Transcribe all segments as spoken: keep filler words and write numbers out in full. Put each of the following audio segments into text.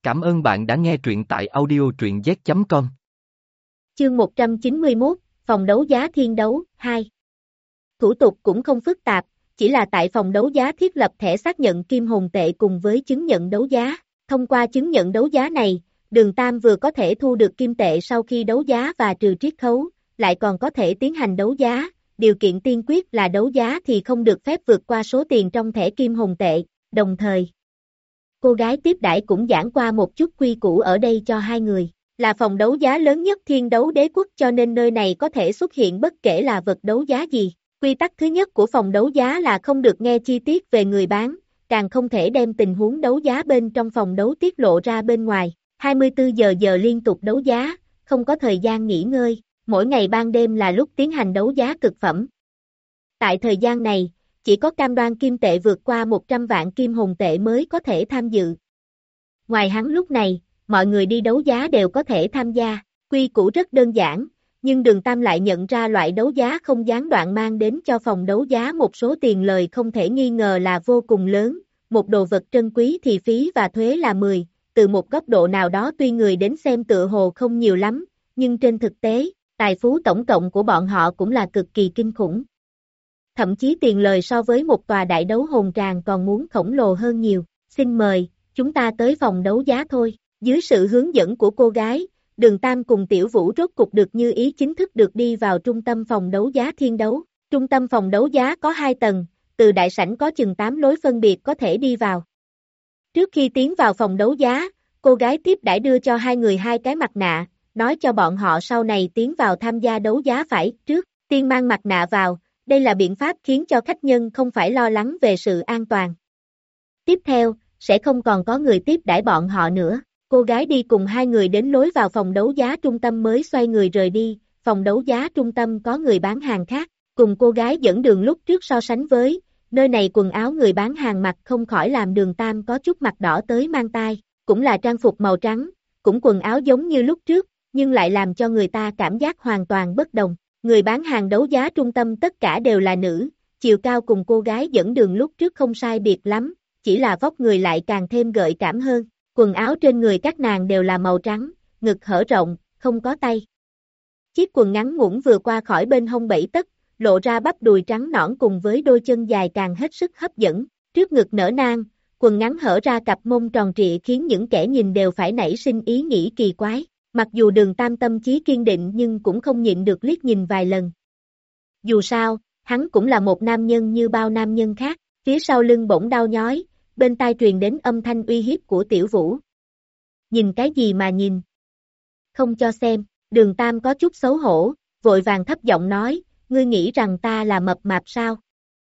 Cảm ơn bạn đã nghe truyện tại audio truyện z chấm com. Chương một trăm chín mươi mốt, Phòng đấu giá Thiên đấu, hai. Thủ tục cũng không phức tạp, chỉ là tại phòng đấu giá thiết lập thẻ xác nhận kim hồn tệ cùng với chứng nhận đấu giá. Thông qua chứng nhận đấu giá này, Đường Tam vừa có thể thu được kim tệ sau khi đấu giá và trừ triết khấu, lại còn có thể tiến hành đấu giá. Điều kiện tiên quyết là đấu giá thì không được phép vượt qua số tiền trong thẻ kim hồn tệ, đồng thời cô gái tiếp đãi cũng giảng qua một chút quy củ ở đây cho hai người. Là phòng đấu giá lớn nhất Thiên đấu đế quốc cho nên nơi này có thể xuất hiện bất kể là vật đấu giá gì. Quy tắc thứ nhất của phòng đấu giá là không được nghe chi tiết về người bán, càng không thể đem tình huống đấu giá bên trong phòng đấu tiết lộ ra bên ngoài. hai mươi tư giờ giờ liên tục đấu giá, không có thời gian nghỉ ngơi, mỗi ngày ban đêm là lúc tiến hành đấu giá cực phẩm. Tại thời gian này, chỉ có cam đoan kim tệ vượt qua một trăm vạn kim hồn tệ mới có thể tham dự. Ngoài hắn lúc này, mọi người đi đấu giá đều có thể tham gia, quy củ rất đơn giản, nhưng Đường Tam lại nhận ra loại đấu giá không gián đoạn mang đến cho phòng đấu giá một số tiền lời không thể nghi ngờ là vô cùng lớn, một đồ vật trân quý thì phí và thuế là mười, từ một góc độ nào đó tuy người đến xem tựa hồ không nhiều lắm, nhưng trên thực tế, tài phú tổng cộng của bọn họ cũng là cực kỳ kinh khủng. Thậm chí tiền lời so với một tòa đại đấu hồn tràng còn muốn khổng lồ hơn nhiều. Xin mời, chúng ta tới phòng đấu giá thôi. Dưới sự hướng dẫn của cô gái, Đường Tam cùng Tiểu Vũ rốt cục được như ý chính thức được đi vào trung tâm phòng đấu giá Thiên đấu. Trung tâm phòng đấu giá có hai tầng, từ đại sảnh có chừng tám lối phân biệt có thể đi vào. Trước khi tiến vào phòng đấu giá, cô gái tiếp đãi đưa cho hai người hai cái mặt nạ, nói cho bọn họ sau này tiến vào tham gia đấu giá phải trước tiên mang mặt nạ vào. Đây là biện pháp khiến cho khách nhân không phải lo lắng về sự an toàn. Tiếp theo, sẽ không còn có người tiếp đãi bọn họ nữa. Cô gái đi cùng hai người đến lối vào phòng đấu giá trung tâm mới xoay người rời đi. Phòng đấu giá trung tâm có người bán hàng khác, cùng cô gái dẫn đường lúc trước so sánh với, nơi này quần áo người bán hàng mặc không khỏi làm Đường Tam có chút mặt đỏ tới mang tai, cũng là trang phục màu trắng, cũng quần áo giống như lúc trước, nhưng lại làm cho người ta cảm giác hoàn toàn bất đồng. Người bán hàng đấu giá trung tâm tất cả đều là nữ, chiều cao cùng cô gái dẫn đường lúc trước không sai biệt lắm, chỉ là vóc người lại càng thêm gợi cảm hơn. Quần áo trên người các nàng đều là màu trắng, ngực hở rộng, không có tay. Chiếc quần ngắn ngủn vừa qua khỏi bên hông bảy tấc, lộ ra bắp đùi trắng nõn cùng với đôi chân dài càng hết sức hấp dẫn. Trước ngực nở nang, quần ngắn hở ra cặp mông tròn trịa khiến những kẻ nhìn đều phải nảy sinh ý nghĩ kỳ quái. Mặc dù Đường Tam tâm trí kiên định nhưng cũng không nhịn được liếc nhìn vài lần. Dù sao, hắn cũng là một nam nhân như bao nam nhân khác, phía sau lưng bỗng đau nhói, bên tai truyền đến âm thanh uy hiếp của Tiểu Vũ. Nhìn cái gì mà nhìn? Không cho xem, Đường Tam có chút xấu hổ, vội vàng thấp giọng nói, ngươi nghĩ rằng ta là mập mạp sao?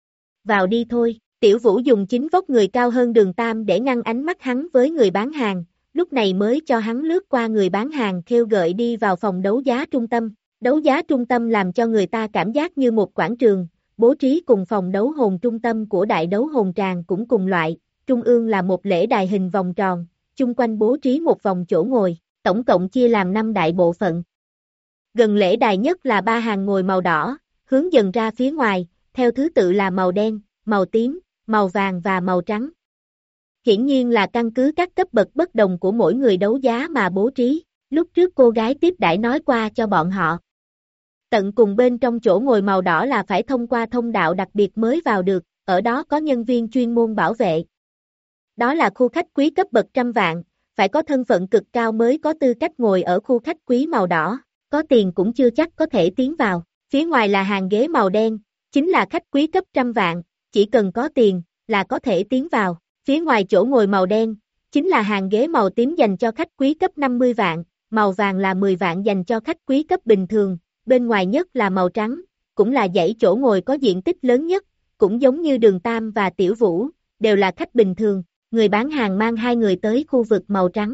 Vào đi thôi, Tiểu Vũ dùng chính vóc người cao hơn Đường Tam để ngăn ánh mắt hắn với người bán hàng. Lúc này mới cho hắn lướt qua người bán hàng khêu gợi đi vào phòng đấu giá trung tâm. Đấu giá trung tâm làm cho người ta cảm giác như một quảng trường, bố trí cùng phòng đấu hồn trung tâm của đại đấu hồn tràng cũng cùng loại, trung ương là một lễ đài hình vòng tròn, chung quanh bố trí một vòng chỗ ngồi, tổng cộng chia làm năm đại bộ phận. Gần lễ đài nhất là ba hàng ngồi màu đỏ, hướng dần ra phía ngoài, theo thứ tự là màu đen, màu tím, màu vàng và màu trắng. Hiển nhiên là căn cứ các cấp bậc bất đồng của mỗi người đấu giá mà bố trí, lúc trước cô gái tiếp đãi nói qua cho bọn họ. Tận cùng bên trong chỗ ngồi màu đỏ là phải thông qua thông đạo đặc biệt mới vào được, ở đó có nhân viên chuyên môn bảo vệ. Đó là khu khách quý cấp bậc trăm vạn, phải có thân phận cực cao mới có tư cách ngồi ở khu khách quý màu đỏ, có tiền cũng chưa chắc có thể tiến vào. Phía ngoài là hàng ghế màu đen, chính là khách quý cấp trăm vạn, chỉ cần có tiền là có thể tiến vào. Phía ngoài chỗ ngồi màu đen, chính là hàng ghế màu tím dành cho khách quý cấp năm mươi vạn, màu vàng là mười vạn dành cho khách quý cấp bình thường, bên ngoài nhất là màu trắng, cũng là dãy chỗ ngồi có diện tích lớn nhất, cũng giống như Đường Tam và Tiểu Vũ, đều là khách bình thường, người bán hàng mang hai người tới khu vực màu trắng.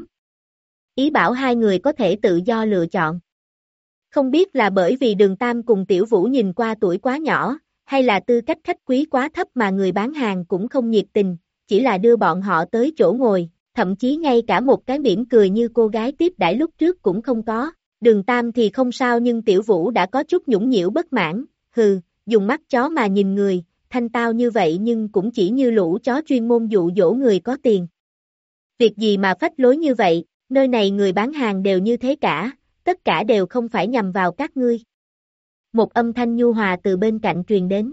Ý bảo hai người có thể tự do lựa chọn. Không biết là bởi vì Đường Tam cùng Tiểu Vũ nhìn qua tuổi quá nhỏ, hay là tư cách khách quý quá thấp mà người bán hàng cũng không nhiệt tình. Chỉ là đưa bọn họ tới chỗ ngồi, thậm chí ngay cả một cái mỉm cười như cô gái tiếp đãi lúc trước cũng không có. Đường Tam thì không sao nhưng Tiểu Vũ đã có chút nhũng nhiễu bất mãn, hừ, dùng mắt chó mà nhìn người, thanh tao như vậy nhưng cũng chỉ như lũ chó chuyên môn dụ dỗ người có tiền. Việc gì mà phách lối như vậy, nơi này người bán hàng đều như thế cả, tất cả đều không phải nhằm vào các ngươi. Một âm thanh nhu hòa từ bên cạnh truyền đến.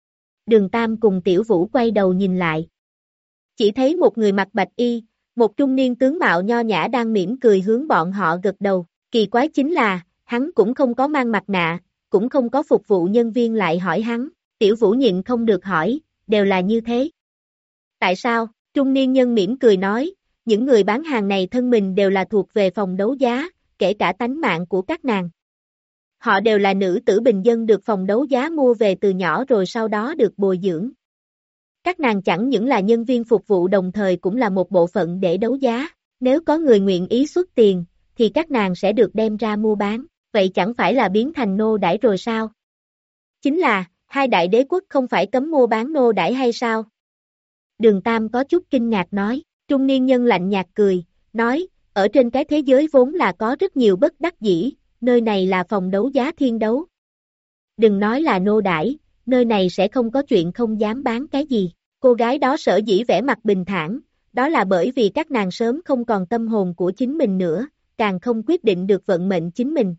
Đường Tam cùng Tiểu Vũ quay đầu nhìn lại. Chỉ thấy một người mặc bạch y, một trung niên tướng mạo nho nhã đang mỉm cười hướng bọn họ gật đầu. Kỳ quái chính là, hắn cũng không có mang mặt nạ, cũng không có phục vụ nhân viên lại hỏi hắn. Tiểu Vũ nhịn không được hỏi, đều là như thế. Tại sao? Trung niên nhân mỉm cười nói, những người bán hàng này thân mình đều là thuộc về phòng đấu giá, kể cả tánh mạng của các nàng. Họ đều là nữ tử bình dân được phòng đấu giá mua về từ nhỏ rồi sau đó được bồi dưỡng. Các nàng chẳng những là nhân viên phục vụ đồng thời cũng là một bộ phận để đấu giá. Nếu có người nguyện ý xuất tiền, thì các nàng sẽ được đem ra mua bán. Vậy chẳng phải là biến thành nô đãi rồi sao? Chính là, hai đại đế quốc không phải cấm mua bán nô đãi hay sao? Đường Tam có chút kinh ngạc nói. Trung niên nhân lạnh nhạt cười, nói, ở trên cái thế giới vốn là có rất nhiều bất đắc dĩ, nơi này là phòng đấu giá thiên đấu. Đừng nói là nô đãi, nơi này sẽ không có chuyện không dám bán cái gì. Cô gái đó sở dĩ vẻ mặt bình thản, đó là bởi vì các nàng sớm không còn tâm hồn của chính mình nữa, càng không quyết định được vận mệnh chính mình.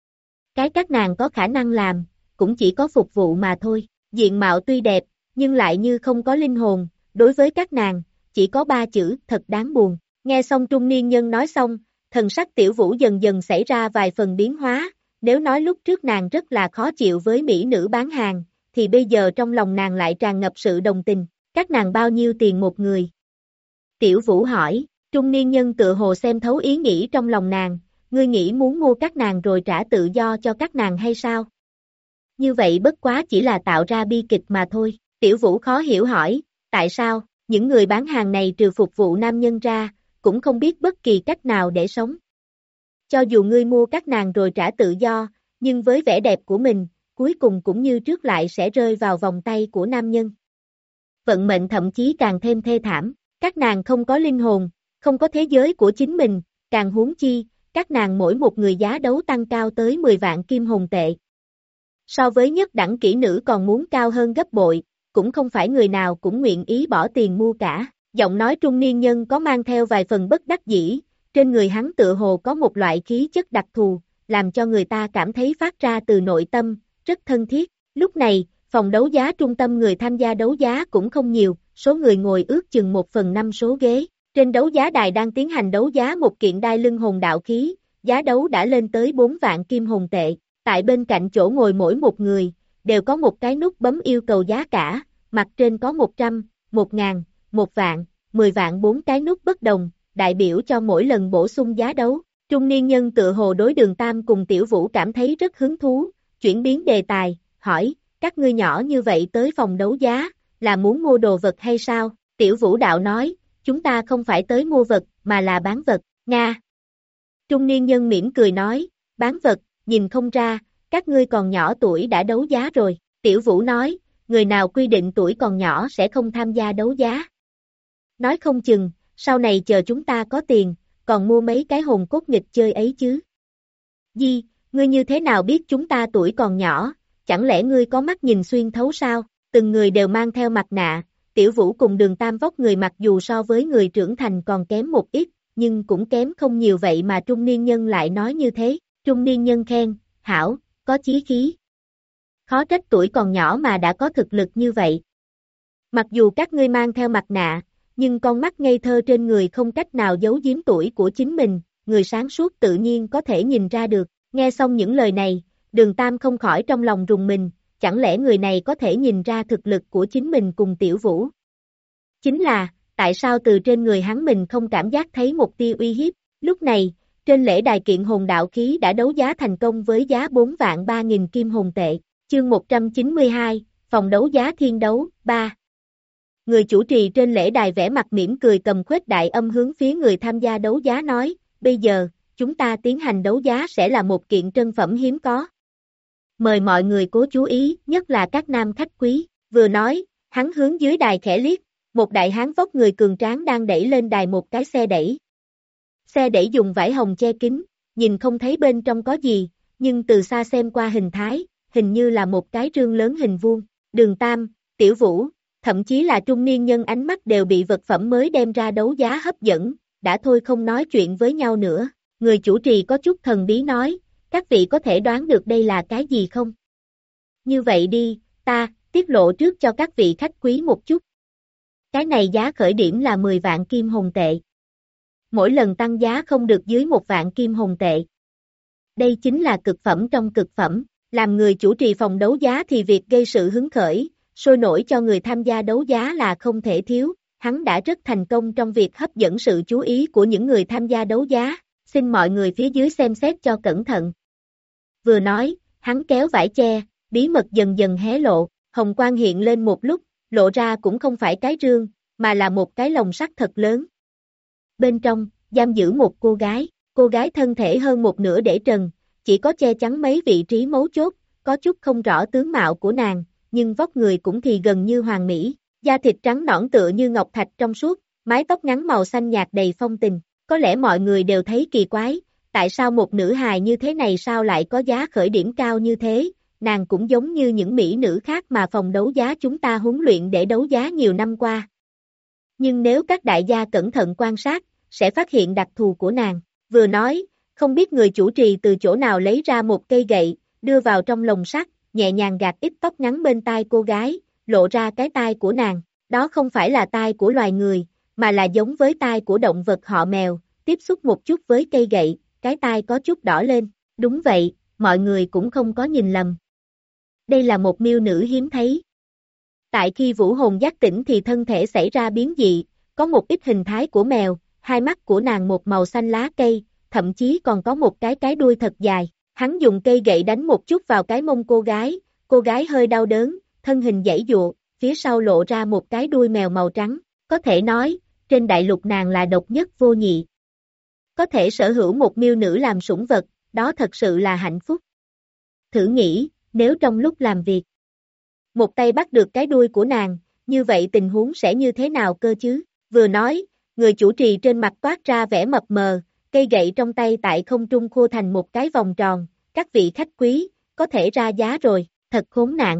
Cái các nàng có khả năng làm, cũng chỉ có phục vụ mà thôi. Diện mạo tuy đẹp, nhưng lại như không có linh hồn, đối với các nàng, chỉ có ba chữ, thật đáng buồn. Nghe xong trung niên nhân nói xong, thần sắc Tiểu Vũ dần dần xảy ra vài phần biến hóa, nếu nói lúc trước nàng rất là khó chịu với mỹ nữ bán hàng, thì bây giờ trong lòng nàng lại tràn ngập sự đồng tình. Các nàng bao nhiêu tiền một người? Tiểu Vũ hỏi, trung niên nhân tựa hồ xem thấu ý nghĩ trong lòng nàng, ngươi nghĩ muốn mua các nàng rồi trả tự do cho các nàng hay sao? Như vậy bất quá chỉ là tạo ra bi kịch mà thôi. Tiểu Vũ khó hiểu hỏi, tại sao? Những người bán hàng này trừ phục vụ nam nhân ra, cũng không biết bất kỳ cách nào để sống. Cho dù ngươi mua các nàng rồi trả tự do, nhưng với vẻ đẹp của mình, cuối cùng cũng như trước lại sẽ rơi vào vòng tay của nam nhân. Vận mệnh thậm chí càng thêm thê thảm, các nàng không có linh hồn, không có thế giới của chính mình, càng huống chi, các nàng mỗi một người giá đấu tăng cao tới mười vạn kim hồn tệ. So với nhất đẳng kỹ nữ còn muốn cao hơn gấp bội, cũng không phải người nào cũng nguyện ý bỏ tiền mua cả. Giọng nói trung niên nhân có mang theo vài phần bất đắc dĩ, trên người hắn tựa hồ có một loại khí chất đặc thù, làm cho người ta cảm thấy phát ra từ nội tâm, rất thân thiết. Lúc này, phòng đấu giá trung tâm người tham gia đấu giá cũng không nhiều, số người ngồi ước chừng một phần năm số ghế. Trên đấu giá đài đang tiến hành đấu giá một kiện đai lưng hồn đạo khí, giá đấu đã lên tới bốn vạn kim hồn tệ. Tại bên cạnh chỗ ngồi mỗi một người, đều có một cái nút bấm yêu cầu giá cả, mặt trên có một trăm, một ngàn, một vạn, mười vạn bốn cái nút bất đồng, đại biểu cho mỗi lần bổ sung giá đấu. Trung niên nhân tựa hồ đối Đường Tam cùng Tiểu Vũ cảm thấy rất hứng thú, chuyển biến đề tài, hỏi, các ngươi nhỏ như vậy tới phòng đấu giá, là muốn mua đồ vật hay sao? Tiểu Vũ đạo nói, chúng ta không phải tới mua vật, mà là bán vật, Nga. Trung niên nhân mỉm cười nói, bán vật, nhìn không ra, các ngươi còn nhỏ tuổi đã đấu giá rồi. Tiểu Vũ nói, người nào quy định tuổi còn nhỏ sẽ không tham gia đấu giá. Nói không chừng, sau này chờ chúng ta có tiền, còn mua mấy cái hồn cốt nghịch chơi ấy chứ. Di, ngươi như thế nào biết chúng ta tuổi còn nhỏ, chẳng lẽ ngươi có mắt nhìn xuyên thấu sao? Từng người đều mang theo mặt nạ, Tiểu Vũ cùng Đường Tam vóc người mặc dù so với người trưởng thành còn kém một ít, nhưng cũng kém không nhiều vậy mà trung niên nhân lại nói như thế. Trung niên nhân khen, hảo, có chí khí. Khó trách tuổi còn nhỏ mà đã có thực lực như vậy. Mặc dù các ngươi mang theo mặt nạ, nhưng con mắt ngây thơ trên người không cách nào giấu giếm tuổi của chính mình, người sáng suốt tự nhiên có thể nhìn ra được. Nghe xong những lời này, Đường Tam không khỏi trong lòng rùng mình, chẳng lẽ người này có thể nhìn ra thực lực của chính mình cùng Tiểu Vũ? Chính là, tại sao từ trên người hắn mình không cảm giác thấy một tia uy hiếp? Lúc này, trên lễ đài kiện hồn đạo khí đã đấu giá thành công với giá bốn vạn ba nghìn kim hồn tệ. Chương một trăm chín mươi hai, phòng đấu giá thiên đấu, ba. Người chủ trì trên lễ đài vẽ mặt mỉm cười cầm khuếch đại âm hướng phía người tham gia đấu giá nói, bây giờ, chúng ta tiến hành đấu giá sẽ là một kiện trân phẩm hiếm có. Mời mọi người cố chú ý, nhất là các nam khách quý. Vừa nói, hắn hướng dưới đài khẽ liếc, một đại hán vóc người cường tráng đang đẩy lên đài một cái xe đẩy. Xe đẩy dùng vải hồng che kín, nhìn không thấy bên trong có gì, nhưng từ xa xem qua hình thái, hình như là một cái rương lớn hình vuông. Đường Tam, Tiểu Vũ, thậm chí là trung niên nhân ánh mắt đều bị vật phẩm mới đem ra đấu giá hấp dẫn, đã thôi không nói chuyện với nhau nữa. Người chủ trì có chút thần bí nói, các vị có thể đoán được đây là cái gì không? Như vậy đi, ta, tiết lộ trước cho các vị khách quý một chút. Cái này giá khởi điểm là mười vạn kim hồn tệ. Mỗi lần tăng giá không được dưới một vạn kim hồn tệ. Đây chính là cực phẩm trong cực phẩm. Làm người chủ trì phòng đấu giá thì việc gây sự hứng khởi, sôi nổi cho người tham gia đấu giá là không thể thiếu. Hắn đã rất thành công trong việc hấp dẫn sự chú ý của những người tham gia đấu giá. Xin mọi người phía dưới xem xét cho cẩn thận. Vừa nói, hắn kéo vải che, bí mật dần dần hé lộ, hồng quang hiện lên một lúc, lộ ra cũng không phải cái rương, mà là một cái lồng sắt thật lớn. Bên trong, giam giữ một cô gái, cô gái thân thể hơn một nửa để trần, chỉ có che chắn mấy vị trí mấu chốt, có chút không rõ tướng mạo của nàng, nhưng vóc người cũng thì gần như hoàn mỹ, da thịt trắng nõn tựa như ngọc thạch trong suốt, mái tóc ngắn màu xanh nhạt đầy phong tình, có lẽ mọi người đều thấy kỳ quái, tại sao một nữ hài như thế này sao lại có giá khởi điểm cao như thế, nàng cũng giống như những mỹ nữ khác mà phòng đấu giá chúng ta huấn luyện để đấu giá nhiều năm qua. Nhưng nếu các đại gia cẩn thận quan sát, sẽ phát hiện đặc thù của nàng, vừa nói, không biết người chủ trì từ chỗ nào lấy ra một cây gậy, đưa vào trong lồng sắt, nhẹ nhàng gạt ít tóc ngắn bên tai cô gái, lộ ra cái tai của nàng, đó không phải là tai của loài người, mà là giống với tai của động vật họ mèo, tiếp xúc một chút với cây gậy, cái tai có chút đỏ lên, đúng vậy, mọi người cũng không có nhìn lầm. Đây là một miêu nữ hiếm thấy. Tại khi vũ hồn giác tỉnh thì thân thể xảy ra biến dị, có một ít hình thái của mèo, hai mắt của nàng một màu xanh lá cây, thậm chí còn có một cái cái đuôi thật dài. Hắn dùng cây gậy đánh một chút vào cái mông cô gái, cô gái hơi đau đớn, thân hình giãy giụa, phía sau lộ ra một cái đuôi mèo màu trắng. Có thể nói, trên đại lục nàng là độc nhất vô nhị. Có thể sở hữu một miêu nữ làm sủng vật, đó thật sự là hạnh phúc. Thử nghĩ, nếu trong lúc làm việc, một tay bắt được cái đuôi của nàng, như vậy tình huống sẽ như thế nào cơ chứ? Vừa nói, người chủ trì trên mặt toát ra vẻ mập mờ, cây gậy trong tay tại không trung khô thành một cái vòng tròn, các vị khách quý, có thể ra giá rồi, thật khốn nạn.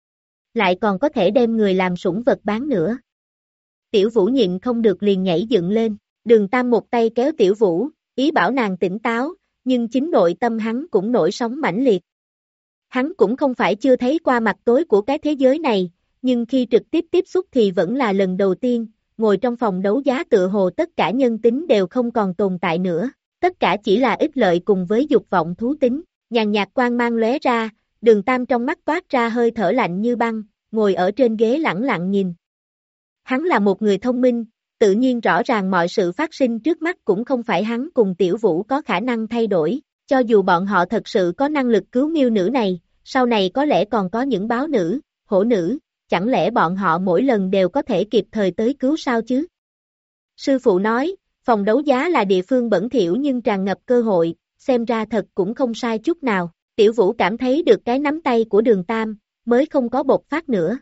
Lại còn có thể đem người làm sủng vật bán nữa. Tiểu Vũ nhịn không được liền nhảy dựng lên, Đường Tam một tay kéo Tiểu Vũ, ý bảo nàng tỉnh táo, nhưng chính nội tâm hắn cũng nổi sóng mãnh liệt. Hắn cũng không phải chưa thấy qua mặt tối của cái thế giới này, nhưng khi trực tiếp tiếp xúc thì vẫn là lần đầu tiên, ngồi trong phòng đấu giá tựa hồ tất cả nhân tính đều không còn tồn tại nữa, tất cả chỉ là ích lợi cùng với dục vọng thú tính, nhàn nhạt quang mang lóe ra, Đường Tam trong mắt toát ra hơi thở lạnh như băng, ngồi ở trên ghế lẳng lặng nhìn. Hắn là một người thông minh, tự nhiên rõ ràng mọi sự phát sinh trước mắt cũng không phải hắn cùng Tiểu Vũ có khả năng thay đổi, cho dù bọn họ thật sự có năng lực cứu miêu nữ này, sau này có lẽ còn có những báo nữ, hổ nữ, chẳng lẽ bọn họ mỗi lần đều có thể kịp thời tới cứu sao chứ? Sư phụ nói, phòng đấu giá là địa phương bẩn thỉu nhưng tràn ngập cơ hội, xem ra thật cũng không sai chút nào. Tiểu Vũ cảm thấy được cái nắm tay của Đường Tam, mới không có bộc phát nữa.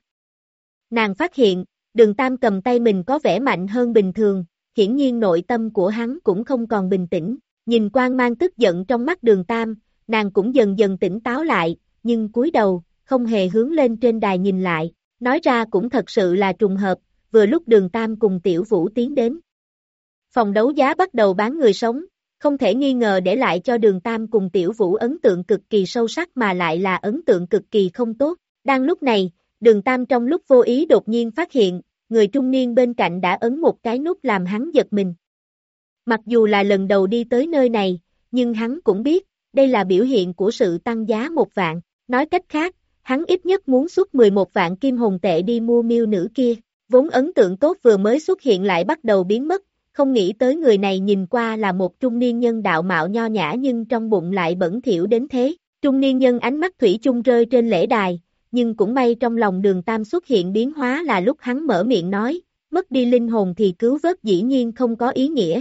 Nàng phát hiện, Đường Tam cầm tay mình có vẻ mạnh hơn bình thường, hiển nhiên nội tâm của hắn cũng không còn bình tĩnh. Nhìn quang mang tức giận trong mắt Đường Tam, nàng cũng dần dần tỉnh táo lại, nhưng cúi đầu, không hề hướng lên trên đài nhìn lại. Nói ra cũng thật sự là trùng hợp, vừa lúc Đường Tam cùng Tiểu Vũ tiến đến. Phòng đấu giá bắt đầu bán người sống, không thể nghi ngờ để lại cho Đường Tam cùng Tiểu Vũ ấn tượng cực kỳ sâu sắc mà lại là ấn tượng cực kỳ không tốt. Đang lúc này, Đường Tam trong lúc vô ý đột nhiên phát hiện, người trung niên bên cạnh đã ấn một cái nút làm hắn giật mình. Mặc dù là lần đầu đi tới nơi này, nhưng hắn cũng biết, đây là biểu hiện của sự tăng giá một vạn. Nói cách khác, hắn ít nhất muốn xuất mười một vạn kim hồn tệ đi mua miêu nữ kia. Vốn ấn tượng tốt vừa mới xuất hiện lại bắt đầu biến mất, không nghĩ tới người này nhìn qua là một trung niên nhân đạo mạo nho nhã nhưng trong bụng lại bẩn thỉu đến thế. Trung niên nhân ánh mắt thủy chung rơi trên lễ đài, nhưng cũng may trong lòng Đường Tam xuất hiện biến hóa là lúc hắn mở miệng nói, mất đi linh hồn thì cứu vớt dĩ nhiên không có ý nghĩa.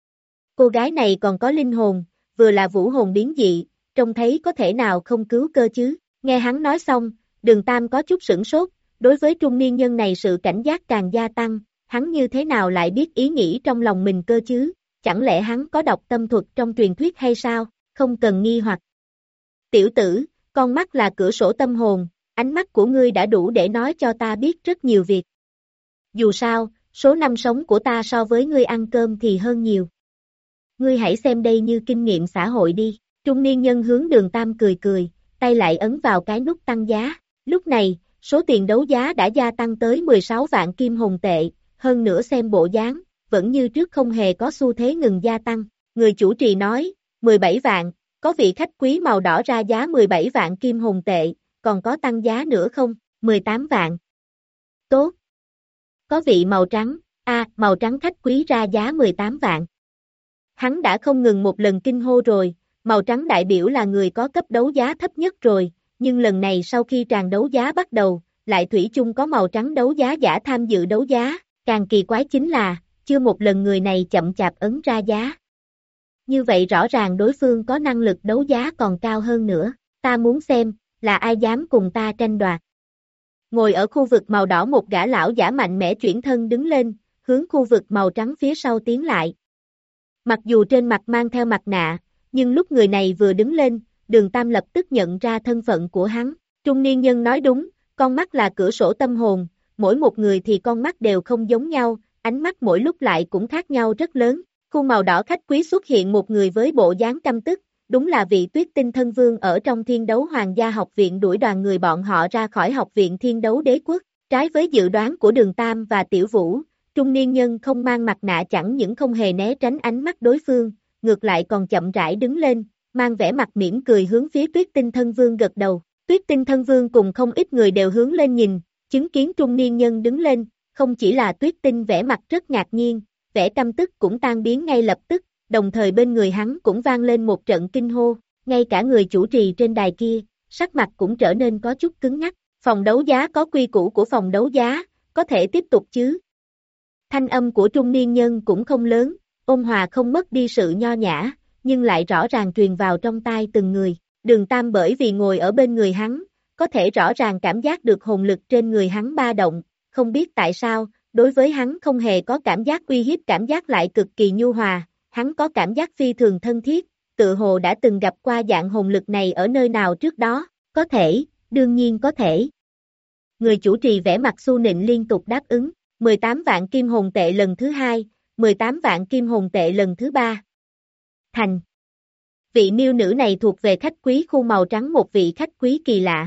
Cô gái này còn có linh hồn, vừa là vũ hồn biến dị, trông thấy có thể nào không cứu cơ chứ. Nghe hắn nói xong, Đường Tam có chút sửng sốt, đối với trung niên nhân này sự cảnh giác càng gia tăng, hắn như thế nào lại biết ý nghĩ trong lòng mình cơ chứ, chẳng lẽ hắn có đọc tâm thuật trong truyền thuyết hay sao, không cần nghi hoặc. Tiểu tử, con mắt là cửa sổ tâm hồn, ánh mắt của ngươi đã đủ để nói cho ta biết rất nhiều việc. Dù sao, số năm sống của ta so với ngươi ăn cơm thì hơn nhiều. Ngươi hãy xem đây như kinh nghiệm xã hội đi. Trung niên nhân hướng Đường Tam cười cười, tay lại ấn vào cái nút tăng giá. Lúc này, số tiền đấu giá đã gia tăng tới mười sáu vạn kim hồn tệ, hơn nữa xem bộ dáng, vẫn như trước không hề có xu thế ngừng gia tăng. Người chủ trì nói, mười bảy vạn, có vị khách quý màu đỏ ra giá mười bảy vạn kim hồn tệ, còn có tăng giá nữa không? mười tám vạn. Tốt. Có vị màu trắng, a à, màu trắng khách quý ra giá mười tám vạn. Hắn đã không ngừng một lần kinh hô rồi, màu trắng đại biểu là người có cấp đấu giá thấp nhất rồi, nhưng lần này sau khi tràng đấu giá bắt đầu, lại thủy chung có màu trắng đấu giá giả tham dự đấu giá, càng kỳ quái chính là, chưa một lần người này chậm chạp ấn ra giá. Như vậy rõ ràng đối phương có năng lực đấu giá còn cao hơn nữa, ta muốn xem, là ai dám cùng ta tranh đoạt. Ngồi ở khu vực màu đỏ một gã lão giả mạnh mẽ chuyển thân đứng lên, hướng khu vực màu trắng phía sau tiến lại. Mặc dù trên mặt mang theo mặt nạ, nhưng lúc người này vừa đứng lên, Đường Tam lập tức nhận ra thân phận của hắn. Trung niên nhân nói đúng, con mắt là cửa sổ tâm hồn, mỗi một người thì con mắt đều không giống nhau, ánh mắt mỗi lúc lại cũng khác nhau rất lớn. Khu màu đỏ khách quý xuất hiện một người với bộ dáng căm tức, đúng là vị Tuyết Tinh Thân Vương ở trong Thiên Đấu Hoàng gia học viện đuổi đoàn người bọn họ ra khỏi học viện Thiên Đấu Đế Quốc. Trái với dự đoán của Đường Tam và Tiểu Vũ, trung niên nhân không mang mặt nạ chẳng những không hề né tránh ánh mắt đối phương, ngược lại còn chậm rãi đứng lên, mang vẻ mặt mỉm cười hướng phía Tuyết Tinh Thân Vương gật đầu. Tuyết Tinh Thân Vương cùng không ít người đều hướng lên nhìn, chứng kiến trung niên nhân đứng lên, không chỉ là Tuyết Tinh vẻ mặt rất ngạc nhiên, vẻ căm tức cũng tan biến ngay lập tức, đồng thời bên người hắn cũng vang lên một trận kinh hô, ngay cả người chủ trì trên đài kia, sắc mặt cũng trở nên có chút cứng nhắc. Phòng đấu giá có quy củ của phòng đấu giá, có thể tiếp tục chứ? Thanh âm của trung niên nhân cũng không lớn, ôn hòa không mất đi sự nho nhã, nhưng lại rõ ràng truyền vào trong tai từng người. Đường Tam bởi vì ngồi ở bên người hắn, có thể rõ ràng cảm giác được hồn lực trên người hắn ba động, không biết tại sao, đối với hắn không hề có cảm giác uy hiếp, cảm giác lại cực kỳ nhu hòa, hắn có cảm giác phi thường thân thiết, tự hồ đã từng gặp qua dạng hồn lực này ở nơi nào trước đó, có thể, đương nhiên có thể. Người chủ trì vẻ mặt su nịnh liên tục đáp ứng, mười tám vạn kim hồn tệ lần thứ hai, mười tám vạn kim hồn tệ lần thứ ba. Thành. Vị miêu nữ này thuộc về khách quý khu màu trắng, một vị khách quý kỳ lạ.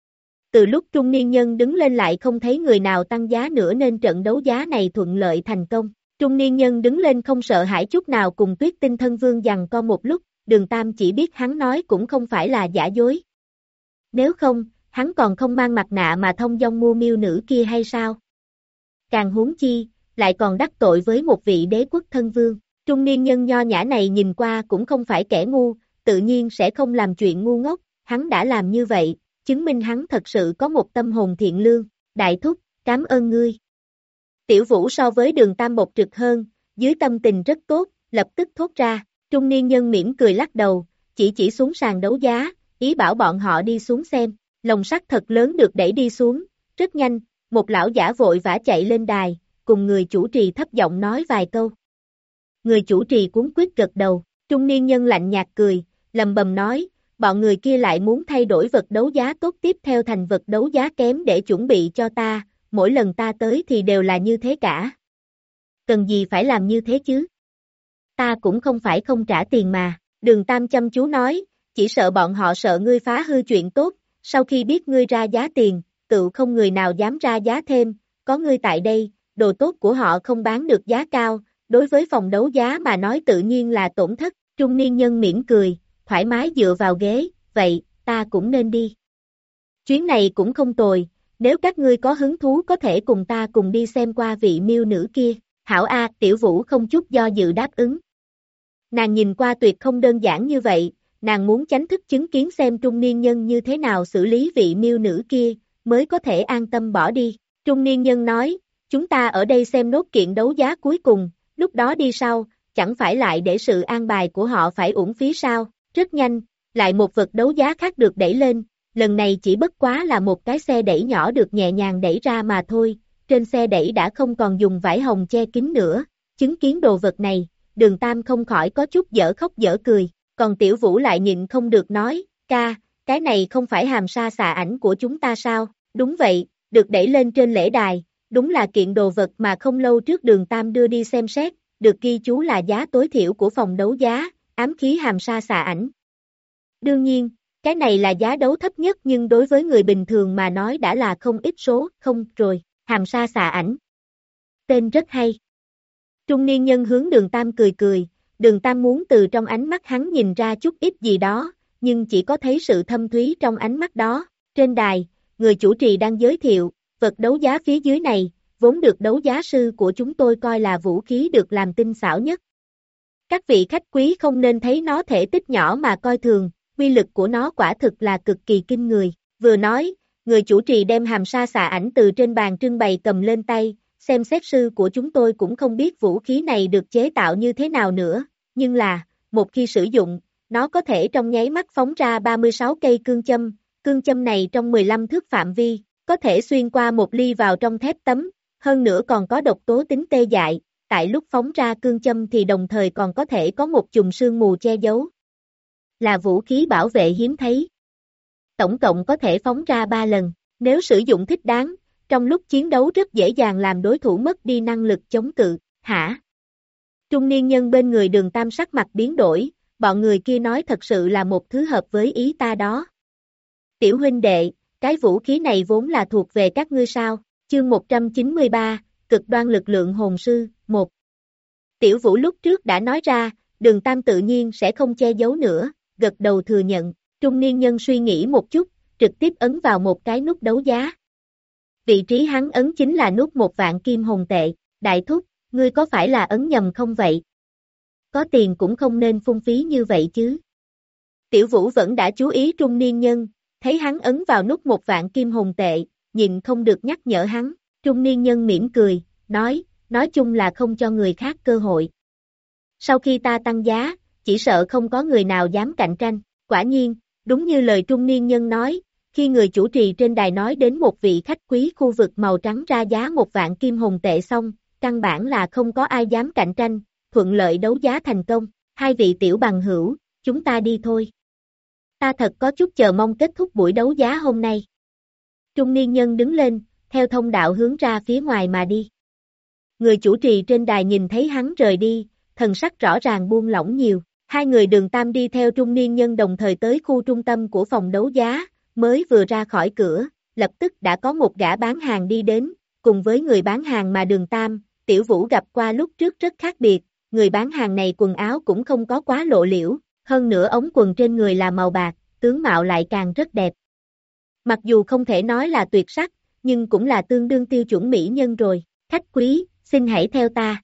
Từ lúc trung niên nhân đứng lên lại không thấy người nào tăng giá nữa nên trận đấu giá này thuận lợi thành công. Trung niên nhân đứng lên không sợ hãi chút nào cùng Tuyết Tinh Thân Vương giằng co một lúc, Đường Tam chỉ biết hắn nói cũng không phải là giả dối. Nếu không, hắn còn không mang mặt nạ mà thông dong mua miêu nữ kia hay sao? Càng huống chi, lại còn đắc tội với một vị đế quốc thân vương. Trung niên nhân nho nhã này nhìn qua cũng không phải kẻ ngu, tự nhiên sẽ không làm chuyện ngu ngốc, hắn đã làm như vậy, chứng minh hắn thật sự có một tâm hồn thiện lương. Đại thúc, cảm ơn ngươi. Tiểu Vũ so với Đường Tam bộc trực hơn, dưới tâm tình rất tốt, lập tức thốt ra. Trung niên nhân mỉm cười lắc đầu, chỉ chỉ xuống sàn đấu giá, ý bảo bọn họ đi xuống xem. Lồng sắt thật lớn được đẩy đi xuống, rất nhanh, một lão giả vội vã chạy lên đài, cùng người chủ trì thấp giọng nói vài câu. Người chủ trì cuống quýt gật đầu, trung niên nhân lạnh nhạt cười, lầm bầm nói, bọn người kia lại muốn thay đổi vật đấu giá tốt tiếp theo thành vật đấu giá kém để chuẩn bị cho ta, mỗi lần ta tới thì đều là như thế cả. Cần gì phải làm như thế chứ? Ta cũng không phải không trả tiền mà, Đường Tam chăm chú nói, chỉ sợ bọn họ sợ ngươi phá hư chuyện tốt, sau khi biết ngươi ra giá tiền, tự không người nào dám ra giá thêm, có ngươi tại đây, đồ tốt của họ không bán được giá cao, đối với phòng đấu giá mà nói tự nhiên là tổn thất. Trung niên nhân mỉm cười, thoải mái dựa vào ghế, vậy, ta cũng nên đi. Chuyến này cũng không tồi, nếu các ngươi có hứng thú có thể cùng ta cùng đi xem qua vị miêu nữ kia. Hảo A, Tiểu Vũ không chút do dự đáp ứng. Nàng nhìn qua tuyệt không đơn giản như vậy, nàng muốn chính thức chứng kiến xem trung niên nhân như thế nào xử lý vị miêu nữ kia, mới có thể an tâm bỏ đi. Trung niên nhân nói, chúng ta ở đây xem nốt kiện đấu giá cuối cùng, lúc đó đi sau, chẳng phải lại để sự an bài của họ phải uổng phí sao. Rất nhanh, lại một vật đấu giá khác được đẩy lên, lần này chỉ bất quá là một cái xe đẩy nhỏ được nhẹ nhàng đẩy ra mà thôi, trên xe đẩy đã không còn dùng vải hồng che kín nữa. Chứng kiến đồ vật này, Đường Tam không khỏi có chút dở khóc dở cười, còn Tiểu Vũ lại nhịn không được nói, ca, cái này không phải hàm sa xà ảnh của chúng ta sao? Đúng vậy, được đẩy lên trên lễ đài, đúng là kiện đồ vật mà không lâu trước Đường Tam đưa đi xem xét, được ghi chú là giá tối thiểu của phòng đấu giá, ám khí hàm sa xà ảnh. Đương nhiên, cái này là giá đấu thấp nhất nhưng đối với người bình thường mà nói đã là không ít số, không, rồi, hàm sa xà ảnh. Tên rất hay. Trung niên nhân hướng Đường Tam cười cười, Đường Tam muốn từ trong ánh mắt hắn nhìn ra chút ít gì đó, nhưng chỉ có thấy sự thâm thúy trong ánh mắt đó. Trên đài, người chủ trì đang giới thiệu, vật đấu giá phía dưới này, vốn được đấu giá sư của chúng tôi coi là vũ khí được làm tinh xảo nhất. Các vị khách quý không nên thấy nó thể tích nhỏ mà coi thường, uy lực của nó quả thực là cực kỳ kinh người. Vừa nói, người chủ trì đem hàm sa xà ảnh từ trên bàn trưng bày cầm lên tay, xem xét sư của chúng tôi cũng không biết vũ khí này được chế tạo như thế nào nữa, nhưng là, một khi sử dụng, nó có thể trong nháy mắt phóng ra ba mươi sáu cây cương châm, cương châm này trong mười lăm thước phạm vi, có thể xuyên qua một ly vào trong thép tấm, hơn nữa còn có độc tố tính tê dại, tại lúc phóng ra cương châm thì đồng thời còn có thể có một chùm sương mù che giấu. Là vũ khí bảo vệ hiếm thấy. Tổng cộng có thể phóng ra ba lần, nếu sử dụng thích đáng, trong lúc chiến đấu rất dễ dàng làm đối thủ mất đi năng lực chống cự, hả? Trung niên nhân bên người Đường Tam sắc mặt biến đổi, bọn người kia nói thật sự là một thứ hợp với ý ta đó. Tiểu huynh đệ, cái vũ khí này vốn là thuộc về các ngươi sao? Chương một trăm chín mươi ba, cực đoan lực lượng hồn sư, một. Tiểu Vũ lúc trước đã nói ra, Đường Tam tự nhiên sẽ không che giấu nữa, gật đầu thừa nhận, trung niên nhân suy nghĩ một chút, trực tiếp ấn vào một cái nút đấu giá. Vị trí hắn ấn chính là nút một vạn kim hồn tệ, đại thúc, ngươi có phải là ấn nhầm không vậy? Có tiền cũng không nên phung phí như vậy chứ. Tiểu Vũ vẫn đã chú ý trung niên nhân, thấy hắn ấn vào nút một vạn kim hồn tệ, nhịn không được nhắc nhở hắn, trung niên nhân mỉm cười, nói, nói chung là không cho người khác cơ hội. Sau khi ta tăng giá, chỉ sợ không có người nào dám cạnh tranh, quả nhiên, đúng như lời trung niên nhân nói, khi người chủ trì trên đài nói đến một vị khách quý khu vực màu trắng ra giá một vạn kim hồn tệ xong, căn bản là không có ai dám cạnh tranh, thuận lợi đấu giá thành công, hai vị tiểu bằng hữu, chúng ta đi thôi. Ta thật có chút chờ mong kết thúc buổi đấu giá hôm nay. Trung niên nhân đứng lên, theo thông đạo hướng ra phía ngoài mà đi. Người chủ trì trên đài nhìn thấy hắn rời đi, thần sắc rõ ràng buông lỏng nhiều. Hai người Đường Tam đi theo trung niên nhân đồng thời tới khu trung tâm của phòng đấu giá, mới vừa ra khỏi cửa, lập tức đã có một gã bán hàng đi đến, cùng với người bán hàng mà Đường Tam, Tiểu Vũ gặp qua lúc trước rất khác biệt, người bán hàng này quần áo cũng không có quá lộ liễu, hơn nữa ống quần trên người là màu bạc, tướng mạo lại càng rất đẹp. Mặc dù không thể nói là tuyệt sắc, nhưng cũng là tương đương tiêu chuẩn mỹ nhân rồi, khách quý, xin hãy theo ta.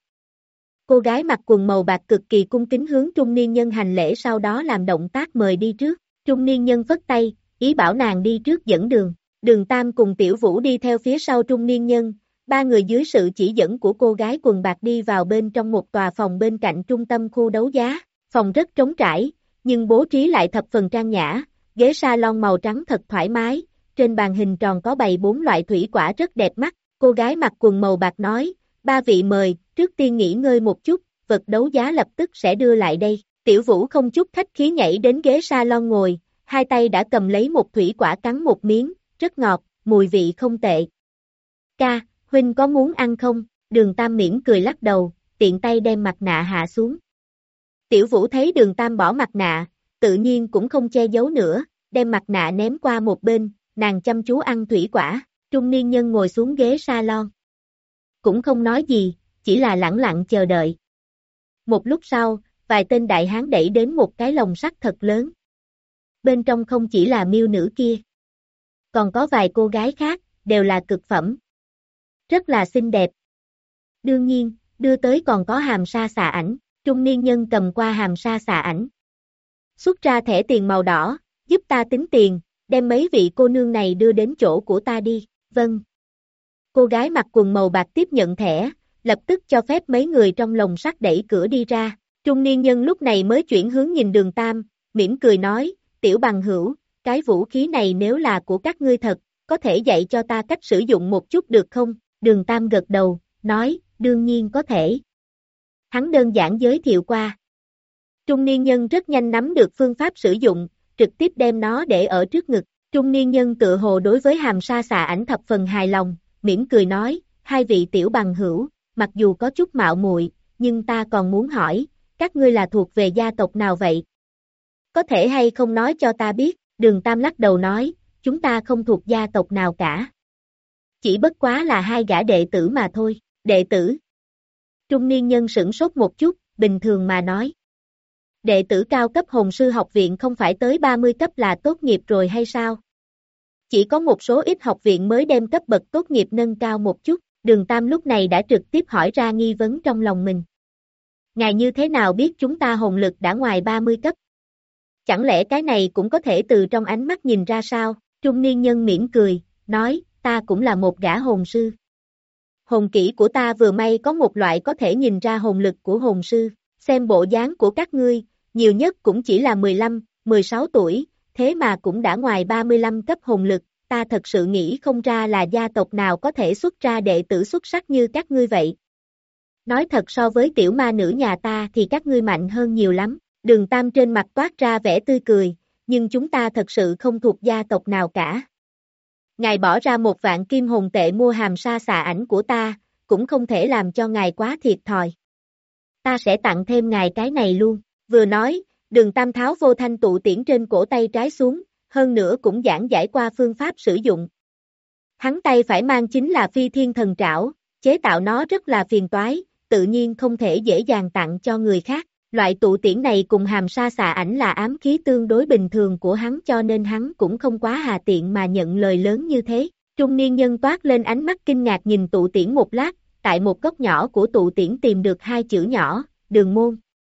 Cô gái mặc quần màu bạc cực kỳ cung kính hướng trung niên nhân hành lễ sau đó làm động tác mời đi trước, trung niên nhân phất tay, ý bảo nàng đi trước dẫn đường, Đường Tam cùng Tiểu Vũ đi theo phía sau trung niên nhân, ba người dưới sự chỉ dẫn của cô gái quần bạc đi vào bên trong một tòa phòng bên cạnh trung tâm khu đấu giá, phòng rất trống trải, nhưng bố trí lại thập phần trang nhã, ghế salon màu trắng thật thoải mái, trên bàn hình tròn có bày bốn loại thủy quả rất đẹp mắt, cô gái mặc quần màu bạc nói, ba vị mời, trước tiên nghỉ ngơi một chút, vật đấu giá lập tức sẽ đưa lại đây, Tiểu Vũ không chút khách khí nhảy đến ghế salon ngồi, hai tay đã cầm lấy một thủy quả cắn một miếng, rất ngọt, mùi vị không tệ. Ca, huynh có muốn ăn không? Đường Tam mỉm cười lắc đầu, tiện tay đem mặt nạ hạ xuống. Tiểu Vũ thấy Đường Tam bỏ mặt nạ, tự nhiên cũng không che giấu nữa, đem mặt nạ ném qua một bên, nàng chăm chú ăn thủy quả, trung niên nhân ngồi xuống ghế salon. Cũng không nói gì, chỉ là lẳng lặng chờ đợi. Một lúc sau, vài tên đại hán đẩy đến một cái lồng sắt thật lớn. Bên trong không chỉ là miêu nữ kia, còn có vài cô gái khác, đều là cực phẩm. Rất là xinh đẹp. Đương nhiên, đưa tới còn có hàm sa xà ảnh, trung niên nhân cầm qua hàm sa xà ảnh. Xuất ra thẻ tiền màu đỏ, giúp ta tính tiền, đem mấy vị cô nương này đưa đến chỗ của ta đi, vâng. Cô gái mặc quần màu bạc tiếp nhận thẻ, lập tức cho phép mấy người trong lồng sắt đẩy cửa đi ra. Trung niên nhân lúc này mới chuyển hướng nhìn Đường Tam, mỉm cười nói, tiểu bằng hữu, cái vũ khí này nếu là của các ngươi thật, có thể dạy cho ta cách sử dụng một chút được không? Đường Tam gật đầu, nói, đương nhiên có thể. Hắn đơn giản giới thiệu qua. Trung niên nhân rất nhanh nắm được phương pháp sử dụng, trực tiếp đem nó để ở trước ngực. Trung niên nhân tự hồ đối với hàm sa xà ảnh thập phần hài lòng, mỉm cười nói, hai vị tiểu bằng hữu, mặc dù có chút mạo muội, nhưng ta còn muốn hỏi, các ngươi là thuộc về gia tộc nào vậy? Có thể hay không nói cho ta biết, Đường Tam lắc đầu nói, chúng ta không thuộc gia tộc nào cả. Chỉ bất quá là hai gã đệ tử mà thôi, đệ tử. Trung niên nhân sửng sốt một chút, bình thường mà nói. Đệ tử cao cấp hồn sư học viện không phải tới ba mươi cấp là tốt nghiệp rồi hay sao? Chỉ có một số ít học viện mới đem cấp bậc tốt nghiệp nâng cao một chút, Đường Tam lúc này đã trực tiếp hỏi ra nghi vấn trong lòng mình. Ngài như thế nào biết chúng ta hồn lực đã ngoài ba mươi cấp? Chẳng lẽ cái này cũng có thể từ trong ánh mắt nhìn ra sao? Trung niên nhân mỉm cười, nói, ta cũng là một gã hồn sư. Hồn kỹ của ta vừa may có một loại có thể nhìn ra hồn lực của hồn sư, xem bộ dáng của các ngươi, nhiều nhất cũng chỉ là mười lăm, mười sáu tuổi, thế mà cũng đã ngoài ba mươi lăm cấp hồn lực, ta thật sự nghĩ không ra là gia tộc nào có thể xuất ra đệ tử xuất sắc như các ngươi vậy. Nói thật so với tiểu ma nữ nhà ta thì các ngươi mạnh hơn nhiều lắm, Đường Tam trên mặt toát ra vẻ tươi cười, nhưng chúng ta thật sự không thuộc gia tộc nào cả. Ngài bỏ ra một vạn kim hồn tệ mua hàm sa xà ảnh của ta, cũng không thể làm cho ngài quá thiệt thòi. Ta sẽ tặng thêm ngài cái này luôn, vừa nói, Đường Tam tháo vô thanh tụ tiễn trên cổ tay trái xuống, hơn nữa cũng giảng giải qua phương pháp sử dụng. Hắn tay phải mang chính là phi thiên thần trảo, chế tạo nó rất là phiền toái, tự nhiên không thể dễ dàng tặng cho người khác. Loại tụ tiễn này cùng hàm sa xà ảnh là ám khí tương đối bình thường của hắn cho nên hắn cũng không quá hà tiện mà nhận lời lớn như thế. Trung niên nhân toát lên ánh mắt kinh ngạc nhìn tụ tiễn một lát, tại một góc nhỏ của tụ tiễn tìm được hai chữ nhỏ, Đường Môn.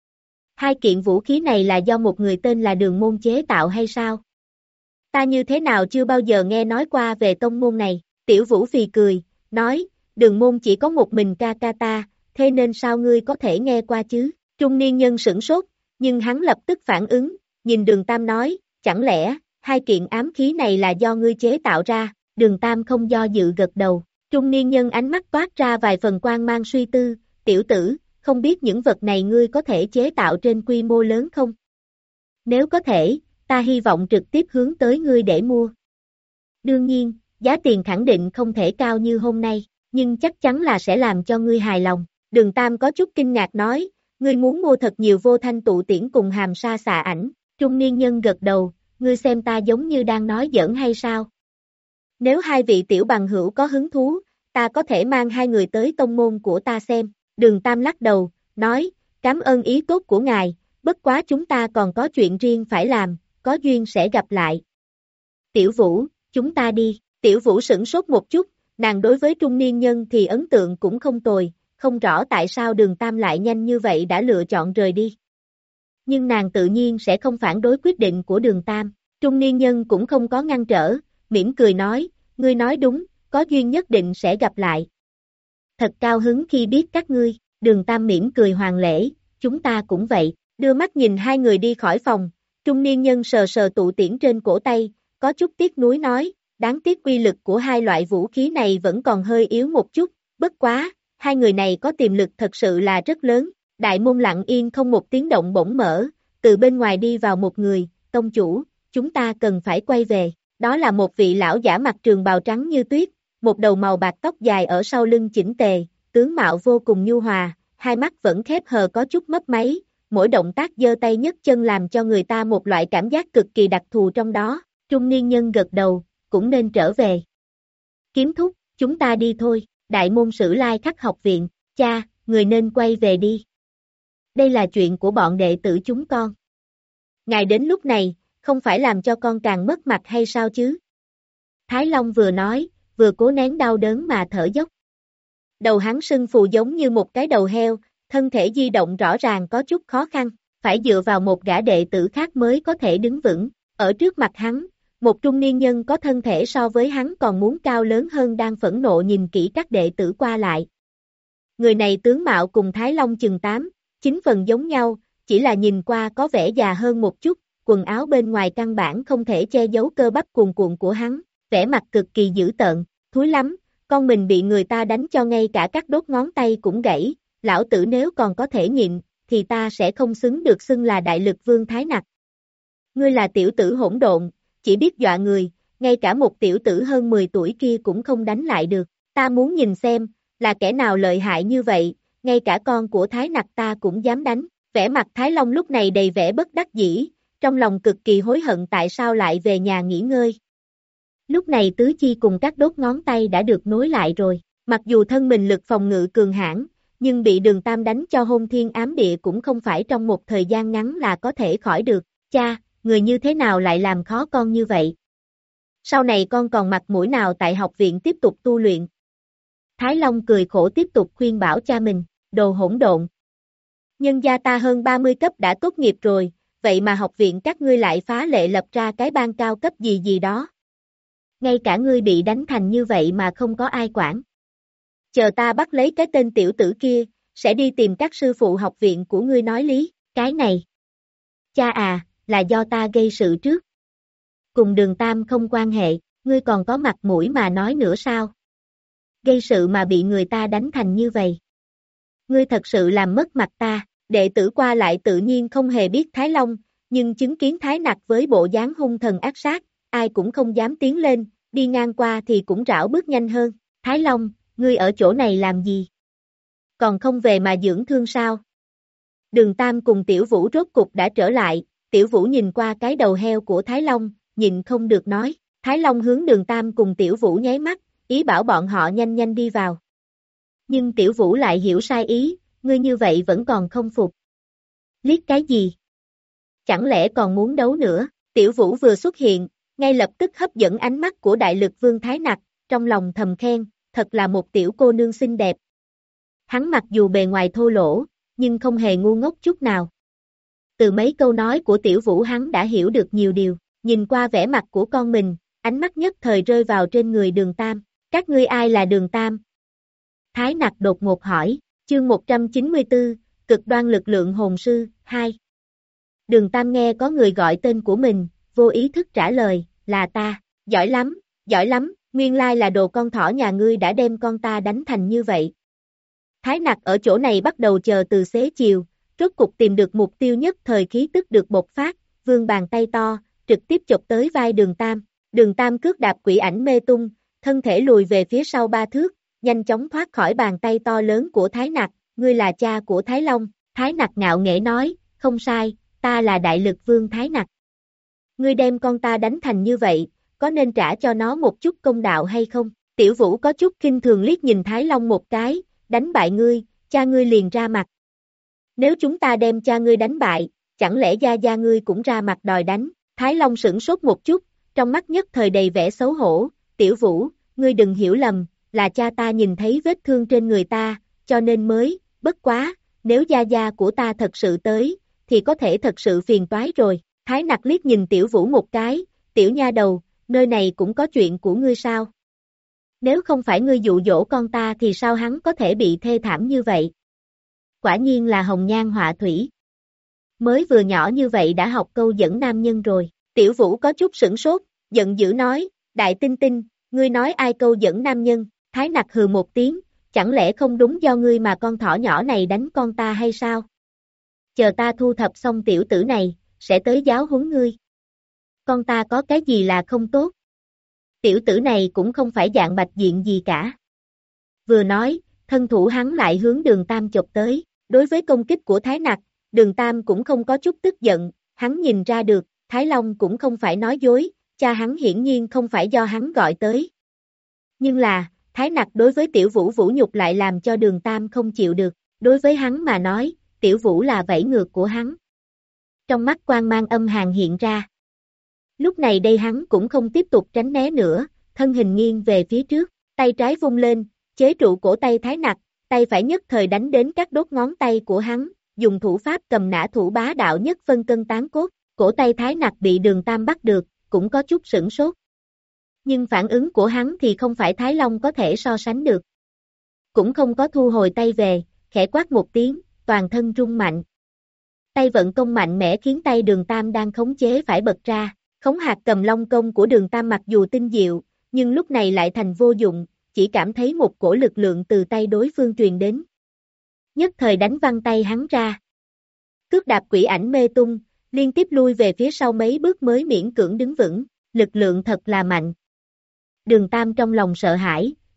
Hai kiện vũ khí này là do một người tên là Đường Môn chế tạo hay sao? Ta như thế nào chưa bao giờ nghe nói qua về tông môn này, Tiểu Vũ phì cười, nói, Đường Môn chỉ có một mình ca ca ta, thế nên sao ngươi có thể nghe qua chứ? Trung niên nhân sửng sốt, nhưng hắn lập tức phản ứng, nhìn Đường Tam nói, chẳng lẽ, hai kiện ám khí này là do ngươi chế tạo ra, Đường Tam không do dự gật đầu, trung niên nhân ánh mắt toát ra vài phần quang mang suy tư, tiểu tử, không biết những vật này ngươi có thể chế tạo trên quy mô lớn không? Nếu có thể, ta hy vọng trực tiếp hướng tới ngươi để mua. Đương nhiên, giá tiền khẳng định không thể cao như hôm nay, nhưng chắc chắn là sẽ làm cho ngươi hài lòng, Đường Tam có chút kinh ngạc nói, ngươi muốn mua thật nhiều vô thanh tụ tiễn cùng hàm sa xà ảnh, trung niên nhân gật đầu, ngươi xem ta giống như đang nói giỡn hay sao? Nếu hai vị tiểu bằng hữu có hứng thú, ta có thể mang hai người tới tông môn của ta xem, Đường Tam lắc đầu, nói, cảm ơn ý tốt của ngài, bất quá chúng ta còn có chuyện riêng phải làm, có duyên sẽ gặp lại. Tiểu Vũ, chúng ta đi, Tiểu Vũ sửng sốt một chút, nàng đối với trung niên nhân thì ấn tượng cũng không tồi. Không rõ tại sao Đường Tam lại nhanh như vậy đã lựa chọn rời đi. Nhưng nàng tự nhiên sẽ không phản đối quyết định của Đường Tam, trung niên nhân cũng không có ngăn trở, mỉm cười nói, ngươi nói đúng, có duyên nhất định sẽ gặp lại. Thật cao hứng khi biết các ngươi, Đường Tam mỉm cười hoàng lễ, chúng ta cũng vậy, đưa mắt nhìn hai người đi khỏi phòng, trung niên nhân sờ sờ tụ tiễn trên cổ tay, có chút tiếc nuối nói, đáng tiếc uy lực của hai loại vũ khí này vẫn còn hơi yếu một chút, bất quá. Hai người này có tiềm lực thật sự là rất lớn, đại môn lặng yên không một tiếng động bỗng mở, từ bên ngoài đi vào một người, tông chủ, chúng ta cần phải quay về, đó là một vị lão giả mặc trường bào trắng như tuyết, một đầu màu bạc tóc dài ở sau lưng chỉnh tề, tướng mạo vô cùng nhu hòa, hai mắt vẫn khép hờ có chút mấp máy, mỗi động tác giơ tay nhấc chân làm cho người ta một loại cảm giác cực kỳ đặc thù trong đó, trung niên nhân gật đầu, cũng nên trở về. Kiếm thúc, chúng ta đi thôi. Đại môn Sử Lai Khắc học viện, cha, người nên quay về đi. Đây là chuyện của bọn đệ tử chúng con. Ngài đến lúc này, không phải làm cho con càng mất mặt hay sao chứ? Thái Long vừa nói, vừa cố nén đau đớn mà thở dốc. Đầu hắn sưng phù giống như một cái đầu heo, thân thể di động rõ ràng có chút khó khăn, phải dựa vào một gã đệ tử khác mới có thể đứng vững. Ở trước mặt hắn, một trung niên nhân có thân thể so với hắn còn muốn cao lớn hơn đang phẫn nộ nhìn kỹ các đệ tử qua lại. Người này tướng mạo cùng Thái Long chừng tám, chín phần giống nhau, chỉ là nhìn qua có vẻ già hơn một chút, quần áo bên ngoài căn bản không thể che giấu cơ bắp cuồn cuộn của hắn, vẻ mặt cực kỳ dữ tợn, thúi lắm, con mình bị người ta đánh cho ngay cả các đốt ngón tay cũng gãy, lão tử nếu còn có thể nhịn, thì ta sẽ không xứng được xưng là đại lực vương Thái Nặc. Ngươi là tiểu tử hỗn độn, chỉ biết dọa người, ngay cả một tiểu tử hơn mười tuổi kia cũng không đánh lại được, ta muốn nhìn xem, là kẻ nào lợi hại như vậy, ngay cả con của Thái Nặc ta cũng dám đánh. Vẻ mặt Thái Long lúc này đầy vẻ bất đắc dĩ, trong lòng cực kỳ hối hận tại sao lại về nhà nghỉ ngơi. Lúc này tứ chi cùng các đốt ngón tay đã được nối lại rồi, mặc dù thân mình lực phòng ngự cường hãn, nhưng bị Đường Tam đánh cho hôn thiên ám địa cũng không phải trong một thời gian ngắn là có thể khỏi được. Cha, người như thế nào lại làm khó con như vậy? Sau này con còn mặt mũi nào tại học viện tiếp tục tu luyện? Thái Long cười khổ tiếp tục khuyên bảo cha mình, đồ hỗn độn. Nhân gia ta hơn ba mươi cấp đã tốt nghiệp rồi, vậy mà học viện các ngươi lại phá lệ lập ra cái ban cao cấp gì gì đó. Ngay cả ngươi bị đánh thành như vậy mà không có ai quản. Chờ ta bắt lấy cái tên tiểu tử kia, sẽ đi tìm các sư phụ học viện của ngươi nói lý, cái này. Cha à, là do ta gây sự trước. Cùng Đường Tam không quan hệ, ngươi còn có mặt mũi mà nói nữa sao? Gây sự mà bị người ta đánh thành như vậy. Ngươi thật sự làm mất mặt ta, đệ tử qua lại tự nhiên không hề biết Thái Long, nhưng chứng kiến Thái Nặc với bộ dáng hung thần ác sát, ai cũng không dám tiến lên, đi ngang qua thì cũng rảo bước nhanh hơn. Thái Long, ngươi ở chỗ này làm gì? Còn không về mà dưỡng thương sao? Đường Tam cùng Tiểu Vũ rốt cục đã trở lại, Tiểu Vũ nhìn qua cái đầu heo của Thái Long, nhịn không được nói. Thái Long hướng Đường Tam cùng Tiểu Vũ nháy mắt, ý bảo bọn họ nhanh nhanh đi vào. Nhưng Tiểu Vũ lại hiểu sai ý, ngươi như vậy vẫn còn không phục. Liếc cái gì? Chẳng lẽ còn muốn đấu nữa? Tiểu Vũ vừa xuất hiện, ngay lập tức hấp dẫn ánh mắt của đại lực vương Thái Nặc, trong lòng thầm khen, thật là một tiểu cô nương xinh đẹp. Hắn mặc dù bề ngoài thô lỗ, nhưng không hề ngu ngốc chút nào. Từ mấy câu nói của Tiểu Vũ hắn đã hiểu được nhiều điều, nhìn qua vẻ mặt của con mình, ánh mắt nhất thời rơi vào trên người Đường Tam. Các ngươi ai là Đường Tam? Thái Nặc đột ngột hỏi, chương một trăm chín mươi tư, cực đoan lực lượng hồn sư, hai. Đường Tam nghe có người gọi tên của mình, vô ý thức trả lời, là ta, giỏi lắm, giỏi lắm, nguyên lai là đồ con thỏ nhà ngươi đã đem con ta đánh thành như vậy. Thái Nặc ở chỗ này bắt đầu chờ từ xế chiều, rốt cục tìm được mục tiêu nhất thời khí tức được bộc phát, vươn bàn tay to, trực tiếp chụp tới vai Đường Tam. Đường Tam cước đạp quỷ ảnh mê tung, thân thể lùi về phía sau ba thước, nhanh chóng thoát khỏi bàn tay to lớn của Thái Nặc, ngươi là cha của Thái Long. Thái Nặc ngạo nghễ nói, không sai, ta là đại lực vương Thái Nặc. Ngươi đem con ta đánh thành như vậy, có nên trả cho nó một chút công đạo hay không? Tiểu Vũ có chút khinh thường liếc nhìn Thái Long một cái, đánh bại ngươi, cha ngươi liền ra mặt. Nếu chúng ta đem cha ngươi đánh bại, chẳng lẽ gia gia ngươi cũng ra mặt đòi đánh? Thái Long sửng sốt một chút, trong mắt nhất thời đầy vẻ xấu hổ, Tiểu Vũ, ngươi đừng hiểu lầm, là cha ta nhìn thấy vết thương trên người ta, cho nên mới, bất quá, nếu gia gia của ta thật sự tới, thì có thể thật sự phiền toái rồi. Thái Nặc liếc nhìn Tiểu Vũ một cái, tiểu nha đầu, nơi này cũng có chuyện của ngươi sao? Nếu không phải ngươi dụ dỗ con ta thì sao hắn có thể bị thê thảm như vậy? Quả nhiên là hồng nhan họa thủy. Mới vừa nhỏ như vậy đã học câu dẫn nam nhân rồi. Tiểu Vũ có chút sửng sốt, giận dữ nói, Đại Tinh Tinh, ngươi nói ai câu dẫn nam nhân? Thái Nặc hừ một tiếng, chẳng lẽ không đúng do ngươi mà con thỏ nhỏ này đánh con ta hay sao? Chờ ta thu thập xong tiểu tử này, sẽ tới giáo huấn ngươi. Con ta có cái gì là không tốt? Tiểu tử này cũng không phải dạng bạch diện gì cả. Vừa nói, thân thủ hắn lại hướng Đường Tam chộp tới, đối với công kích của Thái Nặc, Đường Tam cũng không có chút tức giận, hắn nhìn ra được, Thái Long cũng không phải nói dối, cha hắn hiển nhiên không phải do hắn gọi tới. Nhưng là, Thái Nặc đối với Tiểu Vũ vũ nhục lại làm cho Đường Tam không chịu được, đối với hắn mà nói, Tiểu Vũ là vẫy ngược của hắn. Trong mắt quang mang âm hàn hiện ra. Lúc này đây hắn cũng không tiếp tục tránh né nữa, thân hình nghiêng về phía trước, tay trái vung lên, chế trụ cổ tay Thái Nặc, tay phải nhất thời đánh đến các đốt ngón tay của hắn, dùng thủ pháp cầm nã thủ bá đạo nhất phân cân tán cốt, cổ tay Thái Nặc bị Đường Tam bắt được, cũng có chút sửng sốt. Nhưng phản ứng của hắn thì không phải Thái Long có thể so sánh được. Cũng không có thu hồi tay về, khẽ quát một tiếng, toàn thân rung mạnh. Tay vận công mạnh mẽ khiến tay Đường Tam đang khống chế phải bật ra, khống hạt cầm long công của Đường Tam mặc dù tinh diệu, nhưng lúc này lại thành vô dụng, chỉ cảm thấy một cổ lực lượng từ tay đối phương truyền đến. Nhất thời đánh văng tay hắn ra. Cước đạp quỷ ảnh mê tung, liên tiếp lui về phía sau mấy bước mới miễn cưỡng đứng vững, lực lượng thật là mạnh. Đường Tam trong lòng sợ hãi,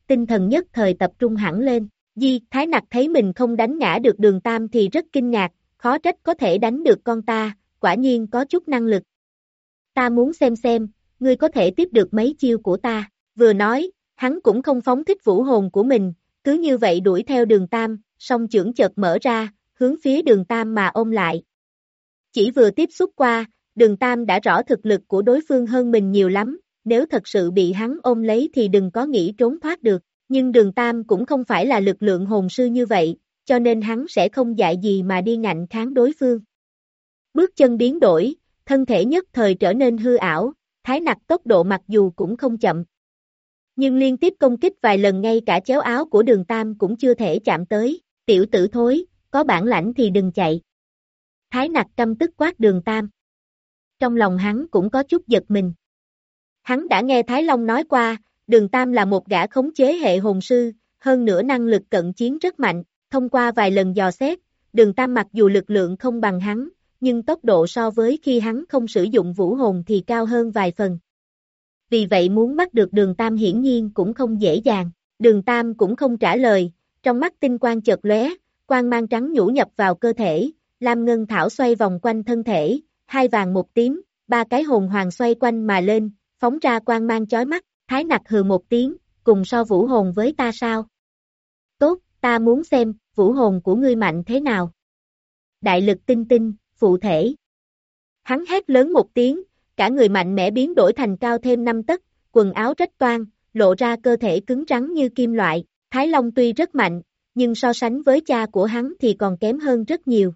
tinh thần nhất thời tập trung hẳn lên. Di, Thái Nặc thấy mình không đánh ngã được Đường Tam thì rất kinh ngạc, khó trách có thể đánh được con ta, quả nhiên có chút năng lực. Ta muốn xem xem, ngươi có thể tiếp được mấy chiêu của ta. Vừa nói, hắn cũng không phóng thích vũ hồn của mình, cứ như vậy đuổi theo Đường Tam, song chưởng chợt mở ra, hướng phía Đường Tam mà ôm lại. Chỉ vừa tiếp xúc qua, Đường Tam đã rõ thực lực của đối phương hơn mình nhiều lắm, nếu thật sự bị hắn ôm lấy thì đừng có nghĩ trốn thoát được, nhưng Đường Tam cũng không phải là lực lượng hồn sư như vậy, cho nên hắn sẽ không dại gì mà đi ngạnh kháng đối phương. Bước chân biến đổi, thân thể nhất thời trở nên hư ảo, Thái Nặc tốc độ mặc dù cũng không chậm. Nhưng liên tiếp công kích vài lần ngay cả chéo áo của Đường Tam cũng chưa thể chạm tới, tiểu tử thối, có bản lãnh thì đừng chạy. Thái Nặc căm tức quát Đường Tam. Trong lòng hắn cũng có chút giật mình. Hắn đã nghe Thái Long nói qua, Đường Tam là một gã khống chế hệ hồn sư, hơn nữa năng lực cận chiến rất mạnh, thông qua vài lần dò xét, Đường Tam mặc dù lực lượng không bằng hắn, nhưng tốc độ so với khi hắn không sử dụng vũ hồn thì cao hơn vài phần. Vì vậy muốn bắt được Đường Tam hiển nhiên cũng không dễ dàng, Đường Tam cũng không trả lời, trong mắt tinh quang chợt lóe, quang mang trắng nhũ nhập vào cơ thể, Lam Ngân Thảo xoay vòng quanh thân thể, hai vàng một tím, ba cái hồn hoàng xoay quanh mà lên, phóng ra quang mang chói mắt, Thái Nặc hừ một tiếng, cùng so vũ hồn với ta sao? Tốt, ta muốn xem, vũ hồn của ngươi mạnh thế nào? Đại lực tinh tinh, phụ thể. Hắn hét lớn một tiếng, cả người mạnh mẽ biến đổi thành cao thêm năm tấc, quần áo rách toang, lộ ra cơ thể cứng rắn như kim loại, Thái Long tuy rất mạnh, nhưng so sánh với cha của hắn thì còn kém hơn rất nhiều.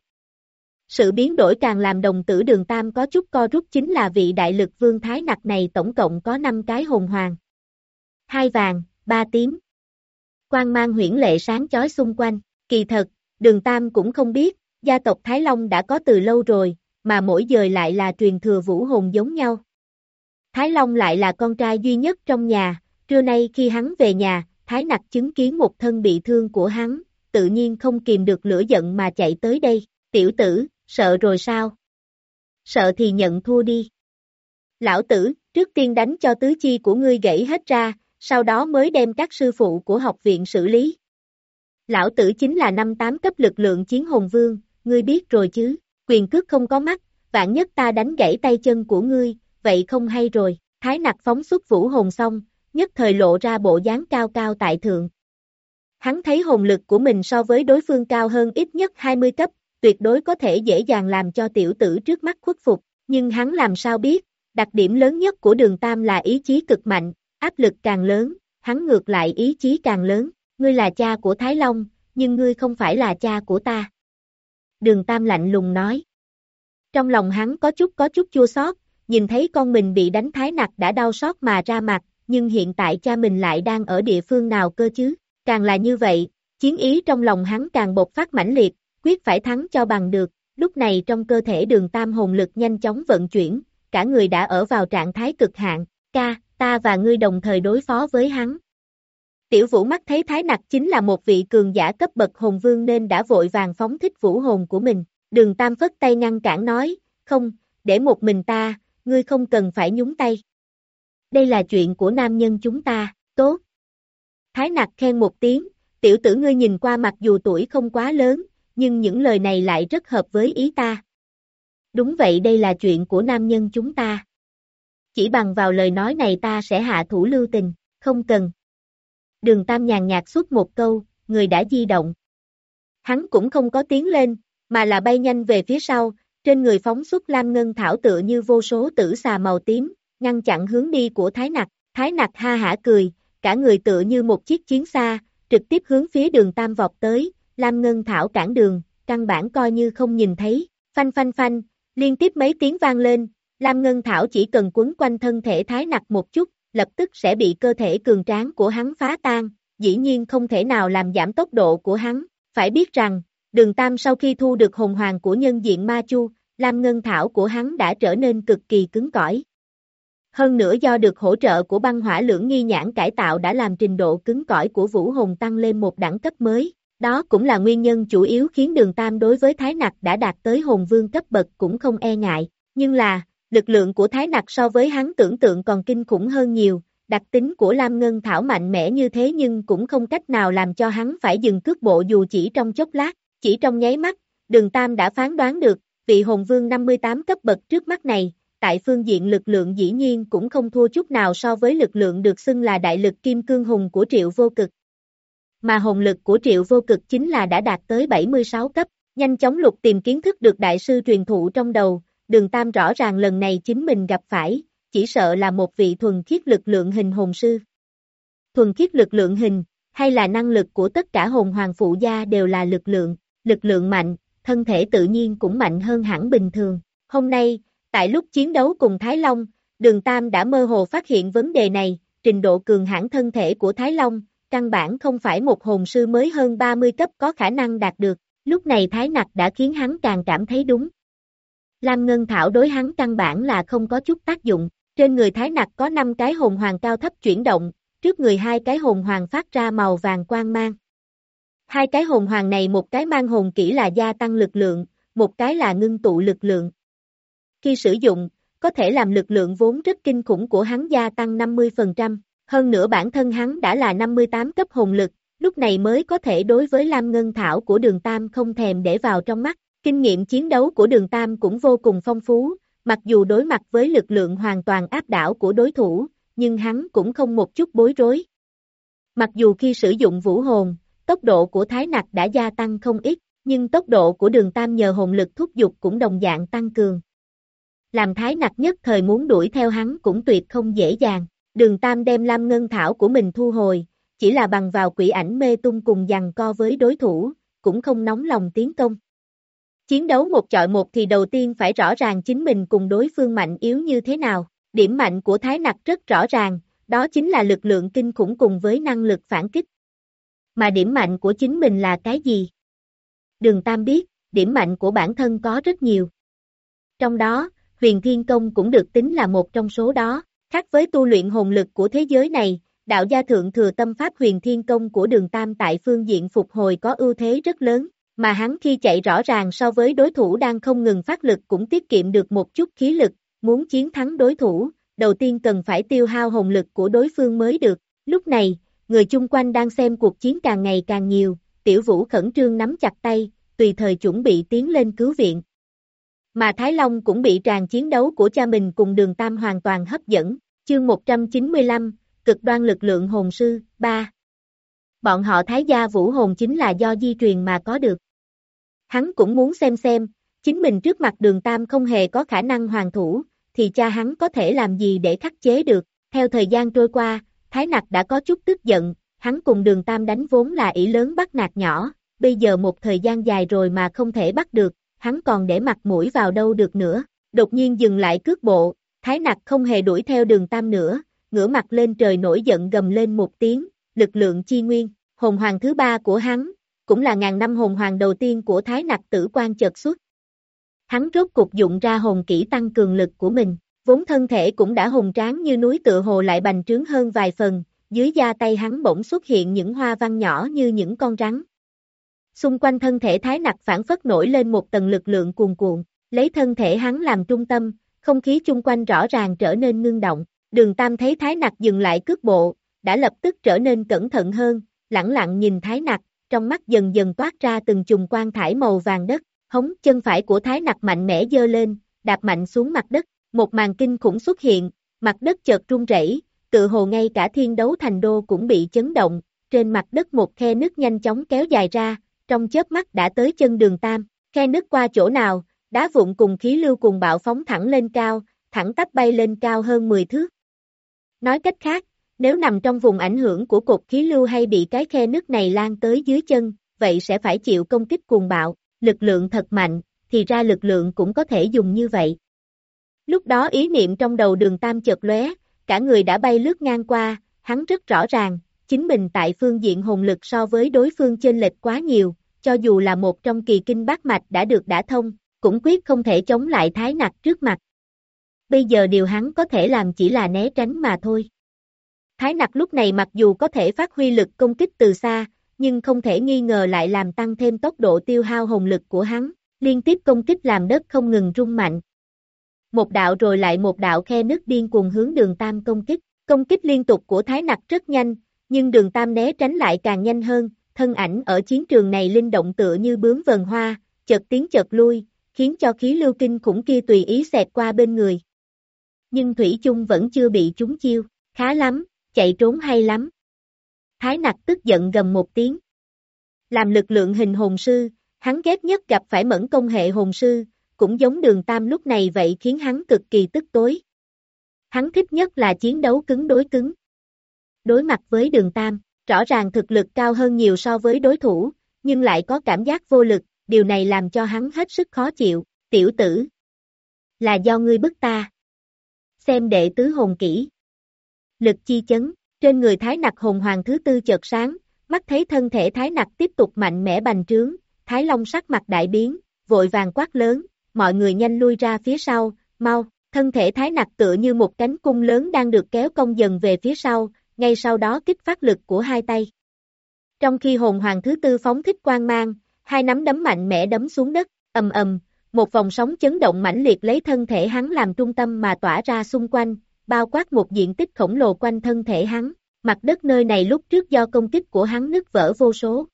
Sự biến đổi càng làm đồng tử Đường Tam có chút co rút chính là vị đại lực vương Thái Nặc này tổng cộng có năm cái hồn hoàng. Hai vàng, ba tím. Quang mang huyễn lệ sáng chói xung quanh, kỳ thật, Đường Tam cũng không biết, gia tộc Thái Long đã có từ lâu rồi, mà mỗi giờ lại là truyền thừa vũ hồn giống nhau. Thái Long lại là con trai duy nhất trong nhà, trưa nay khi hắn về nhà, Thái Nặc chứng kiến một thân bị thương của hắn, tự nhiên không kìm được lửa giận mà chạy tới đây, tiểu tử, sợ rồi sao? Sợ thì nhận thua đi. Lão tử, trước tiên đánh cho tứ chi của ngươi gãy hết ra, sau đó mới đem các sư phụ của học viện xử lý. Lão tử chính là năm tám cấp lực lượng chiến hồn vương, ngươi biết rồi chứ, quyền cước không có mắt, vạn nhất ta đánh gãy tay chân của ngươi, vậy không hay rồi, Thái Nặc phóng xuất vũ hồn xong, nhất thời lộ ra bộ dáng cao cao tại thượng. Hắn thấy hồn lực của mình so với đối phương cao hơn ít nhất hai mươi cấp, tuyệt đối có thể dễ dàng làm cho tiểu tử trước mắt khuất phục, nhưng hắn làm sao biết, đặc điểm lớn nhất của Đường Tam là ý chí cực mạnh, áp lực càng lớn, hắn ngược lại ý chí càng lớn, ngươi là cha của Thái Long, nhưng ngươi không phải là cha của ta. Đường Tam lạnh lùng nói. Trong lòng hắn có chút có chút chua xót, nhìn thấy con mình bị đánh Thái Nặc đã đau xót mà ra mặt, nhưng hiện tại cha mình lại đang ở địa phương nào cơ chứ, càng là như vậy, chiến ý trong lòng hắn càng bộc phát mãnh liệt, quyết phải thắng cho bằng được, lúc này trong cơ thể Đường Tam hồn lực nhanh chóng vận chuyển, cả người đã ở vào trạng thái cực hạn, ca, ta và ngươi đồng thời đối phó với hắn. Tiểu Vũ mắt thấy Thái Nặc chính là một vị cường giả cấp bậc hồn vương nên đã vội vàng phóng thích vũ hồn của mình, Đường Tam phất tay ngăn cản nói, không, để một mình ta, ngươi không cần phải nhúng tay. Đây là chuyện của nam nhân chúng ta, tốt. Thái Nặc khen một tiếng, tiểu tử ngươi nhìn qua mặc dù tuổi không quá lớn, nhưng những lời này lại rất hợp với ý ta. Đúng vậy, đây là chuyện của nam nhân chúng ta. Chỉ bằng vào lời nói này ta sẽ hạ thủ lưu tình, không cần. Đường Tam nhàn nhạt xuất một câu, người đã di động. Hắn cũng không có tiến lên, mà là bay nhanh về phía sau, trên người phóng xuất lam ngân thảo tựa như vô số tử xà màu tím, ngăn chặn hướng đi của Thái Nặc. Thái Nặc ha hả cười, cả người tựa như một chiếc chiến xa, trực tiếp hướng phía Đường Tam vọt tới, lam ngân thảo cản đường, căn bản coi như không nhìn thấy, phanh phanh phanh, liên tiếp mấy tiếng vang lên, lam ngân thảo chỉ cần quấn quanh thân thể Thái Nặc một chút, lập tức sẽ bị cơ thể cường tráng của hắn phá tan, dĩ nhiên không thể nào làm giảm tốc độ của hắn, phải biết rằng, Đường Tam sau khi thu được hồn hoàng của nhân diện ma chu, lam ngân thảo của hắn đã trở nên cực kỳ cứng cỏi. Hơn nữa do được hỗ trợ của băng hỏa lưỡng nghi nhãn cải tạo đã làm trình độ cứng cỏi của vũ hồn tăng lên một đẳng cấp mới, đó cũng là nguyên nhân chủ yếu khiến Đường Tam đối với Thái Nặc đã đạt tới hồn vương cấp bậc cũng không e ngại, nhưng là, lực lượng của Thái Nặc so với hắn tưởng tượng còn kinh khủng hơn nhiều, Đặc tính của Lam Ngân Thảo mạnh mẽ như thế nhưng cũng không cách nào làm cho hắn phải dừng cước bộ dù chỉ trong chốc lát, chỉ trong nháy mắt, Đường Tam đã phán đoán được, vị hồn vương năm mươi tám cấp bậc trước mắt này, tại phương diện lực lượng dĩ nhiên cũng không thua chút nào so với lực lượng được xưng là đại lực kim cương hùng của Triệu Vô Cực. Mà hồn lực của Triệu Vô Cực chính là đã đạt tới bảy mươi sáu cấp, nhanh chóng lục tìm kiến thức được đại sư truyền thụ trong đầu, Đường Tam rõ ràng lần này chính mình gặp phải, chỉ sợ là một vị thuần khiết lực lượng hình hồn sư. Thuần khiết lực lượng hình, hay là năng lực của tất cả hồn hoàng phụ gia đều là lực lượng, lực lượng mạnh, thân thể tự nhiên cũng mạnh hơn hẳn bình thường. Hôm nay, tại lúc chiến đấu cùng Thái Long, Đường Tam đã mơ hồ phát hiện vấn đề này, trình độ cường hãn thân thể của Thái Long, căn bản không phải một hồn sư mới hơn ba mươi cấp có khả năng đạt được, lúc này Thái Nặc đã khiến hắn càng cảm thấy đúng. Lam Ngân Thảo đối hắn căn bản là không có chút tác dụng, trên người Thái Nặc có năm cái hồn hoàng cao thấp chuyển động, trước người hai cái hồn hoàng phát ra màu vàng quang mang. Hai cái hồn hoàng này một cái mang hồn kỹ là gia tăng lực lượng, một cái là ngưng tụ lực lượng. Khi sử dụng, có thể làm lực lượng vốn rất kinh khủng của hắn gia tăng năm mươi phần trăm, hơn nữa bản thân hắn đã là năm mươi tám cấp hồn lực, lúc này mới có thể đối với Lam Ngân Thảo của Đường Tam không thèm để vào trong mắt. Kinh nghiệm chiến đấu của Đường Tam cũng vô cùng phong phú, mặc dù đối mặt với lực lượng hoàn toàn áp đảo của đối thủ, nhưng hắn cũng không một chút bối rối. Mặc dù khi sử dụng vũ hồn, tốc độ của Thái Nặc đã gia tăng không ít, nhưng tốc độ của Đường Tam nhờ hồn lực thúc giục cũng đồng dạng tăng cường. Làm Thái Nặc nhất thời muốn đuổi theo hắn cũng tuyệt không dễ dàng. Đường Tam đem Lam Ngân Thảo của mình thu hồi, chỉ là bằng vào quỷ ảnh mê tung cùng giằng co với đối thủ, cũng không nóng lòng tiến công. Chiến đấu một chọi một thì đầu tiên phải rõ ràng chính mình cùng đối phương mạnh yếu như thế nào. Điểm mạnh của Thái Nặc rất rõ ràng, đó chính là lực lượng kinh khủng cùng với năng lực phản kích. Mà điểm mạnh của chính mình là cái gì? Đường Tam biết, điểm mạnh của bản thân có rất nhiều. Trong đó, Huyền Thiên Công cũng được tính là một trong số đó. Khác với tu luyện hồn lực của thế giới này, đạo gia thượng thừa tâm pháp Huyền Thiên Công của Đường Tam tại phương diện phục hồi có ưu thế rất lớn, mà hắn khi chạy rõ ràng so với đối thủ đang không ngừng phát lực cũng tiết kiệm được một chút khí lực, muốn chiến thắng đối thủ, đầu tiên cần phải tiêu hao hồn lực của đối phương mới được. Lúc này, người chung quanh đang xem cuộc chiến càng ngày càng nhiều, Tiểu Vũ khẩn trương nắm chặt tay, tùy thời chuẩn bị tiến lên cứu viện. Mà Thái Long cũng bị tràng chiến đấu của cha mình cùng Đường Tam hoàn toàn hấp dẫn. Chương một trăm chín mươi lăm, Cực đoan lực lượng hồn sư, ba. Bọn họ Thái gia vũ hồn chính là do di truyền mà có được. Hắn cũng muốn xem xem, chính mình trước mặt Đường Tam không hề có khả năng hoàn thủ, thì cha hắn có thể làm gì để khắc chế được. Theo thời gian trôi qua, Thái Nặc đã có chút tức giận, hắn cùng Đường Tam đánh vốn là ỷ lớn bắt nạt nhỏ, bây giờ một thời gian dài rồi mà không thể bắt được, hắn còn để mặt mũi vào đâu được nữa. Đột nhiên dừng lại cước bộ, Thái Nặc không hề đuổi theo Đường Tam nữa, ngửa mặt lên trời nổi giận gầm lên một tiếng, lực lượng chi nguyên, hồn hoàng thứ ba của hắn, cũng là ngàn năm hồn hoàng đầu tiên của Thái Nặc tử quan chợt xuất. Hắn rốt cục dụng ra hồn kỹ tăng cường lực của mình, vốn thân thể cũng đã hùng tráng như núi tựa hồ lại bành trướng hơn vài phần, dưới da tay hắn bỗng xuất hiện những hoa văn nhỏ như những con rắn. Xung quanh thân thể Thái Nặc phản phất nổi lên một tầng lực lượng cuồn cuộn, lấy thân thể hắn làm trung tâm, không khí chung quanh rõ ràng trở nên ngưng động. Đường Tam thấy Thái Nặc dừng lại cước bộ, đã lập tức trở nên cẩn thận hơn, lẳng lặng nhìn Thái Nặc, trong mắt dần dần toát ra từng chùm quang thải màu vàng đất, hống chân phải của Thái Nặc mạnh mẽ giơ lên, đạp mạnh xuống mặt đất, một màn kinh khủng xuất hiện, mặt đất chợt rung rẩy, tự hồ ngay cả thiên đấu thành đô cũng bị chấn động, trên mặt đất một khe nứt nhanh chóng kéo dài ra, trong chớp mắt đã tới chân Đường Tam, khe nứt qua chỗ nào, đá vụn cùng khí lưu cùng bạo phóng thẳng lên cao, thẳng tắp bay lên cao hơn mười thước. Nói cách khác, nếu nằm trong vùng ảnh hưởng của cột khí lưu hay bị cái khe nứt này lan tới dưới chân, vậy sẽ phải chịu công kích cuồng bạo, lực lượng thật mạnh, thì ra lực lượng cũng có thể dùng như vậy. Lúc đó ý niệm trong đầu Đường Tam chợt lóe, cả người đã bay lướt ngang qua, hắn rất rõ ràng, chính mình tại phương diện hồn lực so với đối phương chênh lệch quá nhiều, cho dù là một trong kỳ kinh bát mạch đã được đả thông, cũng quyết không thể chống lại Thái Nặc trước mặt. Bây giờ điều hắn có thể làm chỉ là né tránh mà thôi. Thái Nặc lúc này mặc dù có thể phát huy lực công kích từ xa, nhưng không thể nghi ngờ lại làm tăng thêm tốc độ tiêu hao hồn lực của hắn, liên tiếp công kích làm đất không ngừng rung mạnh. Một đạo rồi lại một đạo khe nứt điên cuồng hướng Đường Tam công kích, Công kích liên tục của Thái Nặc rất nhanh, nhưng Đường Tam né tránh lại càng nhanh hơn, thân ảnh ở chiến trường này linh động tựa như bướm vần hoa, chợt tiến chợt lui, khiến cho khí lưu kinh khủng kia tùy ý xẹt qua bên người. Nhưng Thủy chung vẫn chưa bị trúng chiêu, khá lắm, chạy trốn hay lắm. Thái Nặc tức giận gầm một tiếng. Làm lực lượng hình hồn sư, hắn ghét nhất gặp phải mẫn công hệ hồn sư, cũng giống Đường Tam lúc này vậy khiến hắn cực kỳ tức tối. Hắn thích nhất là chiến đấu cứng đối cứng. Đối mặt với Đường Tam, rõ ràng thực lực cao hơn nhiều so với đối thủ, nhưng lại có cảm giác vô lực, điều này làm cho hắn hết sức khó chịu. Tiểu tử, là do ngươi bức ta. Xem đệ tứ hồn kỹ. Lực chi chấn, trên người Thái Nặc hồn hoàng thứ tư chợt sáng, mắt thấy thân thể Thái Nặc tiếp tục mạnh mẽ bành trướng, Thái Long sắc mặt đại biến, vội vàng quát lớn, mọi người nhanh lui ra phía sau, mau. Thân thể Thái Nặc tựa như một cánh cung lớn đang được kéo cong dần về phía sau, ngay sau đó kích phát lực của hai tay. Trong khi hồn hoàng thứ tư phóng thích quang mang, hai nắm đấm mạnh mẽ đấm xuống đất, ầm ầm, một vòng sóng chấn động mãnh liệt lấy thân thể hắn làm trung tâm mà tỏa ra xung quanh, bao quát một diện tích khổng lồ quanh thân thể hắn, mặt đất nơi này lúc trước do công kích của hắn nứt vỡ vô số.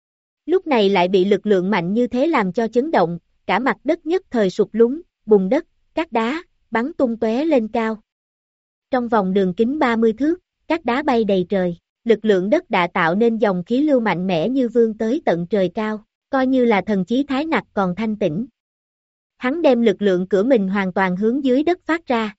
Lúc này lại bị lực lượng mạnh như thế làm cho chấn động, cả mặt đất nhất thời sụp lún, bùn đất, cát đá, bắn tung tóe lên cao. Trong vòng đường kính ba mươi thước, cát đá bay đầy trời, lực lượng đất đã tạo nên dòng khí lưu mạnh mẽ như vươn tới tận trời cao, coi như là thần chí Thái Nặc còn thanh tĩnh. Hắn đem lực lượng của mình hoàn toàn hướng dưới đất phát ra.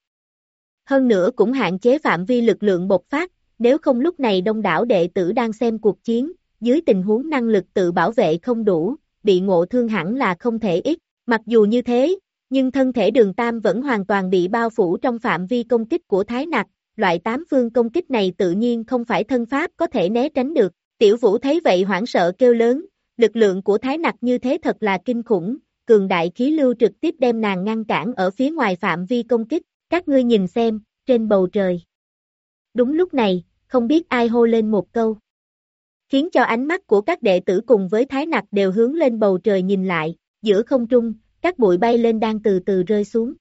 Hơn nữa cũng hạn chế phạm vi lực lượng bộc phát, nếu không lúc này đông đảo đệ tử đang xem cuộc chiến, dưới tình huống năng lực tự bảo vệ không đủ, bị ngộ thương hẳn là không thể ít. Mặc dù như thế, nhưng thân thể Đường Tam vẫn hoàn toàn bị bao phủ trong phạm vi công kích của Thái Nặc, loại tám phương công kích này tự nhiên không phải thân pháp có thể né tránh được. Tiểu Vũ thấy vậy hoảng sợ kêu lớn, lực lượng của Thái Nặc như thế thật là kinh khủng, cường đại khí lưu trực tiếp đem nàng ngăn cản ở phía ngoài phạm vi công kích, các ngươi nhìn xem, trên bầu trời. Đúng lúc này, không biết ai hô lên một câu, khiến cho ánh mắt của các đệ tử cùng với Thái Nặc đều hướng lên bầu trời nhìn lại, giữa không trung, các bụi bay lên đang từ từ rơi xuống.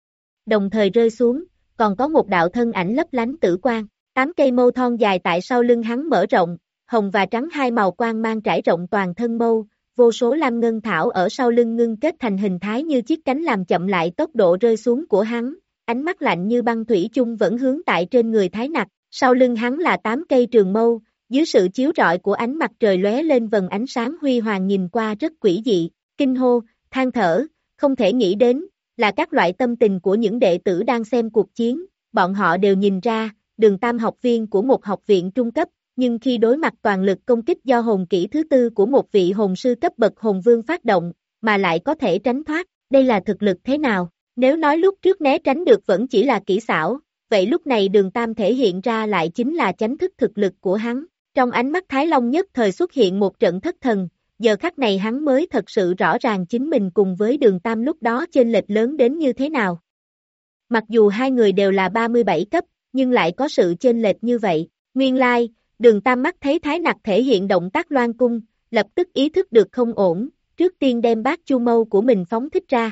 Đồng thời rơi xuống, còn có một đạo thân ảnh lấp lánh tử quang, tám cây mâu thon dài tại sau lưng hắn mở rộng, hồng và trắng hai màu quang mang trải rộng toàn thân mâu, vô số lam ngân thảo ở sau lưng ngưng kết thành hình thái như chiếc cánh làm chậm lại tốc độ rơi xuống của hắn, ánh mắt lạnh như băng thủy chung vẫn hướng tại trên người Thái Nặc, sau lưng hắn là tám cây trường mâu, dưới sự chiếu rọi của ánh mặt trời lóe lên vầng ánh sáng huy hoàng nhìn qua rất quỷ dị, kinh hô, than thở, không thể nghĩ đến, là các loại tâm tình của những đệ tử đang xem cuộc chiến, bọn họ đều nhìn ra, Đường Tam học viên của một học viện trung cấp, nhưng khi đối mặt toàn lực công kích do hồn kỹ thứ tư của một vị hồn sư cấp bậc hồn vương phát động, mà lại có thể tránh thoát, đây là thực lực thế nào? Nếu nói lúc trước né tránh được vẫn chỉ là kỹ xảo, vậy lúc này Đường Tam thể hiện ra lại chính là chánh thức thực lực của hắn. Trong ánh mắt Thái Long nhất thời xuất hiện một trận thất thần, giờ khắc này hắn mới thật sự rõ ràng chính mình cùng với Đường Tam lúc đó chênh lệch lớn đến như thế nào. Mặc dù hai người đều là ba mươi bảy cấp, nhưng lại có sự chênh lệch như vậy. Nguyên lai, Đường Tam mắt thấy Thái Nặc thể hiện động tác loan cung, lập tức ý thức được không ổn, trước tiên đem bát chu mâu của mình phóng thích ra.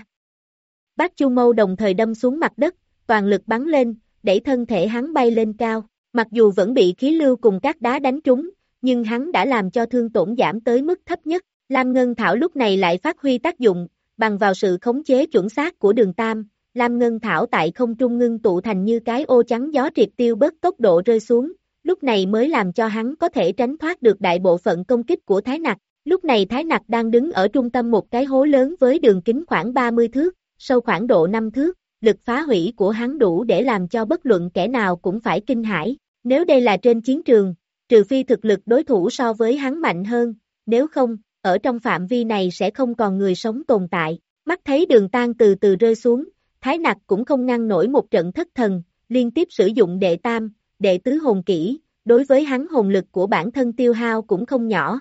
Bát chu mâu đồng thời đâm xuống mặt đất, toàn lực bắn lên, đẩy thân thể hắn bay lên cao. Mặc dù vẫn bị khí lưu cùng các đá đánh trúng, nhưng hắn đã làm cho thương tổn giảm tới mức thấp nhất. Lam Ngân Thảo lúc này lại phát huy tác dụng, bằng vào sự khống chế chuẩn xác của Đường Tam, Lam Ngân Thảo tại không trung ngưng tụ thành như cái ô trắng gió triệt tiêu bớt tốc độ rơi xuống, lúc này mới làm cho hắn có thể tránh thoát được đại bộ phận công kích của Thái Nặc. Lúc này Thái Nặc đang đứng ở trung tâm một cái hố lớn với đường kính khoảng ba mươi thước, sâu khoảng độ năm thước, lực phá hủy của hắn đủ để làm cho bất luận kẻ nào cũng phải kinh hãi. Nếu đây là trên chiến trường, trừ phi thực lực đối thủ so với hắn mạnh hơn, nếu không, ở trong phạm vi này sẽ không còn người sống tồn tại. Mắt thấy Đường Tam từ từ rơi xuống, Thái Nặc cũng không ngăn nổi một trận thất thần, liên tiếp sử dụng đệ tam, đệ tứ hồn kỹ, đối với hắn hồn lực của bản thân tiêu hao cũng không nhỏ.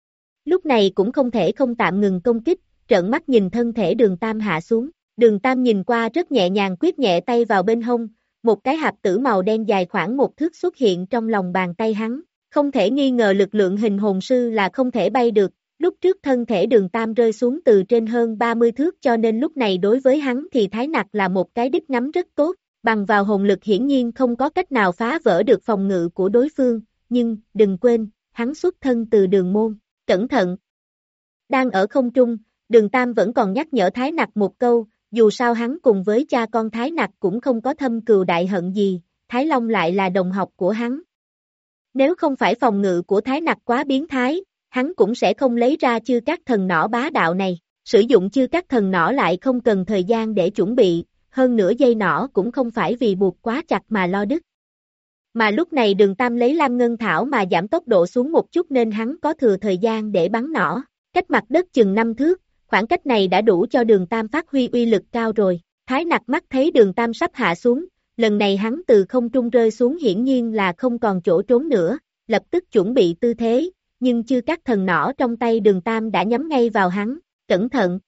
Lúc này cũng không thể không tạm ngừng công kích, trợn mắt nhìn thân thể Đường Tam hạ xuống. Đường Tam nhìn qua rất nhẹ nhàng quyết nhẹ tay vào bên hông, một cái hạp tử màu đen dài khoảng một thước xuất hiện trong lòng bàn tay hắn. Không thể nghi ngờ lực lượng hình hồn sư là không thể bay được, lúc trước thân thể Đường Tam rơi xuống từ trên hơn ba mươi thước cho nên lúc này đối với hắn thì Thái Nặc là một cái đích ngắm rất tốt. Bằng vào hồn lực hiển nhiên không có cách nào phá vỡ được phòng ngự của đối phương, nhưng, đừng quên, hắn xuất thân từ đường môn, cẩn thận. Đang ở không trung, Đường Tam vẫn còn nhắc nhở Thái Nặc một câu, dù sao hắn cùng với cha con Thái Nặc cũng không có thâm cừu đại hận gì, Thái Long lại là đồng học của hắn. Nếu không phải phòng ngự của Thái Nặc quá biến thái, hắn cũng sẽ không lấy ra chư các thần nỏ bá đạo này, sử dụng chư các thần nỏ lại không cần thời gian để chuẩn bị, hơn nữa dây nỏ cũng không phải vì buộc quá chặt mà lo đứt. Mà lúc này Đường Tam lấy Lam Ngân Thảo mà giảm tốc độ xuống một chút nên hắn có thừa thời gian để bắn nỏ, cách mặt đất chừng năm thước, khoảng cách này đã đủ cho Đường Tam phát huy uy lực cao rồi. Thái Nặc mắt thấy Đường Tam sắp hạ xuống, lần này hắn từ không trung rơi xuống hiển nhiên là không còn chỗ trốn nữa, lập tức chuẩn bị tư thế, nhưng chưa các thần nỏ trong tay Đường Tam đã nhắm ngay vào hắn, cẩn thận.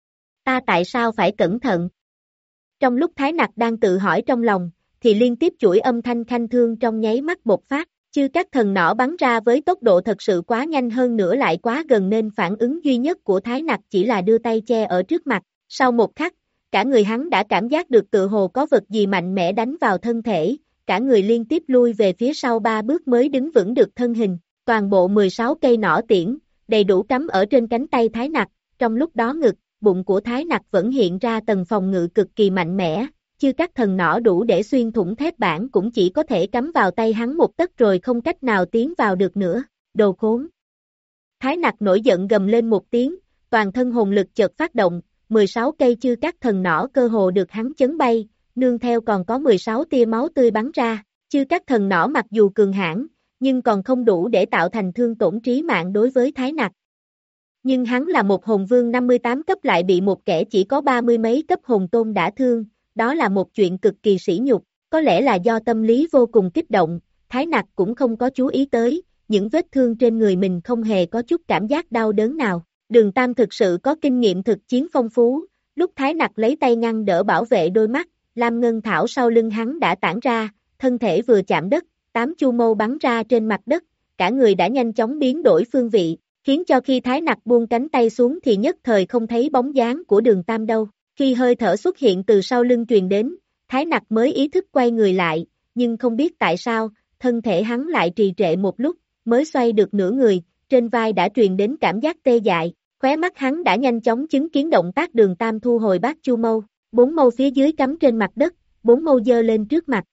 Ta tại sao phải cẩn thận? Trong lúc Thái Nặc đang tự hỏi trong lòng, thì liên tiếp chuỗi âm thanh khanh thương trong nháy mắt bộc phát, chư các thần nỏ bắn ra với tốc độ thật sự quá nhanh hơn nữa lại quá gần nên phản ứng duy nhất của Thái Nặc chỉ là đưa tay che ở trước mặt, sau một khắc, cả người hắn đã cảm giác được tự hồ có vật gì mạnh mẽ đánh vào thân thể, cả người liên tiếp lui về phía sau ba bước mới đứng vững được thân hình, toàn bộ mười sáu cây nỏ tiễn, đầy đủ cắm ở trên cánh tay Thái Nặc, trong lúc đó ngực, bụng của Thái Nặc vẫn hiện ra tầng phòng ngự cực kỳ mạnh mẽ, chứ các thần nỏ đủ để xuyên thủng thép bản cũng chỉ có thể cắm vào tay hắn một tấc rồi không cách nào tiến vào được nữa, đồ khốn. Thái Nặc nổi giận gầm lên một tiếng, toàn thân hồn lực chợt phát động, mười sáu cây chư các thần nỏ cơ hồ được hắn chấn bay, nương theo còn có mười sáu tia máu tươi bắn ra, chư các thần nỏ mặc dù cường hãn, nhưng còn không đủ để tạo thành thương tổn trí mạng đối với Thái Nặc. Nhưng hắn là một hồn vương năm mươi tám cấp lại bị một kẻ chỉ có ba mươi mấy cấp hồn tôn đả thương, đó là một chuyện cực kỳ sỉ nhục, có lẽ là do tâm lý vô cùng kích động, Thái Nặc cũng không có chú ý tới, những vết thương trên người mình không hề có chút cảm giác đau đớn nào. Đường Tam thực sự có kinh nghiệm thực chiến phong phú, lúc Thái Nặc lấy tay ngăn đỡ bảo vệ đôi mắt, Lam Ngân Thảo sau lưng hắn đã tản ra, thân thể vừa chạm đất, tám chu mâu bắn ra trên mặt đất, cả người đã nhanh chóng biến đổi phương vị, khiến cho khi Thái Nặc buông cánh tay xuống thì nhất thời không thấy bóng dáng của Đường Tam đâu. Khi hơi thở xuất hiện từ sau lưng truyền đến, Thái Nặc mới ý thức quay người lại, nhưng không biết tại sao, thân thể hắn lại trì trệ một lúc, mới xoay được nửa người, trên vai đã truyền đến cảm giác tê dại, khóe mắt hắn đã nhanh chóng chứng kiến động tác Đường Tam thu hồi bát chu mâu, bốn mâu phía dưới cắm trên mặt đất, bốn mâu giơ lên trước mặt.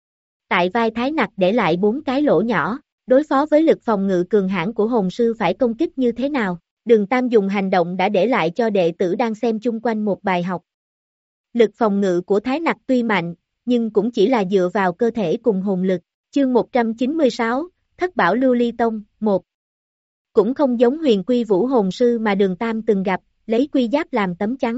Tại vai Thái Nặc để lại bốn cái lỗ nhỏ, đối phó với lực phòng ngự cường hãn của hồn sư phải công kích như thế nào? Đường Tam dùng hành động đã để lại cho đệ tử đang xem chung quanh một bài học. Lực phòng ngự của Thái Nặc tuy mạnh, nhưng cũng chỉ là dựa vào cơ thể cùng hồn lực. Chương một trăm chín mươi sáu, Thất Bảo Lưu Ly Tông, một. Cũng không giống Huyền Quy Vũ hồn sư mà Đường Tam từng gặp, lấy quy giáp làm tấm chắn.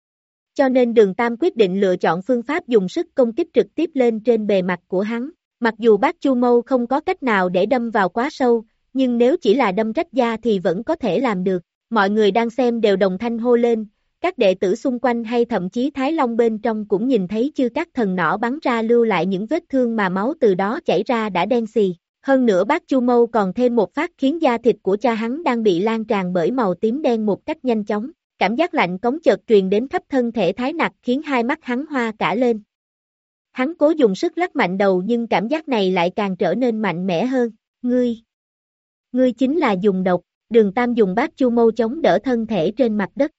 Cho nên Đường Tam quyết định lựa chọn phương pháp dùng sức công kích trực tiếp lên trên bề mặt của hắn. Mặc dù bát chu mâu không có cách nào để đâm vào quá sâu, nhưng nếu chỉ là đâm rách da thì vẫn có thể làm được. Mọi người đang xem đều đồng thanh hô lên, các đệ tử xung quanh hay thậm chí Thái Long bên trong cũng nhìn thấy chư các thần nỏ bắn ra lưu lại những vết thương mà máu từ đó chảy ra đã đen xì. Hơn nữa bát chu mâu còn thêm một phát khiến da thịt của cha hắn đang bị lan tràn bởi màu tím đen một cách nhanh chóng. Cảm giác lạnh cống chợt truyền đến khắp thân thể Thái Nặc khiến hai mắt hắn hoa cả lên. Hắn cố dùng sức lắc mạnh đầu nhưng cảm giác này lại càng trở nên mạnh mẽ hơn. Ngươi! Ngươi chính là dùng độc. Đường Tam dùng bát chu mâu chống đỡ thân thể trên mặt đất.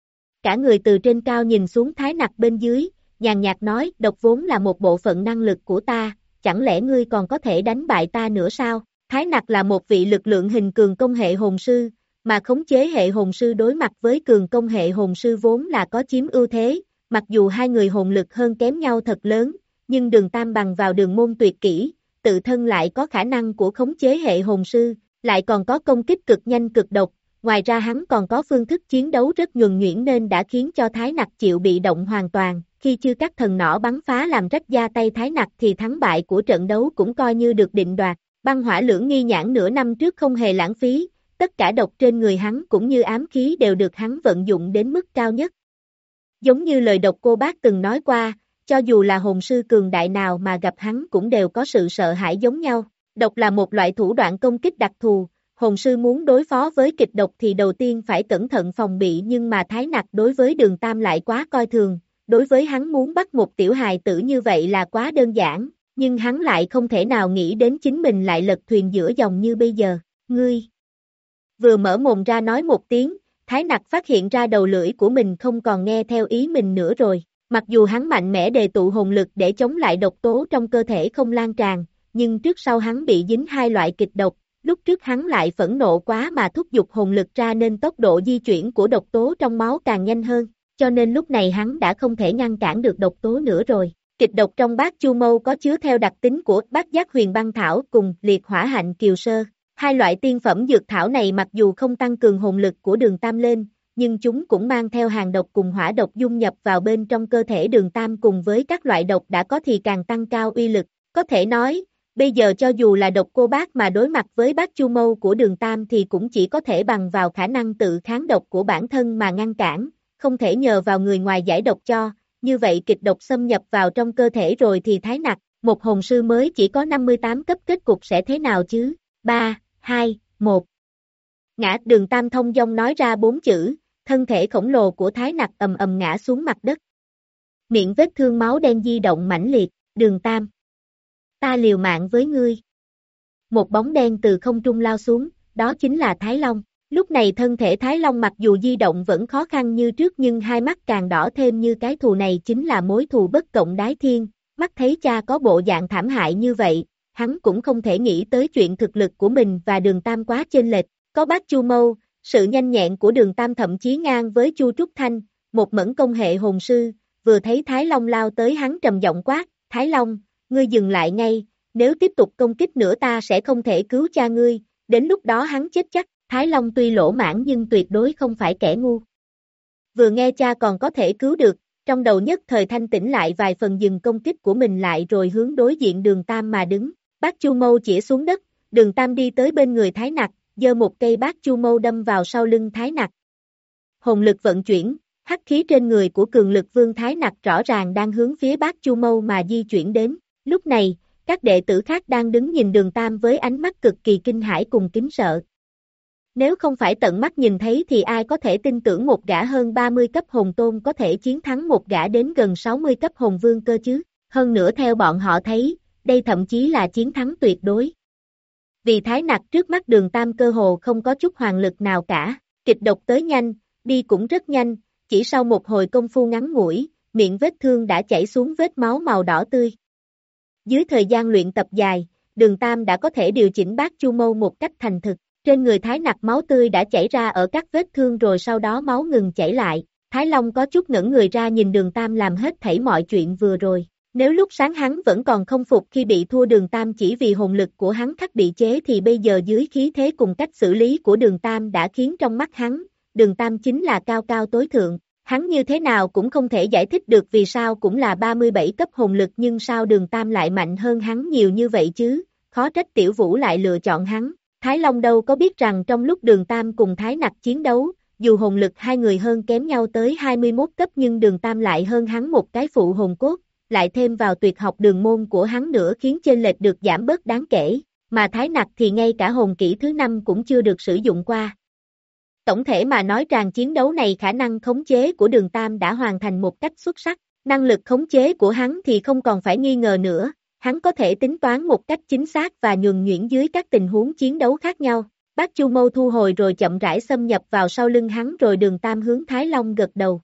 Cả người từ trên cao nhìn xuống Thái Nặc bên dưới, nhàn nhạt nói, độc vốn là một bộ phận năng lực của ta, chẳng lẽ ngươi còn có thể đánh bại ta nữa sao? Thái Nặc là một vị lực lượng hình cường công hệ hồn sư, mà khống chế hệ hồn sư đối mặt với cường công hệ hồn sư vốn là có chiếm ưu thế, mặc dù hai người hồn lực hơn kém nhau thật lớn, nhưng Đường Tam bằng vào đường môn tuyệt kỹ, tự thân lại có khả năng của khống chế hệ hồn sư, lại còn có công kích cực nhanh cực độc, ngoài ra hắn còn có phương thức chiến đấu rất nhuần nhuyễn nên đã khiến cho Thái Nặc chịu bị động hoàn toàn, khi chưa các thần nỏ bắn phá làm rách da tay Thái Nặc thì thắng bại của trận đấu cũng coi như được định đoạt, băng hỏa lưỡng nghi nhãn nửa năm trước không hề lãng phí, tất cả độc trên người hắn cũng như ám khí đều được hắn vận dụng đến mức cao nhất. Giống như lời độc cô bác từng nói qua, cho dù là hồn sư cường đại nào mà gặp hắn cũng đều có sự sợ hãi giống nhau. Độc là một loại thủ đoạn công kích đặc thù, hồn sư muốn đối phó với kịch độc thì đầu tiên phải cẩn thận phòng bị nhưng mà Thái Nặc đối với Đường Tam lại quá coi thường, đối với hắn muốn bắt một tiểu hài tử như vậy là quá đơn giản, nhưng hắn lại không thể nào nghĩ đến chính mình lại lật thuyền giữa dòng như bây giờ, ngươi. Vừa mở mồm ra nói một tiếng, Thái Nặc phát hiện ra đầu lưỡi của mình không còn nghe theo ý mình nữa rồi, mặc dù hắn mạnh mẽ đề tụ hồn lực để chống lại độc tố trong cơ thể không lan tràn, nhưng trước sau hắn bị dính hai loại kịch độc, lúc trước hắn lại phẫn nộ quá mà thúc giục hồn lực ra nên tốc độ di chuyển của độc tố trong máu càng nhanh hơn, cho nên lúc này hắn đã không thể ngăn cản được độc tố nữa rồi. Kịch độc trong bát chu mâu có chứa theo đặc tính của bát giác huyền băng thảo cùng liệt hỏa hạnh kiều sơ. Hai loại tiên phẩm dược thảo này mặc dù không tăng cường hồn lực của Đường Tam lên, nhưng chúng cũng mang theo hàn độc cùng hỏa độc dung nhập vào bên trong cơ thể Đường Tam cùng với các loại độc đã có thì càng tăng cao uy lực. Có thể nói, bây giờ cho dù là độc cô bác mà đối mặt với bát chu mâu của Đường Tam thì cũng chỉ có thể bằng vào khả năng tự kháng độc của bản thân mà ngăn cản, không thể nhờ vào người ngoài giải độc cho. Như vậy kịch độc xâm nhập vào trong cơ thể rồi thì Thái Nặc, một hồn sư mới chỉ có năm mươi tám cấp kết cục sẽ thế nào chứ? ba, hai, một. Ngã. Đường Tam thông dong nói ra bốn chữ, thân thể khổng lồ của Thái Nặc ầm ầm ngã xuống mặt đất. Miệng vết thương máu đen di động mãnh liệt, Đường Tam. Ta liều mạng với ngươi. Một bóng đen từ không trung lao xuống, đó chính là Thái Long. Lúc này thân thể Thái Long mặc dù di động vẫn khó khăn như trước nhưng hai mắt càng đỏ thêm như cái thù này chính là mối thù bất cộng đái thiên, mắt thấy cha có bộ dạng thảm hại như vậy, hắn cũng không thể nghĩ tới chuyện thực lực của mình và Đường Tam quá chênh lệch, có bát chu mâu, sự nhanh nhẹn của Đường Tam thậm chí ngang với Chu Trúc Thanh, một mẫn công hệ hồn sư, vừa thấy Thái Long lao tới hắn trầm giọng quát, Thái Long, ngươi dừng lại ngay, nếu tiếp tục công kích nữa ta sẽ không thể cứu cha ngươi, đến lúc đó hắn chết chắc. Thái Long tuy lỗ mãn nhưng tuyệt đối không phải kẻ ngu. Vừa nghe cha còn có thể cứu được, trong đầu nhất thời thanh tĩnh lại vài phần dừng công kích của mình lại rồi hướng đối diện Đường Tam mà đứng. Bát chu mâu chĩa xuống đất, Đường Tam đi tới bên người Thái Nặc, giơ một cây bát chu mâu đâm vào sau lưng Thái Nặc. Hồn lực vận chuyển, hắc khí trên người của cường lực vương Thái Nặc rõ ràng đang hướng phía bát chu mâu mà di chuyển đến. Lúc này, các đệ tử khác đang đứng nhìn Đường Tam với ánh mắt cực kỳ kinh hãi cùng kính sợ. Nếu không phải tận mắt nhìn thấy thì ai có thể tin tưởng một gã hơn ba mươi cấp hồn tôn có thể chiến thắng một gã đến gần sáu mươi cấp hồn vương cơ chứ, hơn nữa theo bọn họ thấy, đây thậm chí là chiến thắng tuyệt đối. Vì Thái Nặc trước mắt Đường Tam cơ hồ không có chút hoàng lực nào cả, kịch độc tới nhanh, đi cũng rất nhanh, chỉ sau một hồi công phu ngắn ngủi, miệng vết thương đã chảy xuống vết máu màu đỏ tươi. Dưới thời gian luyện tập dài, Đường Tam đã có thể điều chỉnh bát chu mâu một cách thành thực. Trên người Thái Nặc máu tươi đã chảy ra ở các vết thương rồi sau đó máu ngừng chảy lại. Thái Long có chút ngẩn người ra nhìn Đường Tam làm hết thảy mọi chuyện vừa rồi. Nếu lúc sáng hắn vẫn còn không phục khi bị thua Đường Tam chỉ vì hồn lực của hắn khắc bị chế thì bây giờ dưới khí thế cùng cách xử lý của Đường Tam đã khiến trong mắt hắn, Đường Tam chính là cao cao tối thượng. Hắn như thế nào cũng không thể giải thích được vì sao cũng là ba mươi bảy cấp hồn lực nhưng sao Đường Tam lại mạnh hơn hắn nhiều như vậy chứ, khó trách Tiểu Vũ lại lựa chọn hắn. Thái Long đâu có biết rằng trong lúc Đường Tam cùng Thái Nặc chiến đấu, dù hồn lực hai người hơn kém nhau tới hai mươi mốt cấp nhưng Đường Tam lại hơn hắn một cái phụ hồn cốt, lại thêm vào tuyệt học đường môn của hắn nữa khiến chênh lệch được giảm bớt đáng kể, mà Thái Nặc thì ngay cả hồn kỹ thứ năm cũng chưa được sử dụng qua. Tổng thể mà nói tràng chiến đấu này khả năng khống chế của Đường Tam đã hoàn thành một cách xuất sắc, năng lực khống chế của hắn thì không còn phải nghi ngờ nữa. Hắn có thể tính toán một cách chính xác và nhuần nhuyễn dưới các tình huống chiến đấu khác nhau. Bát chu mâu thu hồi rồi chậm rãi xâm nhập vào sau lưng hắn rồi Đường Tam hướng Thái Long gật đầu.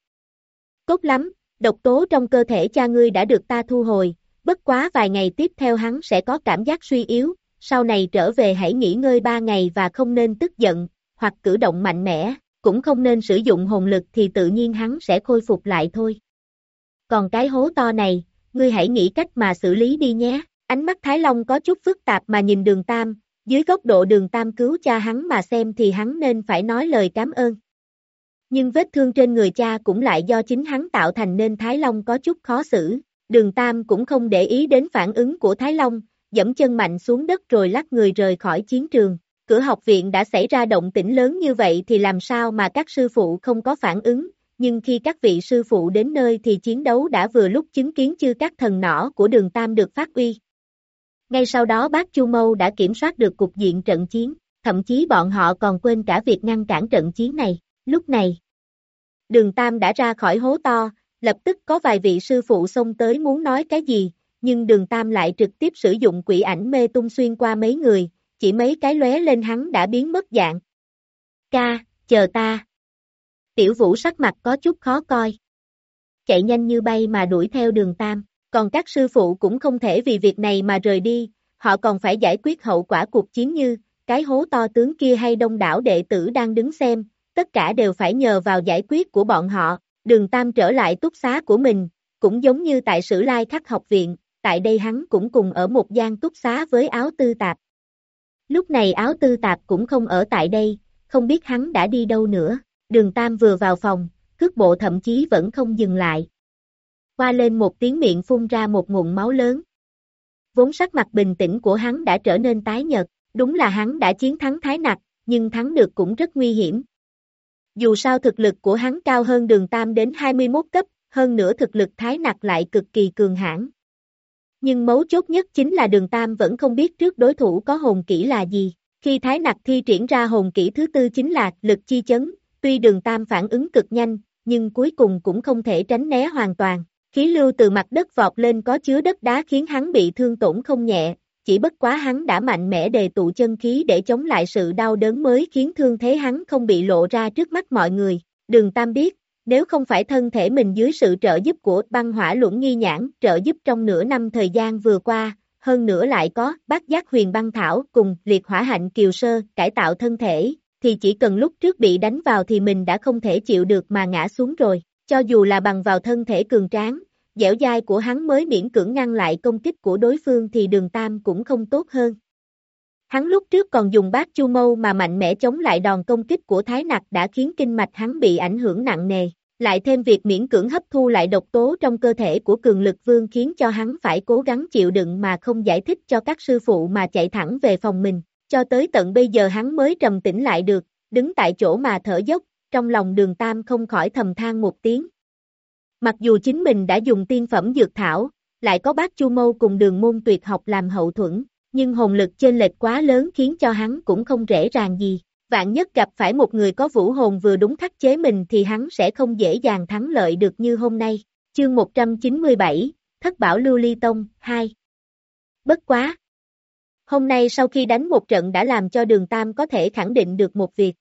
Tốt lắm, độc tố trong cơ thể cha ngươi đã được ta thu hồi, bất quá vài ngày tiếp theo hắn sẽ có cảm giác suy yếu, sau này trở về hãy nghỉ ngơi ba ngày và không nên tức giận, hoặc cử động mạnh mẽ, cũng không nên sử dụng hồn lực thì tự nhiên hắn sẽ khôi phục lại thôi. Còn cái hố to này, ngươi hãy nghĩ cách mà xử lý đi nhé. Ánh mắt Thái Long có chút phức tạp mà nhìn Đường Tam, dưới góc độ Đường Tam cứu cha hắn mà xem thì hắn nên phải nói lời cảm ơn. Nhưng vết thương trên người cha cũng lại do chính hắn tạo thành nên Thái Long có chút khó xử. Đường Tam cũng không để ý đến phản ứng của Thái Long, dẫm chân mạnh xuống đất rồi lắc người rời khỏi chiến trường. Cửa học viện đã xảy ra động tĩnh lớn như vậy thì làm sao mà các sư phụ không có phản ứng. Nhưng khi các vị sư phụ đến nơi thì chiến đấu đã vừa lúc chứng kiến chư các thần nỏ của Đường Tam được phát uy. Ngay sau đó bác Chu Mâu đã kiểm soát được cục diện trận chiến, thậm chí bọn họ còn quên cả việc ngăn cản trận chiến này. Lúc này, Đường Tam đã ra khỏi hố to, lập tức có vài vị sư phụ xông tới muốn nói cái gì, nhưng Đường Tam lại trực tiếp sử dụng quỷ ảnh mê tung xuyên qua mấy người, chỉ mấy cái lóe lên hắn đã biến mất dạng. Ca, chờ ta. Tiểu Vũ sắc mặt có chút khó coi. Chạy nhanh như bay mà đuổi theo Đường Tam, còn các sư phụ cũng không thể vì việc này mà rời đi, họ còn phải giải quyết hậu quả cuộc chiến như, cái hố to tướng kia hay đông đảo đệ tử đang đứng xem, tất cả đều phải nhờ vào giải quyết của bọn họ. Đường Tam trở lại túc xá của mình, cũng giống như tại Sử Lai Khắc học viện, tại đây hắn cũng cùng ở một gian túc xá với Áo Tư Tạp. Lúc này Áo Tư Tạp cũng không ở tại đây, không biết hắn đã đi đâu nữa. Đường Tam vừa vào phòng, cước bộ thậm chí vẫn không dừng lại. Qua lên một tiếng miệng phun ra một ngụm máu lớn. Vốn sắc mặt bình tĩnh của hắn đã trở nên tái nhợt, đúng là hắn đã chiến thắng Thái Nặc, nhưng thắng được cũng rất nguy hiểm. Dù sao thực lực của hắn cao hơn Đường Tam đến hai mươi mốt cấp, hơn nữa thực lực Thái Nặc lại cực kỳ cường hãn. Nhưng mấu chốt nhất chính là Đường Tam vẫn không biết trước đối thủ có hồn kỹ là gì. Khi Thái Nặc thi triển ra hồn kỹ thứ tư chính là lực chi chấn, tuy Đường Tam phản ứng cực nhanh, nhưng cuối cùng cũng không thể tránh né hoàn toàn. Khí lưu từ mặt đất vọt lên có chứa đất đá khiến hắn bị thương tổn không nhẹ, chỉ bất quá hắn đã mạnh mẽ đề tụ chân khí để chống lại sự đau đớn mới khiến thương thế hắn không bị lộ ra trước mắt mọi người. Đường Tam biết, nếu không phải thân thể mình dưới sự trợ giúp của băng hỏa luẩn nghi nhãn trợ giúp trong nửa năm thời gian vừa qua, hơn nữa lại có bát giác huyền băng thảo cùng liệt hỏa hạnh kiều sơ cải tạo thân thể, thì chỉ cần lúc trước bị đánh vào thì mình đã không thể chịu được mà ngã xuống rồi. Cho dù là bằng vào thân thể cường tráng, dẻo dai của hắn mới miễn cưỡng ngăn lại công kích của đối phương thì Đường Tam cũng không tốt hơn. Hắn lúc trước còn dùng bát chu mâu mà mạnh mẽ chống lại đòn công kích của Thái Nặc đã khiến kinh mạch hắn bị ảnh hưởng nặng nề. Lại thêm việc miễn cưỡng hấp thu lại độc tố trong cơ thể của Cường Lực Vương khiến cho hắn phải cố gắng chịu đựng mà không giải thích cho các sư phụ mà chạy thẳng về phòng mình. Cho tới tận bây giờ hắn mới trầm tĩnh lại được, đứng tại chỗ mà thở dốc, trong lòng Đường Tam không khỏi thầm than một tiếng. Mặc dù chính mình đã dùng tiên phẩm dược thảo, lại có bát chu mâu cùng đường môn tuyệt học làm hậu thuẫn, nhưng hồn lực chênh lệch quá lớn khiến cho hắn cũng không dễ dàng gì. Vạn nhất gặp phải một người có vũ hồn vừa đúng khắc chế mình thì hắn sẽ không dễ dàng thắng lợi được như hôm nay. Chương một trăm chín mươi bảy, Thất Bảo Lưu Ly Tông, hai. Bất quá! Hôm nay sau khi đánh một trận đã làm cho Đường Tam có thể khẳng định được một việc.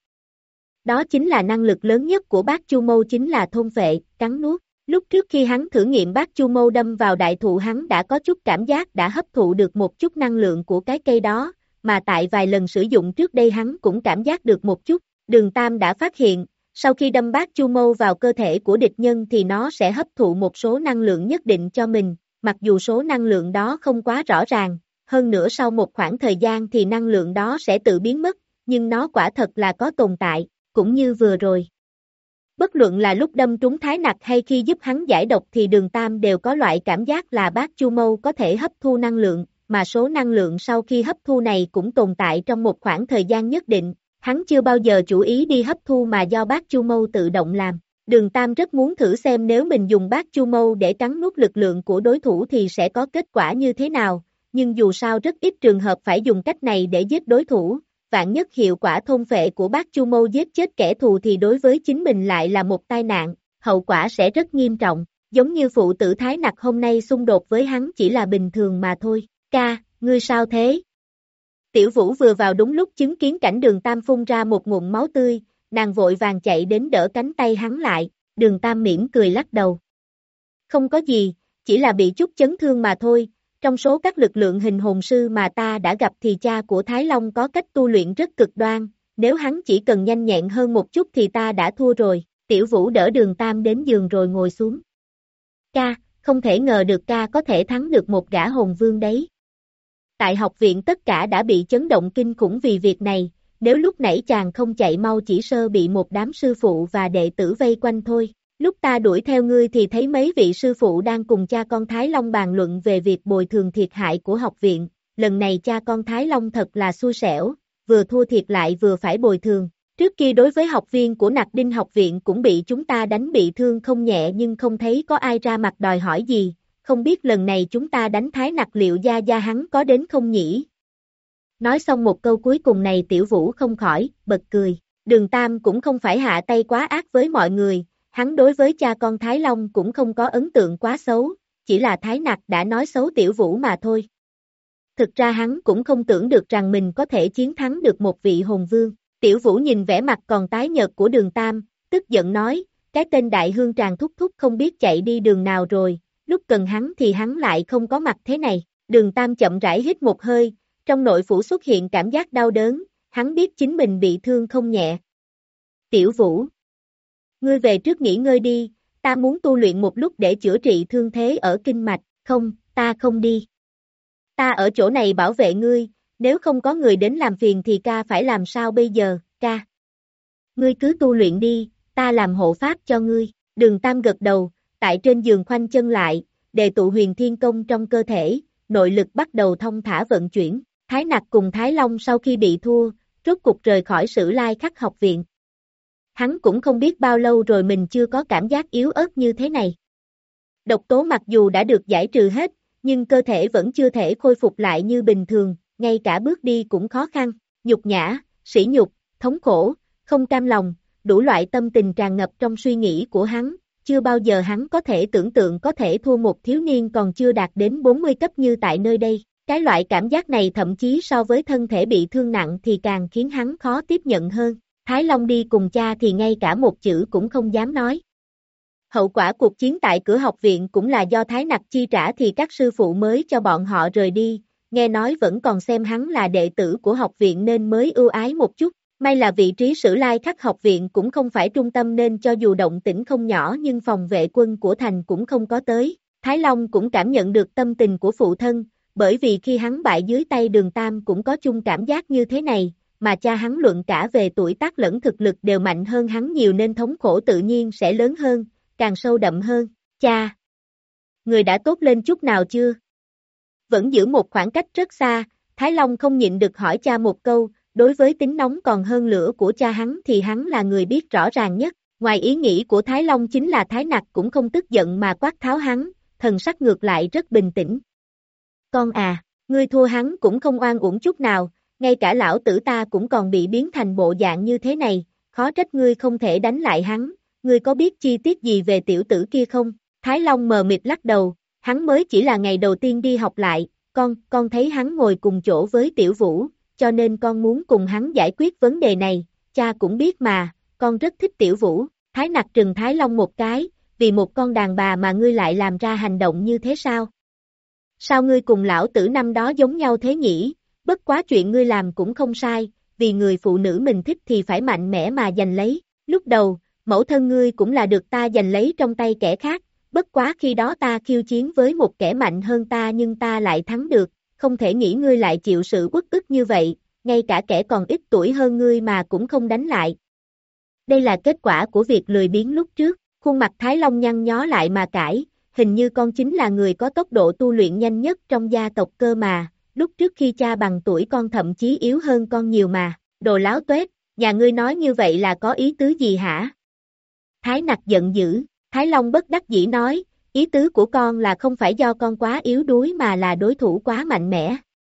Đó chính là năng lực lớn nhất của bát chu mâu chính là thôn phệ, cắn nuốt. Lúc trước khi hắn thử nghiệm bát chu mâu đâm vào đại thụ hắn đã có chút cảm giác đã hấp thụ được một chút năng lượng của cái cây đó, mà tại vài lần sử dụng trước đây hắn cũng cảm giác được một chút. Đường Tam đã phát hiện, sau khi đâm bát chu mâu vào cơ thể của địch nhân thì nó sẽ hấp thụ một số năng lượng nhất định cho mình, mặc dù số năng lượng đó không quá rõ ràng, hơn nữa sau một khoảng thời gian thì năng lượng đó sẽ tự biến mất, nhưng nó quả thật là có tồn tại, cũng như vừa rồi. Bất luận là lúc đâm trúng Thái Nặc hay khi giúp hắn giải độc thì Đường Tam đều có loại cảm giác là bát chu mâu có thể hấp thu năng lượng, mà số năng lượng sau khi hấp thu này cũng tồn tại trong một khoảng thời gian nhất định, hắn chưa bao giờ chủ ý đi hấp thu mà do bát chu mâu tự động làm. Đường Tam rất muốn thử xem nếu mình dùng bát chu mâu để cắn nuốt lực lượng của đối thủ thì sẽ có kết quả như thế nào, nhưng dù sao rất ít trường hợp phải dùng cách này để giết đối thủ. Vạn nhất hiệu quả thôn phệ của bát chu mâu giết chết kẻ thù thì đối với chính mình lại là một tai nạn, hậu quả sẽ rất nghiêm trọng, giống như phụ tử Thái Nặc hôm nay xung đột với hắn chỉ là bình thường mà thôi. Ca, ngươi sao thế? Tiểu Vũ vừa vào đúng lúc chứng kiến cảnh Đường Tam phun ra một ngụm máu tươi, nàng vội vàng chạy đến đỡ cánh tay hắn lại, Đường Tam mỉm cười lắc đầu. Không có gì, chỉ là bị chút chấn thương mà thôi. Trong số các lực lượng hình hồn sư mà ta đã gặp thì cha của Thái Long có cách tu luyện rất cực đoan, nếu hắn chỉ cần nhanh nhẹn hơn một chút thì ta đã thua rồi. Tiểu Vũ đỡ Đường Tam đến giường rồi ngồi xuống. Ca, không thể ngờ được ca có thể thắng được một gã hồn vương đấy. Tại học viện tất cả đã bị chấn động kinh khủng vì việc này, nếu lúc nãy chàng không chạy mau chỉ sơ bị một đám sư phụ và đệ tử vây quanh thôi. Lúc ta đuổi theo ngươi thì thấy mấy vị sư phụ đang cùng cha con Thái Long bàn luận về việc bồi thường thiệt hại của học viện, lần này cha con Thái Long thật là xui xẻo, vừa thua thiệt lại vừa phải bồi thường. Trước kia đối với học viên của Nặc Đinh học viện cũng bị chúng ta đánh bị thương không nhẹ nhưng không thấy có ai ra mặt đòi hỏi gì, không biết lần này chúng ta đánh Thái Nặc liệu gia gia hắn có đến không nhỉ? Nói xong một câu cuối cùng này Tiểu Vũ không khỏi, bật cười, Đường Tam cũng không phải hạ tay quá ác với mọi người. Hắn đối với cha con Thái Long cũng không có ấn tượng quá xấu, chỉ là Thái Nặc đã nói xấu Tiểu Vũ mà thôi. Thực ra hắn cũng không tưởng được rằng mình có thể chiến thắng được một vị hồn vương. Tiểu Vũ nhìn vẻ mặt còn tái nhợt của Đường Tam, tức giận nói, cái tên đại hương tràng thúc thúc không biết chạy đi đường nào rồi, lúc cần hắn thì hắn lại không có mặt thế này. Đường Tam chậm rãi hít một hơi, trong nội phủ xuất hiện cảm giác đau đớn, hắn biết chính mình bị thương không nhẹ. Tiểu Vũ, ngươi về trước nghỉ ngơi đi, ta muốn tu luyện một lúc để chữa trị thương thế ở kinh mạch, không, ta không đi. Ta ở chỗ này bảo vệ ngươi, nếu không có người đến làm phiền thì ca phải làm sao bây giờ, ca? Ngươi cứ tu luyện đi, ta làm hộ pháp cho ngươi. Đường Tam gật đầu, tại trên giường khoanh chân lại, đề tụ huyền thiên công trong cơ thể, nội lực bắt đầu thông thả vận chuyển. Thái Nặc cùng Thái Long sau khi bị thua, rốt cục rời khỏi Sử Lai Khắc học viện. Hắn cũng không biết bao lâu rồi mình chưa có cảm giác yếu ớt như thế này. Độc tố mặc dù đã được giải trừ hết, nhưng cơ thể vẫn chưa thể khôi phục lại như bình thường, ngay cả bước đi cũng khó khăn, nhục nhã, sỉ nhục, thống khổ, không cam lòng, đủ loại tâm tình tràn ngập trong suy nghĩ của hắn, chưa bao giờ hắn có thể tưởng tượng có thể thua một thiếu niên còn chưa đạt đến bốn mươi cấp như tại nơi đây. Cái loại cảm giác này thậm chí so với thân thể bị thương nặng thì càng khiến hắn khó tiếp nhận hơn. Thái Long đi cùng cha thì ngay cả một chữ cũng không dám nói. Hậu quả cuộc chiến tại cửa học viện cũng là do Thái Nặc chi trả thì các sư phụ mới cho bọn họ rời đi, nghe nói vẫn còn xem hắn là đệ tử của học viện nên mới ưu ái một chút. May là vị trí Sử Lai Khắc học viện cũng không phải trung tâm nên cho dù động tĩnh không nhỏ nhưng phòng vệ quân của thành cũng không có tới. Thái Long cũng cảm nhận được tâm tình của phụ thân, bởi vì khi hắn bại dưới tay Đường Tam cũng có chung cảm giác như thế này, mà cha hắn luận cả về tuổi tác lẫn thực lực đều mạnh hơn hắn nhiều nên thống khổ tự nhiên sẽ lớn hơn, càng sâu đậm hơn. Cha! Người đã tốt lên chút nào chưa? Vẫn giữ một khoảng cách rất xa, Thái Long không nhịn được hỏi cha một câu, đối với tính nóng còn hơn lửa của cha hắn thì hắn là người biết rõ ràng nhất. Ngoài ý nghĩ của Thái Long chính là Thái Nặc cũng không tức giận mà quát tháo hắn, thần sắc ngược lại rất bình tĩnh. Con à, ngươi thua hắn cũng không oan uổng chút nào, ngay cả lão tử ta cũng còn bị biến thành bộ dạng như thế này, khó trách ngươi không thể đánh lại hắn, ngươi có biết chi tiết gì về tiểu tử kia không? Thái Long mờ mịt lắc đầu, hắn mới chỉ là ngày đầu tiên đi học lại, con, con thấy hắn ngồi cùng chỗ với Tiểu Vũ, cho nên con muốn cùng hắn giải quyết vấn đề này, cha cũng biết mà, con rất thích Tiểu Vũ. Thái Nặc trừng Thái Long một cái, vì một con đàn bà mà ngươi lại làm ra hành động như thế sao? Sao ngươi cùng lão tử năm đó giống nhau thế nhỉ? Bất quá chuyện ngươi làm cũng không sai, vì người phụ nữ mình thích thì phải mạnh mẽ mà giành lấy. Lúc đầu, mẫu thân ngươi cũng là được ta giành lấy trong tay kẻ khác, bất quá khi đó ta khiêu chiến với một kẻ mạnh hơn ta nhưng ta lại thắng được, không thể nghĩ ngươi lại chịu sự uất ức như vậy, ngay cả kẻ còn ít tuổi hơn ngươi mà cũng không đánh lại. Đây là kết quả của việc lười biếng lúc trước, khuôn mặt Thái Long nhăn nhó lại mà cãi, hình như con chính là người có tốc độ tu luyện nhanh nhất trong gia tộc cơ mà, lúc trước khi cha bằng tuổi con thậm chí yếu hơn con nhiều mà, đồ láo tuét, nhà ngươi nói như vậy là có ý tứ gì hả? Thái Nặc giận dữ, Thái Long bất đắc dĩ nói, ý tứ của con là không phải do con quá yếu đuối mà là đối thủ quá mạnh mẽ.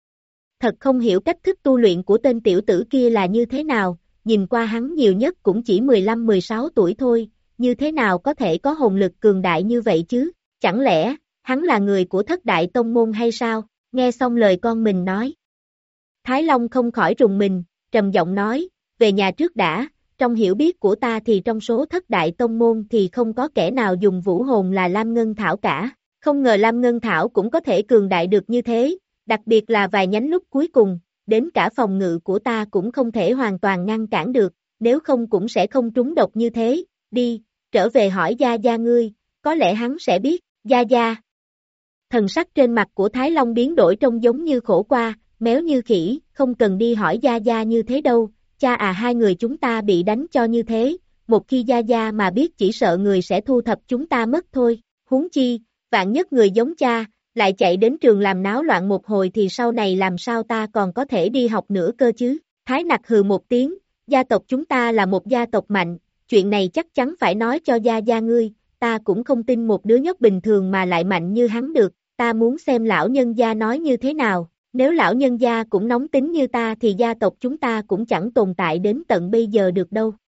Thật không hiểu cách thức tu luyện của tên tiểu tử kia là như thế nào, nhìn qua hắn nhiều nhất cũng chỉ mười lăm mười sáu tuổi thôi, như thế nào có thể có hồn lực cường đại như vậy chứ, chẳng lẽ, hắn là người của thất đại tông môn hay sao, nghe xong lời con mình nói. Thái Long không khỏi rùng mình, trầm giọng nói, về nhà trước đã, trong hiểu biết của ta thì trong số thất đại tông môn thì không có kẻ nào dùng vũ hồn là Lam Ngân Thảo cả, không ngờ Lam Ngân Thảo cũng có thể cường đại được như thế, đặc biệt là vài nhánh lúc cuối cùng, đến cả phòng ngự của ta cũng không thể hoàn toàn ngăn cản được, nếu không cũng sẽ không trúng độc như thế, đi, trở về hỏi Gia Gia ngươi, có lẽ hắn sẽ biết, Gia Gia. Thần sắc trên mặt của Thái Long biến đổi trông giống như khổ qua, méo như khỉ, không cần đi hỏi Gia Gia như thế đâu, cha à hai người chúng ta bị đánh cho như thế, một khi Gia Gia mà biết chỉ sợ người sẽ thu thập chúng ta mất thôi, huống chi, vạn nhất người giống cha, lại chạy đến trường làm náo loạn một hồi thì sau này làm sao ta còn có thể đi học nữa cơ chứ. Thái Nặc hừ một tiếng, gia tộc chúng ta là một gia tộc mạnh, chuyện này chắc chắn phải nói cho Gia Gia ngươi, ta cũng không tin một đứa nhóc bình thường mà lại mạnh như hắn được, ta muốn xem lão nhân gia nói như thế nào, nếu lão nhân gia cũng nóng tính như ta thì gia tộc chúng ta cũng chẳng tồn tại đến tận bây giờ được đâu.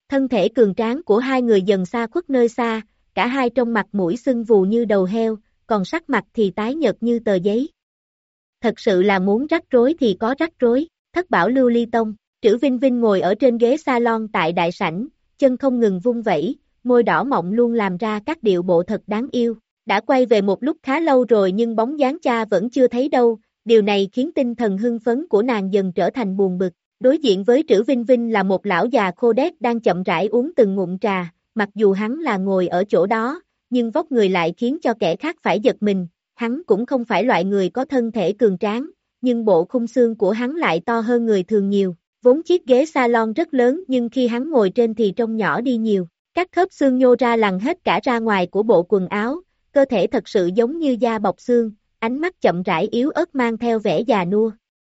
Thân thể cường tráng của hai người dần xa khuất nơi xa, cả hai trong mặt mũi sưng vù như đầu heo, còn sắc mặt thì tái nhợt như tờ giấy. Thật sự là muốn rắc rối thì có rắc rối, Thất Bảo Lưu Ly Tông. Trữ Vinh Vinh ngồi ở trên ghế salon tại đại sảnh, chân không ngừng vung vẩy, môi đỏ mọng luôn làm ra các điệu bộ thật đáng yêu. Đã quay về một lúc khá lâu rồi nhưng bóng dáng cha vẫn chưa thấy đâu, điều này khiến tinh thần hưng phấn của nàng dần trở thành buồn bực. Đối diện với Trữ Vinh Vinh là một lão già khô đét đang chậm rãi uống từng ngụm trà, mặc dù hắn là ngồi ở chỗ đó, nhưng vóc người lại khiến cho kẻ khác phải giật mình, hắn cũng không phải loại người có thân thể cường tráng, nhưng bộ khung xương của hắn lại to hơn người thường nhiều. Vốn chiếc ghế salon rất lớn nhưng khi hắn ngồi trên thì trông nhỏ đi nhiều, các khớp xương nhô ra lằn hết cả ra ngoài của bộ quần áo, cơ thể thật sự giống như da bọc xương, ánh mắt chậm rãi yếu ớt mang theo vẻ già nua.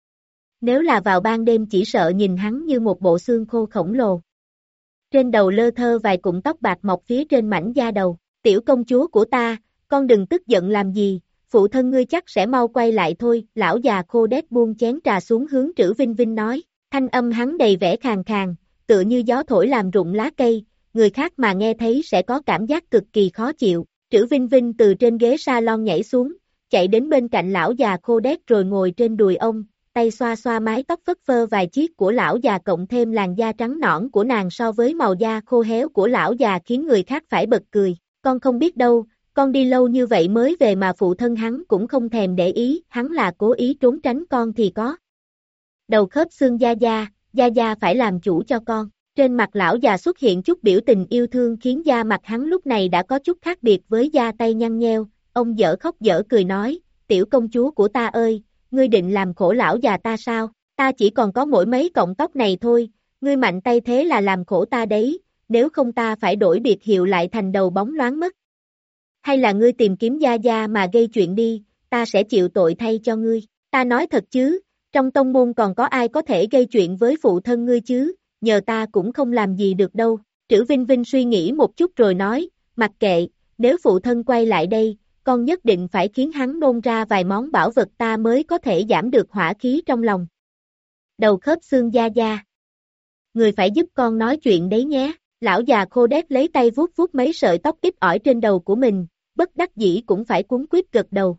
Nếu là vào ban đêm chỉ sợ nhìn hắn như một bộ xương khô khổng lồ. Trên đầu lơ thơ vài cụm tóc bạc mọc phía trên mảnh da đầu, tiểu công chúa của ta, con đừng tức giận làm gì, phụ thân ngươi chắc sẽ mau quay lại thôi, lão già khô đét buông chén trà xuống hướng Trữ Vinh Vinh nói. Thanh âm hắn đầy vẻ khàn khàn, tựa như gió thổi làm rụng lá cây, người khác mà nghe thấy sẽ có cảm giác cực kỳ khó chịu. Trữ Vinh Vinh từ trên ghế salon nhảy xuống, chạy đến bên cạnh lão già khô đét rồi ngồi trên đùi ông, tay xoa xoa mái tóc phất phơ vài chiếc của lão già cộng thêm làn da trắng nõn của nàng so với màu da khô héo của lão già khiến người khác phải bật cười. Con không biết đâu, con đi lâu như vậy mới về mà phụ thân hắn cũng không thèm để ý, hắn là cố ý trốn tránh con thì có. Đầu khớp xương Gia Gia, Gia Gia phải làm chủ cho con. Trên mặt lão già xuất hiện chút biểu tình yêu thương khiến da mặt hắn lúc này đã có chút khác biệt với da tay nhăn nheo, ông dở khóc dở cười nói, tiểu công chúa của ta ơi, ngươi định làm khổ lão già ta sao, ta chỉ còn có mỗi mấy cọng tóc này thôi, ngươi mạnh tay thế là làm khổ ta đấy, nếu không ta phải đổi biệt hiệu lại thành đầu bóng loáng mất. Hay là ngươi tìm kiếm Gia Gia mà gây chuyện đi, ta sẽ chịu tội thay cho ngươi, ta nói thật chứ. Trong tông môn còn có ai có thể gây chuyện với phụ thân ngươi chứ, nhờ ta cũng không làm gì được đâu. Trữ Vinh Vinh suy nghĩ một chút rồi nói, mặc kệ, nếu phụ thân quay lại đây, con nhất định phải khiến hắn nôn ra vài món bảo vật ta mới có thể giảm được hỏa khí trong lòng. Đầu khớp xương Gia Gia. Người phải giúp con nói chuyện đấy nhé. Lão già khô đét lấy tay vuốt vuốt mấy sợi tóc ít ỏi trên đầu của mình, bất đắc dĩ cũng phải cuống quýt gật đầu.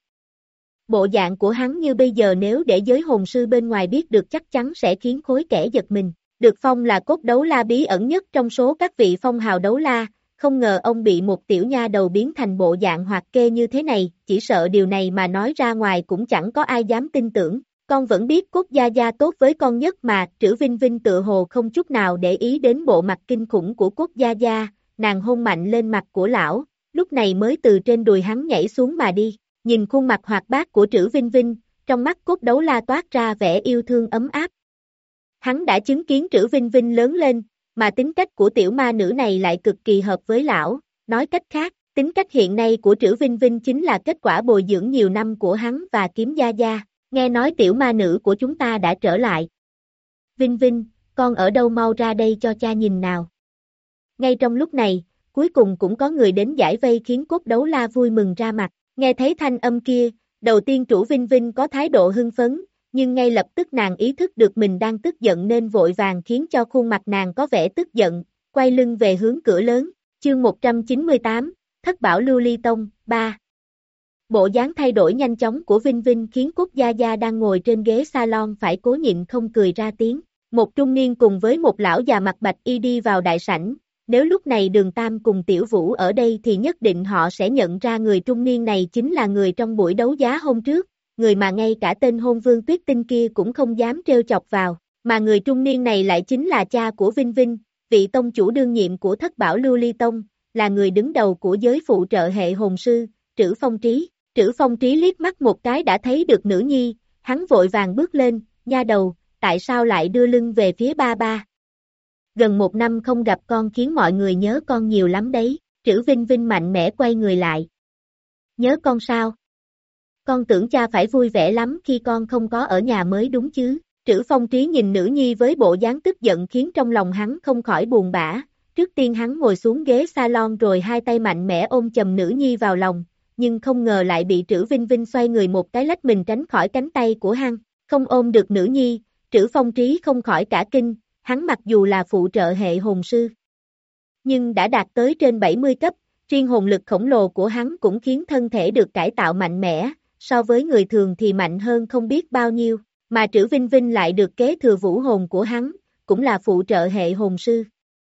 Bộ dạng của hắn như bây giờ nếu để giới hồn sư bên ngoài biết được chắc chắn sẽ khiến khối kẻ giật mình. Được phong là cốt đấu la bí ẩn nhất trong số các vị phong hào đấu la, không ngờ ông bị một tiểu nha đầu biến thành bộ dạng hoạt kê như thế này, chỉ sợ điều này mà nói ra ngoài cũng chẳng có ai dám tin tưởng. Con vẫn biết Cốt Gia Gia tốt với con nhất mà, Trữ Vinh Vinh tựa hồ không chút nào để ý đến bộ mặt kinh khủng của Cốt Gia Gia, nàng hôn mạnh lên mặt của lão, lúc này mới từ trên đùi hắn nhảy xuống mà đi. Nhìn khuôn mặt hoạt bát của Trữ Vinh Vinh, trong mắt Cốt Đấu La toát ra vẻ yêu thương ấm áp. Hắn đã chứng kiến Trữ Vinh Vinh lớn lên, mà tính cách của tiểu ma nữ này lại cực kỳ hợp với lão, nói cách khác, tính cách hiện nay của Trữ Vinh Vinh chính là kết quả bồi dưỡng nhiều năm của hắn và Kiếm Gia Gia, nghe nói tiểu ma nữ của chúng ta đã trở lại. Vinh Vinh, con ở đâu mau ra đây cho cha nhìn nào. Ngay trong lúc này, cuối cùng cũng có người đến giải vây khiến Cốt Đấu La vui mừng ra mặt. Nghe thấy thanh âm kia, đầu tiên Trữ Vinh Vinh có thái độ hưng phấn, nhưng ngay lập tức nàng ý thức được mình đang tức giận nên vội vàng khiến cho khuôn mặt nàng có vẻ tức giận, quay lưng về hướng cửa lớn. Chương một trăm chín mươi tám, Thất Bảo Lưu Ly Tông, ba. Bộ dáng thay đổi nhanh chóng của Vinh Vinh khiến Cốt Gia Gia đang ngồi trên ghế salon phải cố nhịn không cười ra tiếng. Một trung niên cùng với một lão già mặt bạch y đi vào đại sảnh. Nếu lúc này Đường Tam cùng Tiểu Vũ ở đây thì nhất định họ sẽ nhận ra người trung niên này chính là người trong buổi đấu giá hôm trước, người mà ngay cả tên Hôn Vương Tuyết Tinh kia cũng không dám trêu chọc vào, mà người trung niên này lại chính là cha của Vinh Vinh, vị tông chủ đương nhiệm của Thất Bảo Lưu Ly Tông, là người đứng đầu của giới phụ trợ hệ hồn sư, Trữ Phong Trí. Trữ Phong Trí liếc mắt một cái đã thấy được nữ nhi, hắn vội vàng bước lên, nha đầu, tại sao lại đưa lưng về phía ba ba? Gần một năm không gặp con khiến mọi người nhớ con nhiều lắm đấy, Trữ Vinh Vinh mạnh mẽ quay người lại. Nhớ con sao? Con tưởng cha phải vui vẻ lắm khi con không có ở nhà mới đúng chứ. Trữ Phong Trí nhìn nữ nhi với bộ dáng tức giận khiến trong lòng hắn không khỏi buồn bã. Trước tiên hắn ngồi xuống ghế salon rồi hai tay mạnh mẽ ôm chầm nữ nhi vào lòng, nhưng không ngờ lại bị Trữ Vinh Vinh xoay người một cái lách mình tránh khỏi cánh tay của hắn. Không ôm được nữ nhi, Trữ Phong Trí không khỏi cả kinh. Hắn mặc dù là phụ trợ hệ hồn sư, nhưng đã đạt tới trên bảy mươi cấp, riêng hồn lực khổng lồ của hắn cũng khiến thân thể được cải tạo mạnh mẽ, so với người thường thì mạnh hơn không biết bao nhiêu, mà Trử Vinh Vinh lại được kế thừa vũ hồn của hắn, cũng là phụ trợ hệ hồn sư.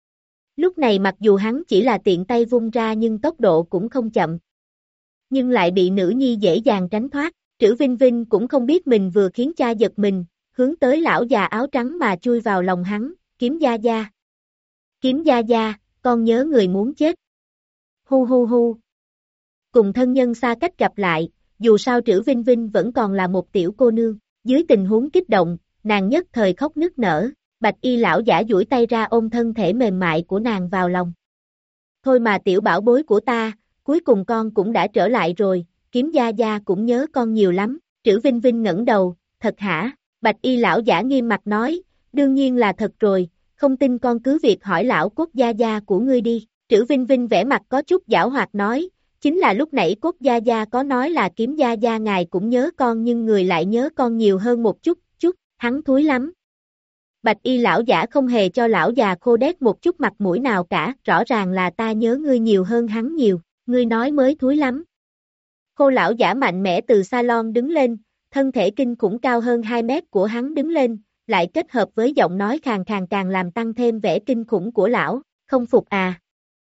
Lúc này mặc dù hắn chỉ là tiện tay vung ra nhưng tốc độ cũng không chậm. Nhưng lại bị nữ nhi dễ dàng tránh thoát, Trử Vinh Vinh cũng không biết mình vừa khiến cha giật mình, hướng tới lão già áo trắng mà chui vào lòng hắn, Kiếm gia gia. Kiếm gia gia, con nhớ người muốn chết. Hu hu hu. Cùng thân nhân xa cách gặp lại, dù sao Trử Vinh Vinh vẫn còn là một tiểu cô nương, dưới tình huống kích động, nàng nhất thời khóc nức nở, Bạch Y lão giả duỗi tay ra ôm thân thể mềm mại của nàng vào lòng. Thôi mà tiểu bảo bối của ta, cuối cùng con cũng đã trở lại rồi, Kiếm gia gia cũng nhớ con nhiều lắm, Trử Vinh Vinh ngẩng đầu, thật hả? Bạch Y lão giả nghiêm mặt nói, đương nhiên là thật rồi, không tin con cứ việc hỏi lão Cốt gia gia của ngươi đi, Trử Vinh Vinh vẻ mặt có chút giảo hoạt nói, chính là lúc nãy Cốt gia gia có nói là Kiếm gia gia ngài cũng nhớ con nhưng người lại nhớ con nhiều hơn một chút, chút, hắn thúi lắm. Bạch Y lão giả không hề cho lão già khô đét một chút mặt mũi nào cả, rõ ràng là ta nhớ ngươi nhiều hơn hắn nhiều, ngươi nói mới thúi lắm. Khô lão giả mạnh mẽ từ salon đứng lên, thân thể kinh khủng cao hơn hai mét của hắn đứng lên, lại kết hợp với giọng nói khàn khàn càng làm tăng thêm vẻ kinh khủng của lão, không phục à.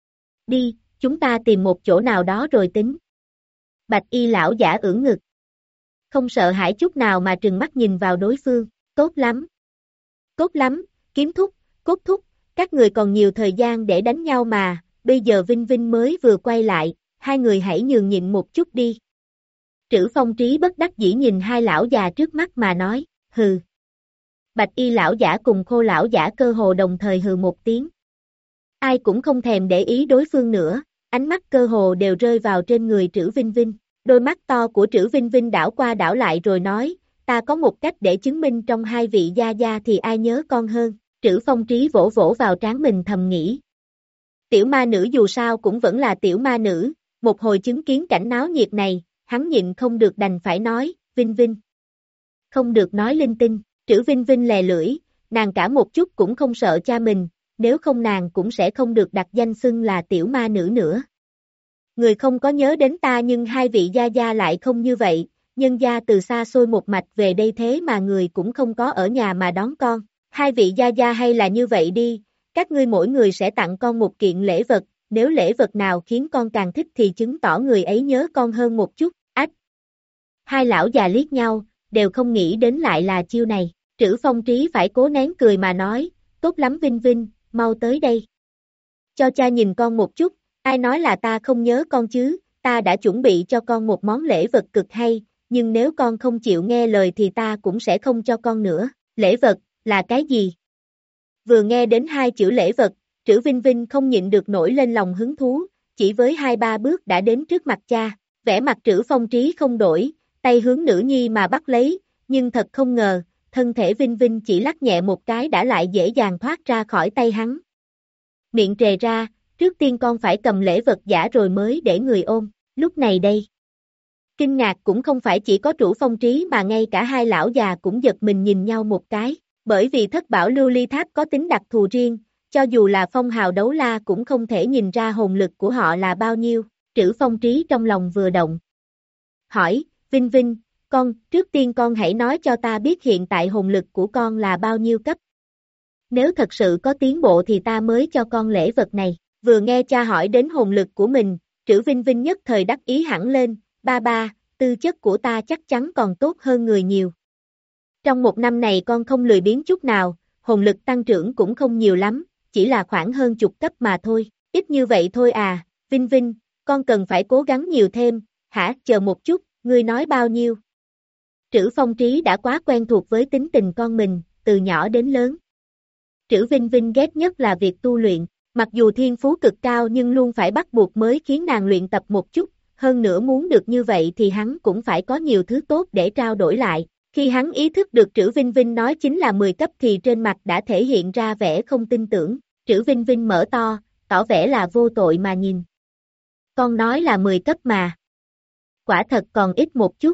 Đi, chúng ta tìm một chỗ nào đó rồi tính. Bạch Y lão giả ưỡn ngực. Không sợ hãi chút nào mà trừng mắt nhìn vào đối phương, tốt lắm. Tốt lắm, Kiếm thúc, Cốt thúc, các người còn nhiều thời gian để đánh nhau mà, bây giờ Vinh Vinh mới vừa quay lại, hai người hãy nhường nhịn một chút đi. Trử Phong Trí bất đắc dĩ nhìn hai lão già trước mắt mà nói, hừ. Bạch Y lão giả cùng Khô lão giả cơ hồ đồng thời hừ một tiếng. Ai cũng không thèm để ý đối phương nữa, ánh mắt cơ hồ đều rơi vào trên người Trử Vinh Vinh. Đôi mắt to của Trử Vinh Vinh đảo qua đảo lại rồi nói, ta có một cách để chứng minh trong hai vị gia gia thì ai nhớ con hơn. Trử Phong Trí vỗ vỗ vào trán mình thầm nghĩ. Tiểu ma nữ dù sao cũng vẫn là tiểu ma nữ, một hồi chứng kiến cảnh náo nhiệt này, hắn nhịn không được đành phải nói, Vinh Vinh. Không được nói linh tinh, Trử Vinh Vinh lè lưỡi, nàng cả một chút cũng không sợ cha mình, nếu không nàng cũng sẽ không được đặt danh xưng là tiểu ma nữ nữa. Người không có nhớ đến ta nhưng hai vị gia gia lại không như vậy, nhân gia từ xa xôi một mạch về đây thế mà người cũng không có ở nhà mà đón con. Hai vị gia gia hay là như vậy đi, các ngươi mỗi người sẽ tặng con một kiện lễ vật, nếu lễ vật nào khiến con càng thích thì chứng tỏ người ấy nhớ con hơn một chút, ách. Hai lão già liếc nhau, đều không nghĩ đến lại là chiêu này, Trử Phong Trí phải cố nén cười mà nói, tốt lắm Vinh Vinh, mau tới đây. Cho cha nhìn con một chút, ai nói là ta không nhớ con chứ, ta đã chuẩn bị cho con một món lễ vật cực hay, nhưng nếu con không chịu nghe lời thì ta cũng sẽ không cho con nữa, lễ vật, là cái gì? Vừa nghe đến hai chữ lễ vật, Trử Vinh Vinh không nhịn được nổi lên lòng hứng thú, chỉ với hai ba bước đã đến trước mặt cha, vẻ mặt Trử Phong Trí không đổi, tay hướng nữ nhi mà bắt lấy, nhưng thật không ngờ, thân thể Vinh Vinh chỉ lắc nhẹ một cái đã lại dễ dàng thoát ra khỏi tay hắn. Miệng trề ra, trước tiên con phải cầm lễ vật giả rồi mới để người ôm, lúc này đây. Kinh ngạc cũng không phải chỉ có Trử Phong Trí mà ngay cả hai lão già cũng giật mình nhìn nhau một cái, bởi vì thất bảo lưu ly tháp có tính đặc thù riêng, cho dù là phong hào đấu la cũng không thể nhìn ra hồn lực của họ là bao nhiêu, Trử Phong Trí trong lòng vừa động. Hỏi, Vinh Vinh, con, trước tiên con hãy nói cho ta biết hiện tại hồn lực của con là bao nhiêu cấp. Nếu thật sự có tiến bộ thì ta mới cho con lễ vật này, vừa nghe cha hỏi đến hồn lực của mình, Trử Vinh Vinh nhất thời đắc ý hẳn lên, ba ba, tư chất của ta chắc chắn còn tốt hơn người nhiều. Trong một năm này con không lười biếng chút nào, hồn lực tăng trưởng cũng không nhiều lắm, chỉ là khoảng hơn chục cấp mà thôi, ít như vậy thôi à, Vinh Vinh, con cần phải cố gắng nhiều thêm, hả, chờ một chút, ngươi nói bao nhiêu? Trử Phong Trí đã quá quen thuộc với tính tình con mình, từ nhỏ đến lớn. Trử Vinh Vinh ghét nhất là việc tu luyện, mặc dù thiên phú cực cao nhưng luôn phải bắt buộc mới khiến nàng luyện tập một chút, hơn nữa muốn được như vậy thì hắn cũng phải có nhiều thứ tốt để trao đổi lại. Khi hắn ý thức được Trử Vinh Vinh nói chính là mười cấp thì trên mặt đã thể hiện ra vẻ không tin tưởng, Trử Vinh Vinh mở to, tỏ vẻ là vô tội mà nhìn. Con nói là mười cấp mà. Quả thật còn ít một chút.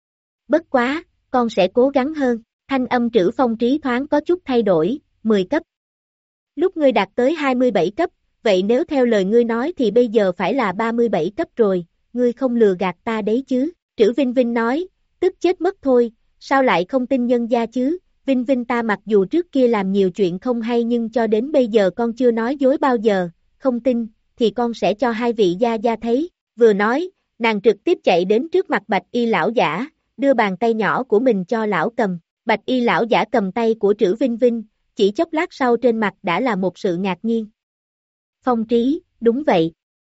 Bất quá, con sẽ cố gắng hơn, thanh âm Trử Phong Trí thoáng có chút thay đổi, mười cấp. Lúc ngươi đạt tới hai mươi bảy cấp, vậy nếu theo lời ngươi nói thì bây giờ phải là ba mươi bảy cấp rồi, ngươi không lừa gạt ta đấy chứ, Trữ Vinh Vinh nói, tức chết mất thôi, sao lại không tin nhân gia chứ, Vinh Vinh ta mặc dù trước kia làm nhiều chuyện không hay nhưng cho đến bây giờ con chưa nói dối bao giờ, không tin, thì con sẽ cho hai vị gia gia thấy, vừa nói, nàng trực tiếp chạy đến trước mặt Bạch Y lão giả, đưa bàn tay nhỏ của mình cho lão cầm, Bạch Y lão giả cầm tay của Trữ Vinh Vinh, chỉ chốc lát sau trên mặt đã là một sự ngạc nhiên. Phong Trí, đúng vậy.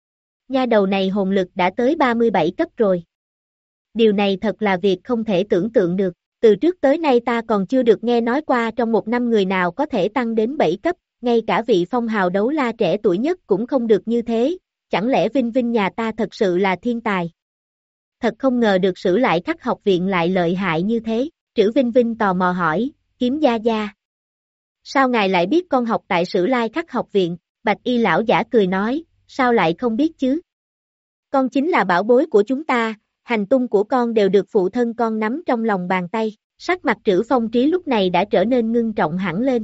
Nha đầu này hồn lực đã tới ba mươi bảy cấp rồi. Điều này thật là việc không thể tưởng tượng được, từ trước tới nay ta còn chưa được nghe nói qua trong một năm người nào có thể tăng đến bảy cấp, ngay cả vị phong hào đấu la trẻ tuổi nhất cũng không được như thế, chẳng lẽ Vinh Vinh nhà ta thật sự là thiên tài? Thật không ngờ được Sử Lai Khắc học viện lại lợi hại như thế, Trữ Vinh Vinh tò mò hỏi, Kiếm gia gia. Sao ngài lại biết con học tại Sử Lai Khắc học viện? Bạch Y lão giả cười nói, sao lại không biết chứ? Con chính là bảo bối của chúng ta, hành tung của con đều được phụ thân con nắm trong lòng bàn tay, sắc mặt Trữ Phong Trí lúc này đã trở nên ngưng trọng hẳn lên.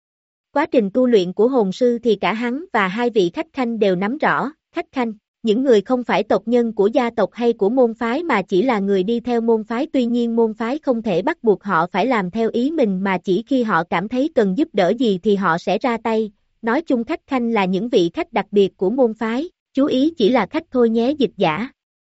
Quá trình tu luyện của hồn sư thì cả hắn và hai vị khách khanh đều nắm rõ, khách khanh, những người không phải tộc nhân của gia tộc hay của môn phái mà chỉ là người đi theo môn phái, tuy nhiên môn phái không thể bắt buộc họ phải làm theo ý mình mà chỉ khi họ cảm thấy cần giúp đỡ gì thì họ sẽ ra tay, nói chung khách khanh là những vị khách đặc biệt của môn phái, chú ý chỉ là khách thôi nhé dịch giả.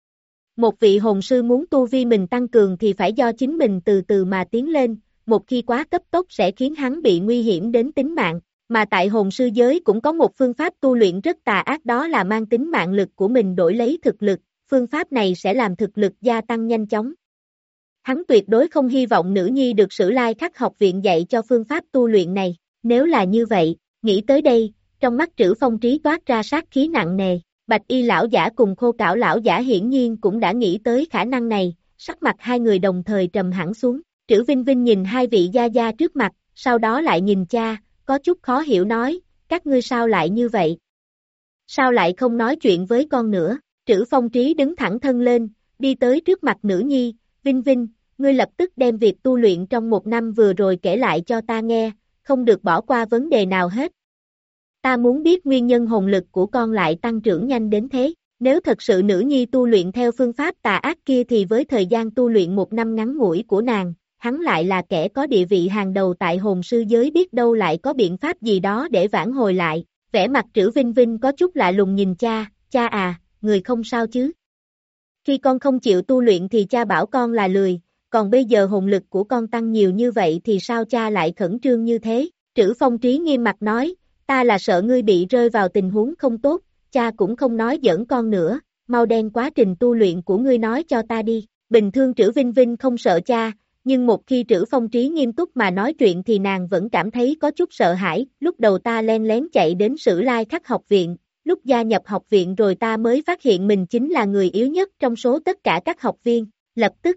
Một vị hồn sư muốn tu vi mình tăng cường thì phải do chính mình từ từ mà tiến lên, một khi quá cấp tốc sẽ khiến hắn bị nguy hiểm đến tính mạng, mà tại hồn sư giới cũng có một phương pháp tu luyện rất tà ác, đó là mang tính mạng lực của mình đổi lấy thực lực, phương pháp này sẽ làm thực lực gia tăng nhanh chóng. Hắn tuyệt đối không hy vọng nữ nhi được Sử Lai Khắc học viện dạy cho phương pháp tu luyện này, nếu là như vậy, nghĩ tới đây, trong mắt Trữ Phong Trí toát ra sát khí nặng nề. Bạch Y lão giả cùng Khô Cảo lão giả hiển nhiên cũng đã nghĩ tới khả năng này, sắc mặt hai người đồng thời trầm hẳn xuống. Trữ Vinh Vinh nhìn hai vị gia gia trước mặt, sau đó lại nhìn cha, có chút khó hiểu nói, các ngươi sao lại như vậy? Sao lại không nói chuyện với con nữa? Trữ Phong Trí đứng thẳng thân lên, đi tới trước mặt nữ nhi, Vinh Vinh, ngươi lập tức đem việc tu luyện trong một năm vừa rồi kể lại cho ta nghe, không được bỏ qua vấn đề nào hết. Ta muốn biết nguyên nhân hồn lực của con lại tăng trưởng nhanh đến thế, nếu thật sự nữ nhi tu luyện theo phương pháp tà ác kia thì với thời gian tu luyện một năm ngắn ngủi của nàng, hắn lại là kẻ có địa vị hàng đầu tại hồn sư giới, biết đâu lại có biện pháp gì đó để vãn hồi lại, vẻ mặt Trữ Vinh Vinh có chút lạ lùng nhìn cha, cha à, người không sao chứ? Khi con không chịu tu luyện thì cha bảo con là lười, còn bây giờ hồn lực của con tăng nhiều như vậy thì sao cha lại khẩn trương như thế? Trữ Phong Trí nghiêm mặt nói, ta là sợ ngươi bị rơi vào tình huống không tốt, cha cũng không nói giỡn con nữa, mau đem quá trình tu luyện của ngươi nói cho ta đi. Bình thường Trữ Vinh Vinh không sợ cha, nhưng một khi Trữ Phong Trí nghiêm túc mà nói chuyện thì nàng vẫn cảm thấy có chút sợ hãi. Lúc đầu ta len lén chạy đến Sử Lai Khắc học viện, lúc gia nhập học viện rồi ta mới phát hiện mình chính là người yếu nhất trong số tất cả các học viên, lập tức.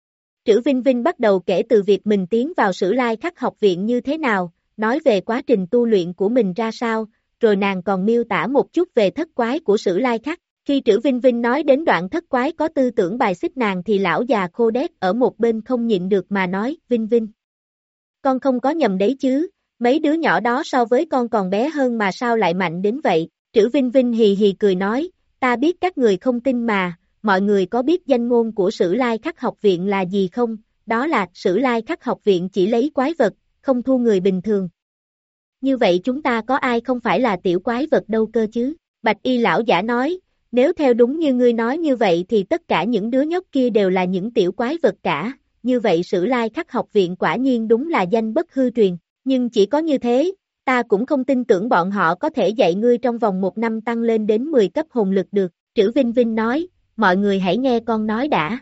Trữ Vinh Vinh bắt đầu kể từ việc mình tiến vào Sử Lai Khắc học viện như thế nào, nói về quá trình tu luyện của mình ra sao, rồi nàng còn miêu tả một chút về thất quái của Sử Lai Khắc. Khi Trữ Vinh Vinh nói đến đoạn thất quái có tư tưởng bài xích nàng thì lão già Khô Đét ở một bên không nhịn được mà nói, Vinh Vinh, con không có nhầm đấy chứ, mấy đứa nhỏ đó so với con còn bé hơn mà sao lại mạnh đến vậy. Trữ Vinh Vinh hì hì cười nói, ta biết các người không tin mà, mọi người có biết danh ngôn của Sử Lai Khắc học viện là gì không? Đó là Sử Lai Khắc học viện chỉ lấy quái vật, không thu người bình thường. Như vậy chúng ta có ai không phải là tiểu quái vật đâu cơ chứ? Bạch Y lão giả nói, nếu theo đúng như ngươi nói như vậy thì tất cả những đứa nhóc kia đều là những tiểu quái vật cả, như vậy Sử Lai Khắc học viện quả nhiên đúng là danh bất hư truyền, nhưng chỉ có như thế, ta cũng không tin tưởng bọn họ có thể dạy ngươi trong vòng một năm tăng lên đến mười cấp hồn lực được. Trữ Vinh Vinh nói, mọi người hãy nghe con nói đã.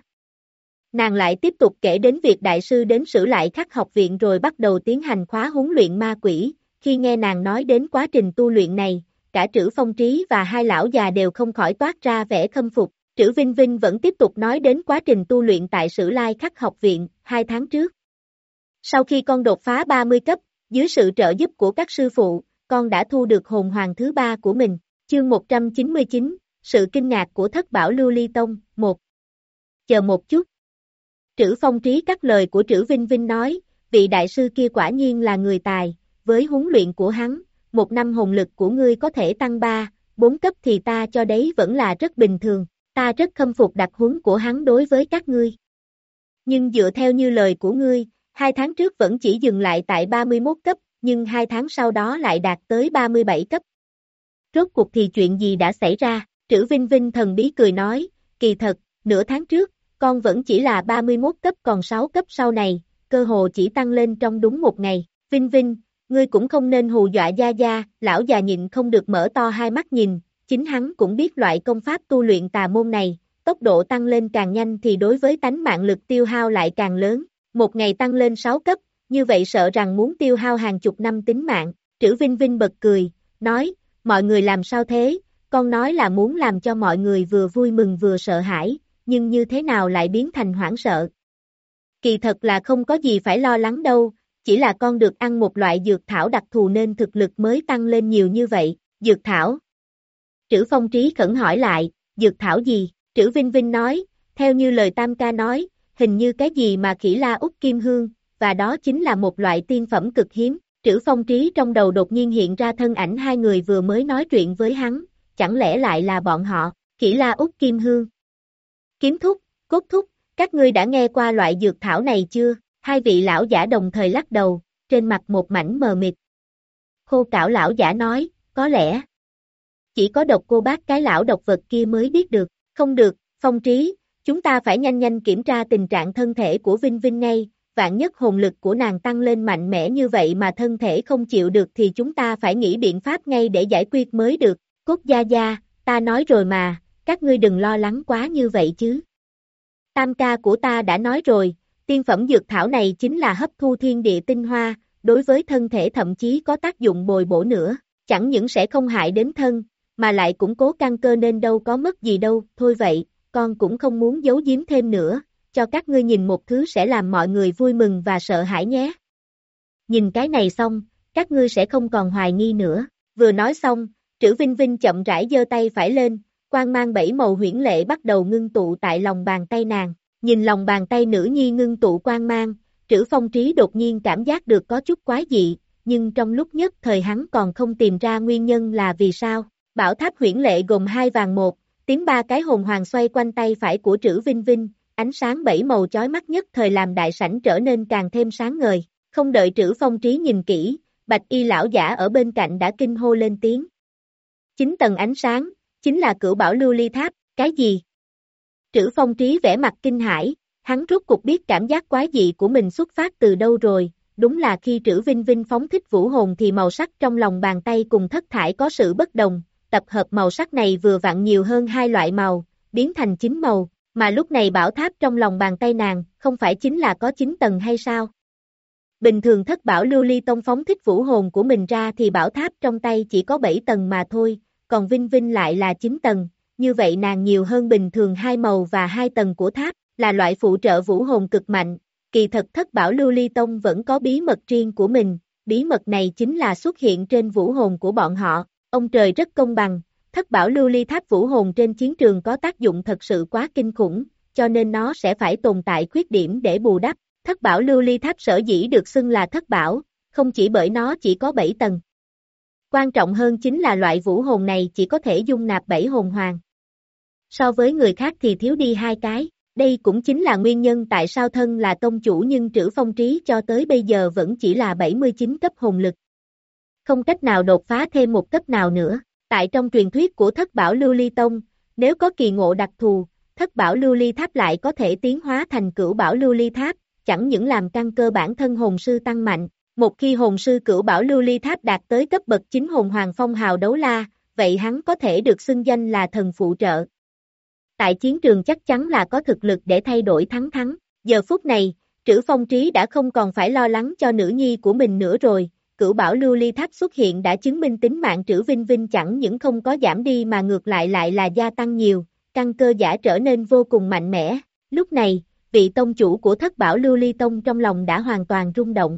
Nàng lại tiếp tục kể đến việc đại sư đến Sử Lai Khắc học viện rồi bắt đầu tiến hành khóa huấn luyện ma quỷ. Khi nghe nàng nói đến quá trình tu luyện này, cả Trữ Phong Trí và hai lão già đều không khỏi toát ra vẻ khâm phục. Trữ Vinh Vinh vẫn tiếp tục nói đến quá trình tu luyện tại Sử Lai Khắc học viện, hai tháng trước. Sau khi con đột phá ba mươi cấp, dưới sự trợ giúp của các sư phụ, con đã thu được hồn hoàng thứ ba của mình. Chương một trăm chín mươi chín, sự kinh ngạc của Thất Bảo Lưu Ly Tông, một. Chờ một chút. Trữ Phong Trí cắt lời của Trữ Vinh Vinh nói, vị đại sư kia quả nhiên là người tài, với huấn luyện của hắn, một năm hồn lực của ngươi có thể tăng ba, bốn cấp thì ta cho đấy vẫn là rất bình thường, ta rất khâm phục đặc huấn của hắn đối với các ngươi. Nhưng dựa theo như lời của ngươi, hai tháng trước vẫn chỉ dừng lại tại ba mươi mốt cấp, nhưng hai tháng sau đó lại đạt tới ba mươi bảy cấp. Rốt cuộc thì chuyện gì đã xảy ra? Trữ Vinh Vinh thần bí cười nói, kỳ thật, nửa tháng trước, con vẫn chỉ là ba mươi mốt cấp còn sáu cấp sau này, cơ hồ chỉ tăng lên trong đúng một ngày. Vinh Vinh, ngươi cũng không nên hù dọa Gia Gia, lão già nhịn không được mở to hai mắt nhìn, chính hắn cũng biết loại công pháp tu luyện tà môn này, tốc độ tăng lên càng nhanh thì đối với tánh mạng lực tiêu hao lại càng lớn, một ngày tăng lên sáu cấp, như vậy sợ rằng muốn tiêu hao hàng chục năm tính mạng. Trữ Vinh Vinh bật cười, nói, mọi người làm sao thế, con nói là muốn làm cho mọi người vừa vui mừng vừa sợ hãi, nhưng như thế nào lại biến thành hoảng sợ. Kỳ thật là không có gì phải lo lắng đâu, chỉ là con được ăn một loại dược thảo đặc thù nên thực lực mới tăng lên nhiều như vậy. Dược thảo? Trữ Phong Trí khẩn hỏi lại, dược thảo gì? Trữ Vinh Vinh nói, theo như lời Tam ca nói, hình như cái gì mà khỉ la út kim hương, và đó chính là một loại tiên phẩm cực hiếm. Trữ Phong Trí trong đầu đột nhiên hiện ra thân ảnh hai người vừa mới nói chuyện với hắn, chẳng lẽ lại là bọn họ, khỉ la út kim hương. Kiếm thúc, cốt thúc, các ngươi đã nghe qua loại dược thảo này chưa? Hai vị lão giả đồng thời lắc đầu, trên mặt một mảnh mờ mịt. Khô Cảo lão giả nói, có lẽ chỉ có độc cô bác cái lão độc vật kia mới biết được. Không được, Phong Trí, chúng ta phải nhanh nhanh kiểm tra tình trạng thân thể của Vinh Vinh ngay, vạn nhất hồn lực của nàng tăng lên mạnh mẽ như vậy mà thân thể không chịu được thì chúng ta phải nghĩ biện pháp ngay để giải quyết mới được. Cốt Gia Gia, ta nói rồi mà, các ngươi đừng lo lắng quá như vậy chứ. Tam ca của ta đã nói rồi, tiên phẩm dược thảo này chính là hấp thu thiên địa tinh hoa, đối với thân thể thậm chí có tác dụng bồi bổ nữa, chẳng những sẽ không hại đến thân, mà lại củng cố căn cơ nên đâu có mất gì đâu. Thôi vậy, con cũng không muốn giấu giếm thêm nữa, cho các ngươi nhìn một thứ sẽ làm mọi người vui mừng và sợ hãi nhé. Nhìn cái này xong, các ngươi sẽ không còn hoài nghi nữa. Vừa nói xong, Trữ Vinh Vinh chậm rãi giơ tay phải lên, quang mang bảy màu huyễn lệ bắt đầu ngưng tụ tại lòng bàn tay nàng. Nhìn lòng bàn tay nữ nhi ngưng tụ quang mang, Trữ Phong Trí đột nhiên cảm giác được có chút quái dị, nhưng trong lúc nhất thời hắn còn không tìm ra nguyên nhân là vì sao. Bảo tháp huyễn lệ gồm hai vàng một, tiếng ba cái hồn hoàng xoay quanh tay phải của Trữ Vinh Vinh, ánh sáng bảy màu chói mắt nhất thời làm đại sảnh trở nên càng thêm sáng ngời. Không đợi Trữ Phong Trí nhìn kỹ, Bạch Y lão giả ở bên cạnh đã kinh hô lên tiếng. Chín tầng ánh sáng, chính là Cửu Bảo Lưu Ly Tháp. Cái gì? Trữ Phong Trí vẻ mặt kinh hãi, hắn rốt cuộc biết cảm giác quái dị của mình xuất phát từ đâu rồi. Đúng là khi Trữ Vinh Vinh phóng thích vũ hồn thì màu sắc trong lòng bàn tay cùng thất thải có sự bất đồng, tập hợp màu sắc này vừa vặn nhiều hơn hai loại màu, biến thành chín màu, mà lúc này bảo tháp trong lòng bàn tay nàng, không phải chính là có chín tầng hay sao? Bình thường Thất Bảo Lưu Ly Tông phóng thích vũ hồn của mình ra thì bảo tháp trong tay chỉ có bảy tầng mà thôi, còn Vinh Vinh lại là chín tầng, như vậy nàng nhiều hơn bình thường hai màu và hai tầng của tháp, là loại phụ trợ vũ hồn cực mạnh. Kỳ thật Thất Bảo Lưu Ly Tông vẫn có bí mật riêng của mình, bí mật này chính là xuất hiện trên vũ hồn của bọn họ. Ông trời rất công bằng, Thất Bảo Lưu Ly Tháp vũ hồn trên chiến trường có tác dụng thật sự quá kinh khủng, cho nên nó sẽ phải tồn tại khuyết điểm để bù đắp. Thất Bảo Lưu Ly Tháp sở dĩ được xưng là thất bảo, không chỉ bởi nó chỉ có bảy tầng. Quan trọng hơn chính là loại vũ hồn này chỉ có thể dung nạp bảy hồn hoàng. So với người khác thì thiếu đi hai cái, đây cũng chính là nguyên nhân tại sao thân là tông chủ nhưng Trữ Phong Trí cho tới bây giờ vẫn chỉ là bảy mươi chín cấp hồn lực. Không cách nào đột phá thêm một cấp nào nữa. Tại trong truyền thuyết của Thất Bảo Lưu Ly Tông, nếu có kỳ ngộ đặc thù, Thất Bảo Lưu Ly Tháp lại có thể tiến hóa thành Cửu Bảo Lưu Ly Tháp, chẳng những làm căn cơ bản thân hồn sư tăng mạnh, một khi hồn sư Cửu Bảo Lưu Ly Tháp đạt tới cấp bậc chín hồn hoàng phong hào đấu la, vậy hắn có thể được xưng danh là thần phụ trợ. Tại chiến trường chắc chắn là có thực lực để thay đổi thắng thắng. Giờ phút này, Trữ Phong Trí đã không còn phải lo lắng cho nữ nhi của mình nữa rồi. Cửu Bảo Lưu Ly Tháp xuất hiện đã chứng minh tính mạng Trữ Vinh Vinh chẳng những không có giảm đi mà ngược lại lại là gia tăng nhiều, căn cơ giả trở nên vô cùng mạnh mẽ. Lúc này, vị tông chủ của Thất Bảo Lưu Ly Tông trong lòng đã hoàn toàn rung động.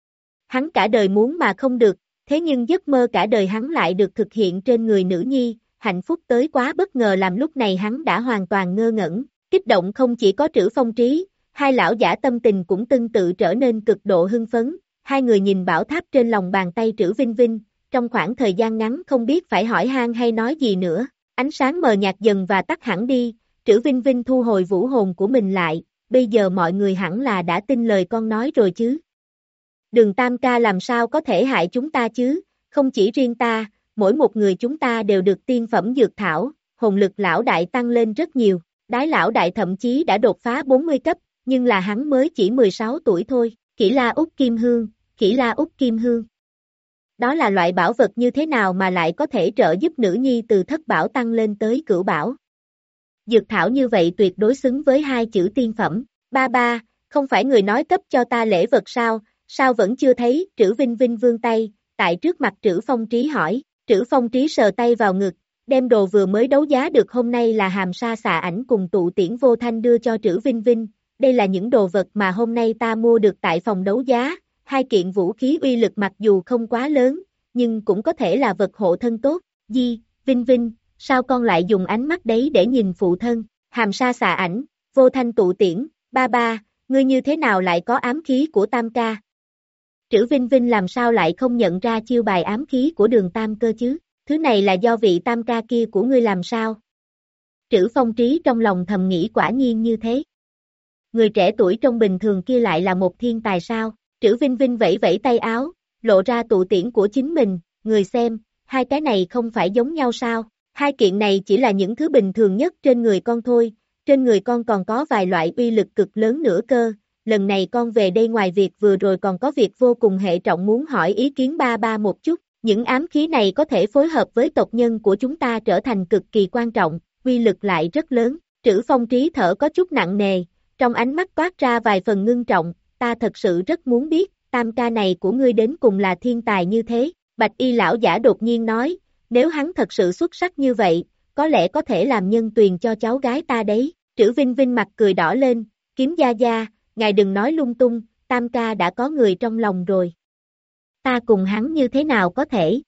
Hắn cả đời muốn mà không được, thế nhưng giấc mơ cả đời hắn lại được thực hiện trên người nữ nhi, hạnh phúc tới quá bất ngờ làm lúc này hắn đã hoàn toàn ngơ ngẩn, kích động không chỉ có Trữ Phong Trí, hai lão giả tâm tình cũng tương tự trở nên cực độ hưng phấn. Hai người nhìn bảo tháp trên lòng bàn tay Trữ Vinh Vinh, trong khoảng thời gian ngắn không biết phải hỏi han hay nói gì nữa. Ánh sáng mờ nhạt dần và tắt hẳn đi, Trữ Vinh Vinh thu hồi vũ hồn của mình lại, bây giờ mọi người hẳn là đã tin lời con nói rồi chứ. Đường Tam ca làm sao có thể hại chúng ta chứ, không chỉ riêng ta, mỗi một người chúng ta đều được tiên phẩm dược thảo, hồn lực lão đại tăng lên rất nhiều, đái lão đại thậm chí đã đột phá bốn mươi cấp, nhưng là hắn mới chỉ mười sáu tuổi thôi, Kỷ La Úc Kim Hương, Kỷ La Úc Kim Hương. Đó là loại bảo vật như thế nào mà lại có thể trợ giúp nữ nhi từ thất bảo tăng lên tới cửu bảo. Dược thảo như vậy tuyệt đối xứng với hai chữ tiên phẩm. Ba ba, không phải người nói cấp cho ta lễ vật sao, sao vẫn chưa thấy? Trữ Vinh Vinh vươn tay, tại trước mặt Trữ Phong Trí hỏi. Trữ Phong Trí sờ tay vào ngực, đem đồ vừa mới đấu giá được hôm nay là hàm sa xà ảnh cùng tụ tiễn vô thanh đưa cho Trữ Vinh Vinh. Đây là những đồ vật mà hôm nay ta mua được tại phòng đấu giá, hai kiện vũ khí uy lực mặc dù không quá lớn, nhưng cũng có thể là vật hộ thân tốt. Di, Vinh Vinh, sao con lại dùng ánh mắt đấy để nhìn phụ thân? Hàm sa xà ảnh, vô thanh tụ tiễn, ba ba, ngươi như thế nào lại có ám khí của Tam ca? Trữ Vinh Vinh làm sao lại không nhận ra chiêu bài ám khí của Đường Tam cơ chứ? Thứ này là do vị Tam ca kia của ngươi làm sao? Trữ Phong Trí trong lòng thầm nghĩ quả nhiên như thế. Người trẻ tuổi trong bình thường kia lại là một thiên tài sao? Trữ Vinh Vinh vẫy vẫy tay áo, lộ ra tụ tiễn của chính mình, người xem, hai cái này không phải giống nhau sao? Hai kiện này chỉ là những thứ bình thường nhất trên người con thôi, trên người con còn có vài loại uy lực cực lớn nữa cơ. Lần này con về đây ngoài việc vừa rồi còn có việc vô cùng hệ trọng muốn hỏi ý kiến ba ba một chút. Những ám khí này có thể phối hợp với tộc nhân của chúng ta trở thành cực kỳ quan trọng, uy lực lại rất lớn. Trữ Phong Trí thở có chút nặng nề, trong ánh mắt toát ra vài phần ngưng trọng, ta thật sự rất muốn biết, Tam ca này của ngươi đến cùng là thiên tài như thế. Bạch y lão giả đột nhiên nói, nếu hắn thật sự xuất sắc như vậy, có lẽ có thể làm nhân tuyền cho cháu gái ta đấy. Trữ Vinh Vinh mặt cười đỏ lên, Kiếm gia gia, ngài đừng nói lung tung, Tam ca đã có người trong lòng rồi. Ta cùng hắn như thế nào có thể?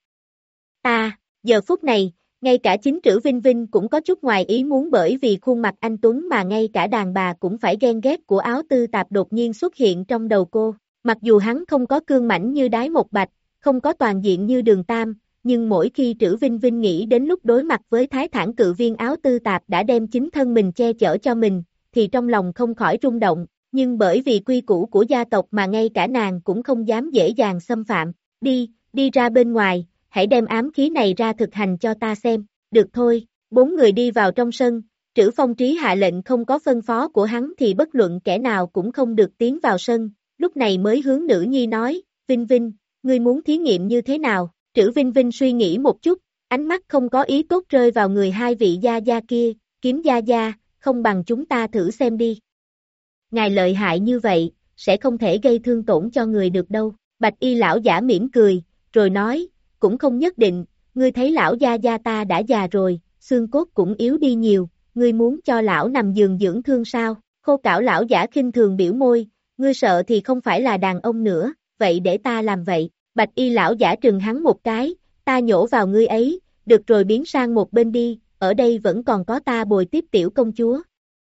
Ta, giờ phút này, ngay cả chính Trữ Vinh Vinh cũng có chút ngoài ý muốn bởi vì khuôn mặt anh Tuấn mà ngay cả đàn bà cũng phải ghen ghét của Áo Tư Tạp đột nhiên xuất hiện trong đầu cô. Mặc dù hắn không có cương mãnh như Đái Một Bạch, không có toàn diện như Đường Tam, nhưng mỗi khi Trữ Vinh Vinh nghĩ đến lúc đối mặt với Thái Thản Cự Viên Áo Tư Tạp đã đem chính thân mình che chở cho mình, thì trong lòng không khỏi rung động, nhưng bởi vì quy củ của gia tộc mà ngay cả nàng cũng không dám dễ dàng xâm phạm. Đi, đi ra bên ngoài, hãy đem ám khí này ra thực hành cho ta xem. Được thôi, bốn người đi vào trong sân, Trữ Phong Trí hạ lệnh không có phân phó của hắn thì bất luận kẻ nào cũng không được tiến vào sân, lúc này mới hướng nữ nhi nói, Vinh Vinh, ngươi muốn thí nghiệm như thế nào? Trữ Vinh Vinh suy nghĩ một chút, ánh mắt không có ý tốt rơi vào người hai vị gia gia kia, Kiếm gia gia, không bằng chúng ta thử xem đi. Ngài lợi hại như vậy, sẽ không thể gây thương tổn cho người được đâu. Bạch y lão giả mỉm cười, rồi nói, cũng không nhất định, ngươi thấy lão gia gia ta đã già rồi, xương cốt cũng yếu đi nhiều, ngươi muốn cho lão nằm giường dưỡng thương sao? Khô cảo lão giả khinh thường biểu môi, ngươi sợ thì không phải là đàn ông nữa, vậy để ta làm vậy. Bạch y lão giả trừng hắn một cái, ta nhổ vào ngươi ấy, được rồi biến sang một bên đi, ở đây vẫn còn có ta bồi tiếp tiểu công chúa.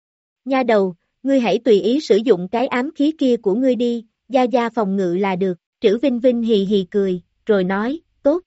Nha đầu, ngươi hãy tùy ý sử dụng cái ám khí kia của ngươi đi, gia gia phòng ngự là được. Trữ Vinh Vinh hì hì cười, rồi nói, tốt.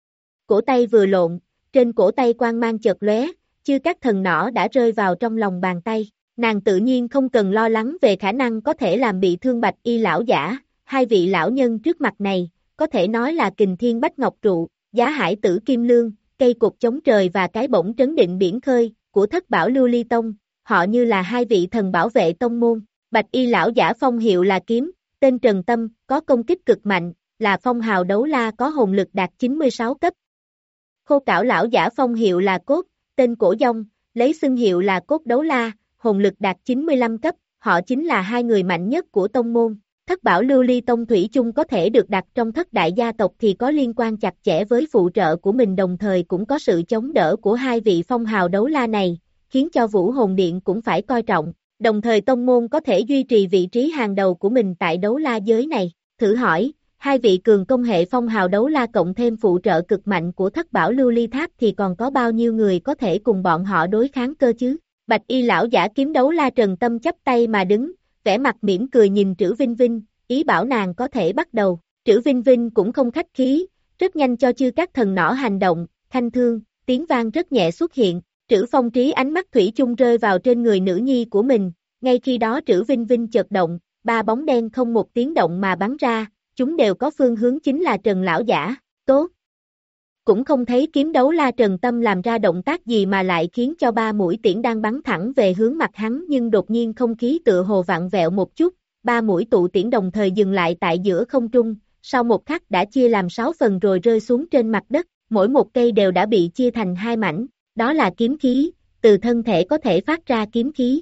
Cổ tay vừa lộn, trên cổ tay quang mang chợt lóe, chư các thần nỏ đã rơi vào trong lòng bàn tay. Nàng tự nhiên không cần lo lắng về khả năng có thể làm bị thương Bạch y lão giả, hai vị lão nhân trước mặt này, có thể nói là kình thiên bách ngọc trụ, giá hải tử kim lương, cây cột chống trời và cái bổng trấn định biển khơi, của thất bảo lưu ly tông, họ như là hai vị thần bảo vệ tông môn. Bạch y lão giả phong hiệu là kiếm, tên Trần Tâm, có công kích cực mạnh, là phong hào đấu la có hồn lực đạt chín mươi sáu cấp. Khô cảo lão giả phong hiệu là cốt, tên Cổ Dông, lấy xưng hiệu là cốt đấu la, hồn lực đạt chín mươi lăm cấp, họ chính là hai người mạnh nhất của tông môn. Thất bảo lưu ly tông thủy chung có thể được đặt trong thất đại gia tộc thì có liên quan chặt chẽ với phụ trợ của mình, đồng thời cũng có sự chống đỡ của hai vị phong hào đấu la này, khiến cho Vũ Hồn Điện cũng phải coi trọng, đồng thời tông môn có thể duy trì vị trí hàng đầu của mình tại đấu la giới này. Thử hỏi, hai vị cường công hệ phong hào đấu la cộng thêm phụ trợ cực mạnh của thất bảo lưu ly tháp thì còn có bao nhiêu người có thể cùng bọn họ đối kháng cơ chứ? Bạch y lão giả kiếm đấu la Trần Tâm chắp tay mà đứng, vẻ mặt mỉm cười nhìn Trữ Vinh Vinh, ý bảo nàng có thể bắt đầu. Trữ Vinh Vinh cũng không khách khí, Rất nhanh cho chư các thần nỏ hành động, khanh thương, tiếng vang rất nhẹ xuất hiện, Trữ Phong Trí ánh mắt thủy chung rơi vào trên người nữ nhi của mình, ngay khi đó Trữ Vinh Vinh chợt động, ba bóng đen không một tiếng động mà bắn ra, chúng đều có phương hướng chính là Trần lão giả, tốt. Cũng không thấy kiếm đấu la Trần Tâm làm ra động tác gì mà lại khiến cho ba mũi tiễn đang bắn thẳng về hướng mặt hắn nhưng đột nhiên không khí tựa hồ vặn vẹo một chút, ba mũi tụ tiễn đồng thời dừng lại tại giữa không trung, sau một khắc đã chia làm sáu phần rồi rơi xuống trên mặt đất, mỗi một cây đều đã bị chia thành hai mảnh, đó là kiếm khí, từ thân thể có thể phát ra kiếm khí.